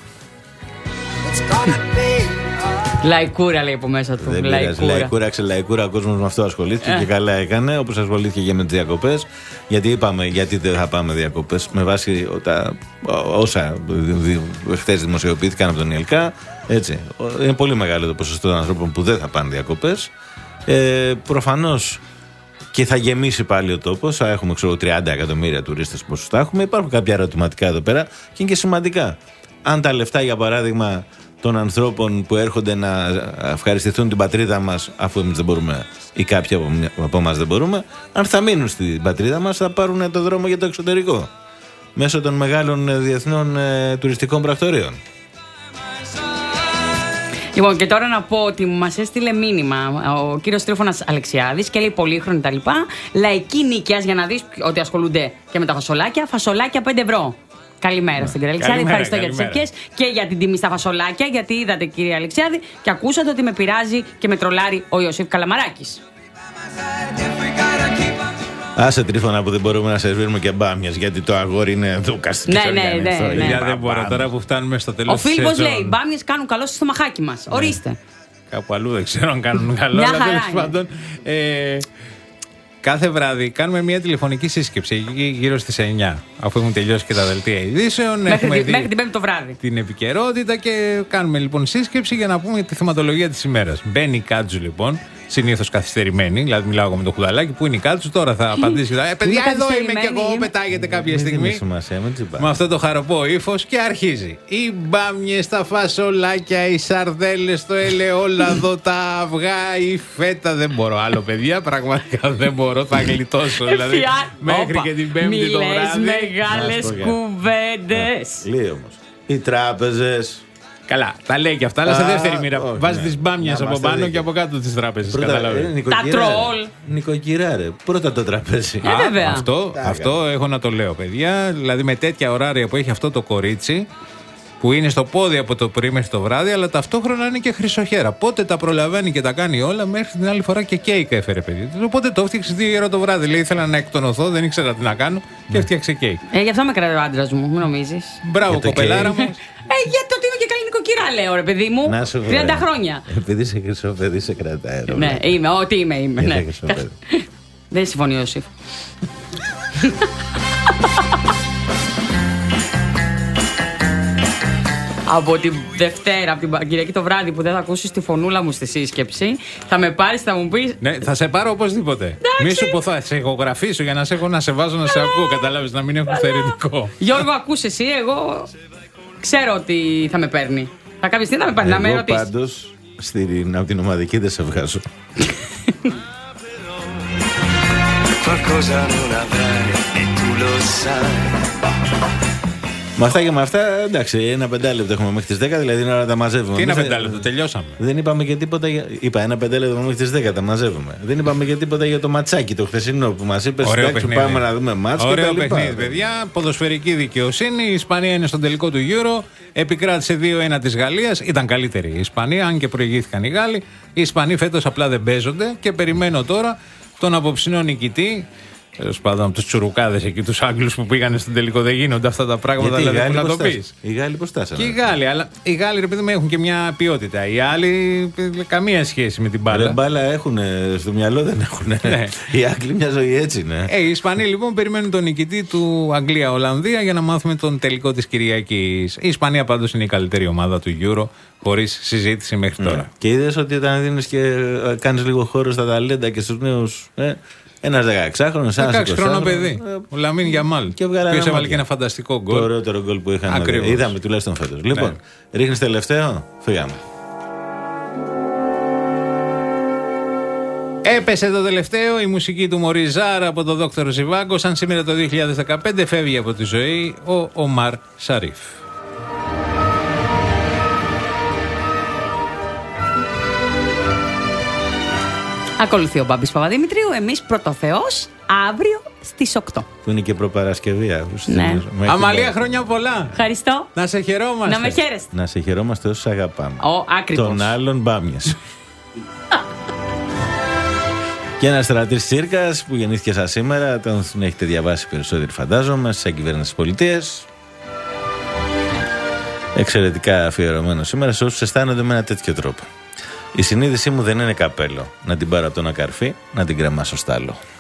Λαϊκούρα λέει από μέσα του. Δεν πειράζει. Λαϊκούρα. Λαϊκούρα, ξελαϊκούρα, ο κόσμο με αυτό ασχολήθηκε Ε. και καλά έκανε. Όπω ασχολήθηκε και με τι διακοπέ. Γιατί είπαμε, γιατί δεν θα πάμε διακοπέ. Με βάση τα, όσα χθε δημοσιοποιήθηκαν από τον ΙΕΛΚΑ. Έτσι. Είναι πολύ μεγάλο το ποσοστό των ανθρώπων που δεν θα πάνε διακοπέ. Ε, Προφανώ και θα γεμίσει πάλι ο τόπο. Θα έχουμε ξέρω, τριάντα εκατομμύρια τουρίστες πόσους θα έχουμε. Υπάρχουν κάποια ερωτηματικά εδώ πέρα και είναι και σημαντικά. Αν τα λεφτά, για παράδειγμα, των ανθρώπων που έρχονται να ευχαριστηθούν την πατρίδα μας, αφού εμείς δεν μπορούμε ή κάποιοι από, από εμάς δεν μπορούμε, αν θα μείνουν στην πατρίδα μας, θα πάρουν το δρόμο για το εξωτερικό μέσω των μεγάλων ε, διεθνών ε, τουριστικών πρακτορείων. Λοιπόν, και τώρα να πω ότι μας έστειλε μήνυμα ο κύριος Τρίφωνας Αλεξιάδης και λέει πολύχρονη τα λοιπά. Λαϊκή νίκαιας, για να δεις ότι ασχολούνται και με τα φασολάκια. Φασολάκια πέντε ευρώ. Καλημέρα στην κυρία Αλεξιάδη. Καλημέρα, Ευχαριστώ καλημέρα. για τις ευχές και για την τιμή στα φασολάκια. Γιατί είδατε, κυρία Αλεξιάδη, και ακούσατε ότι με πειράζει και με τρολάρει ο Ιωσήφ Καλαμαράκης. Άσε Τρίφωνα που δεν μπορούμε να σερβίρουμε και μπάμιας, γιατί το αγόρι είναι δούκας. Ναι, ναι, ναι, ναι. Παιδιά, δεν μπορώ τώρα που φτάνουμε στο τέλος Ο της Φίλιππος σεζόν. λέει: μπάμιες κάνουν καλό στο στομαχάκι μας. Ορίστε. Κάπου αλλού δεν ξέρω αν κάνουν καλό. Μια Αλλά χαρά τέλος είναι. πάντων. Ε, κάθε βράδυ κάνουμε μια τηλεφωνική σύσκεψη εκεί γύρω στις εννιά. Αφού έχουν τελειώσει και τα δελτία ειδήσεων. Μέχρι, έχουμε τη- δει μέχρι την Πέμπτη το βράδυ. την επικαιρότητα και κάνουμε λοιπόν σύσκεψη για να πούμε τη θεματολογία της ημέρας. Μπαίνει η Κάτζου λοιπόν, συνήθως καθυστερημένη. Δηλαδή μιλάω εγώ με το Χουδαλάκι που είναι η Κάτζου. Τώρα θα απαντήσει. Ε, παιδιά, Είναι εδώ είμαι και καθυστερημένη, εγώ. είμαι. Πετάγεται κάποια Μην στιγμή. δίνεις σημασία, μην τσιμπάς. Με αυτό το χαροπό ύφος και αρχίζει. Οι μπάμιες, τα φασολάκια, οι σαρδέλες, το ελαιόλαδο, τα αυγά, η φέτα. Δεν μπορώ άλλο, παιδιά. Πραγματικά δεν μπορώ. Θα γλιτώσω. Δηλαδή, Φιά- μέχρι Όπα. και την Πέμπτη Μη το λες βράδυ. μεγάλες Να σου πω κάτι. κουβέντες. Λέει όμως. Οι τράπεζες. Καλά, τα λέει και αυτά, αλλά σε Α, δεύτερη μοίρα. όχι, Βάζει ναι. τις μπάμιες Να από είμαστε πάνω δίκαιοι. και από κάτω τις τράπεζες. Πρώτα, Καταλαβαίνω. ε, νοικοκυρά, Τα ρε. τρόλ. Νοικοκυρά, ρε. Πρώτα το τραπέζι. Ε, βέβαια. Αυτό, Τα αυτό έχω να το λέω, παιδιά. Δηλαδή με τέτοια ωράρια που έχει αυτό το κορίτσι, που είναι στο πόδι από το πρωί μέχρι το βράδυ, αλλά ταυτόχρονα είναι και χρυσοχέρα. Πότε τα προλαβαίνει και τα κάνει όλα, μέχρι την άλλη φορά και κέικ έφερε, παιδί. Οπότε το έφτιαξε δύο ώρα το βράδυ. Λέει: ήθελα να εκτονωθώ, δεν ήξερα τι να κάνω και έφτιαξε κέικ. Ε, γι' αυτό με κρατάει ο άντρας μου, μην νομίζεις. Μπράβο, Για το κοπελάρα κέικ. μου. Ε, για το ότι είμαι και καλή νοικοκυρά, λέω, ρε παιδί μου. Να σου πω, τριάντα ρε. χρόνια. Επειδή είσαι χρυσό παιδί, σε κρατάει. ρε, Ναι, βλάκα. είμαι, ό,τι είμαι, είμαι. Είσαι Ναι. χρυσό παιδί. Δεν συμφωνεί ο Ιωσήφ. Από τη Δευτέρα, από την Κυριακή το βράδυ που δεν θα ακούσεις τη φωνούλα μου στη σύσκεψη, θα με πάρεις, θα μου πεις. Ναι, θα σε πάρω οπωσδήποτε. Μη σου πω, θα σε ηχογραφήσω για να σε έχω να σε βάζω να σε ακούω. Καταλάβεις, να μην έχω θερητικό. Γιώργο, ακούς εσύ, εγώ ξέρω ότι θα με παίρνει. Θα κάποια στιγμή θα με παίρνει, να με Εγώ ρωτήσεις. πάντως στην, από την ομαδική δεν σε βγάζω. Qualcosa non avrai e tu lo sai. Με αυτά και με αυτά, εντάξει, ένα πεντάλεπτο έχουμε μέχρι τις δέκα, δηλαδή είναι ώρα να τα μαζεύουμε. Τι ένα Εμείς, πεντάλεπτο, τελειώσαμε. Δεν είπαμε και τίποτα για. Είπα ένα πεντάλεπτο μέχρι τις δέκα, τα μαζεύουμε. Δεν είπαμε και τίποτα για το ματσάκι το χθεσινό που μας είπε. Εντάξει, πάμε να δούμε μάτς. Ωραίο παιχνίδι, παιδιά. Ποδοσφαιρική δικαιοσύνη. Η Ισπανία είναι στον τελικό του Euro. Επικράτησε δύο ένα της Γαλλίας. Ήταν καλύτερη η Ισπανία, αν και προηγήθηκαν οι Γάλλοι. Οι Ισπανοί φέτος απλά δεν παίζονται και περιμένω τώρα τον απόψινό νικητή. Τέλος πάντων, από τους τσουρουκάδες εκεί, τους Άγγλους που πήγανε στον τελικό, δεν γίνονται αυτά τα πράγματα. Γιατί δηλαδή, οι που να το πεις. Οι Γάλλοι πώς στάσανε. Και οι Γάλλοι, αλλά οι Γάλλοι, ρε παιδί μου, έχουν και μια ποιότητα. Οι άλλοι, καμία σχέση με την μπάλα. Ρε μπάλα έχουν, στο μυαλό δεν έχουν. Ναι. Οι Άγγλοι μια ζωή έτσι είναι. Ε, οι Ισπανοί λοιπόν περιμένουν τον νικητή του Αγγλία-Ολλανδία για να μάθουμε τον τελικό της Κυριακής. Η Ισπανία πάντως είναι η καλύτερη ομάδα του Euro, χωρίς συζήτηση μέχρι τώρα. Ναι. Και είδες ότι όταν δίνεις και κάνεις λίγο χώρο στα ταλέντα και στους νέους. Ε, Ένας δεκαεξάχρονος, ένας εικοσιχρονό παιδί. Ε, ο Λαμίν Γιαμάλ. Και έβαλε και ένα φανταστικό γκολ. Το ωραιότερο γκολ που είχαμε δει. Είδαμε τουλάχιστον φέτος. Λοιπόν, ναι. Ρίχνεις τελευταίο, φύγαμε. Έπεσε το τελευταίο, η μουσική του Μοριζάρ από τον Δόκτωρο Ζιβάγκο. Σαν σήμερα το δύο χιλιάδες δεκαπέντε φεύγει από τη ζωή ο Ομάρ Σαρίφ. Ακολουθεί ο Μπάμπης Παπαδημητρίου, εμείς πρωτοθεός, αύριο στις οκτώ. Που είναι και προπαρασκευή αύριο. Ναι. Αμαλία, χρόνια πολλά. Ευχαριστώ. Να σε χαιρόμαστε. Να με χαίρεστε. Να σε χαιρόμαστε όσους αγαπάμε. Ο, ακριβώς. Τον άλλον μπάμιας. Και ένα στρατής Τσίρκας που γεννήθηκε σαν σήμερα, τον έχετε διαβάσει περισσότεροι φαντάζομαι, σαν κυβέρνηση της πολιτείας. Εξαιρετικά αφιερωμένο σήμερα σε όσους αισθάνονται με ένα τέτοιο τρόπο. Η συνείδησή μου δεν είναι καπέλο. Να την πάρω από τον ακαρφί, να την κρεμάσω στάλο.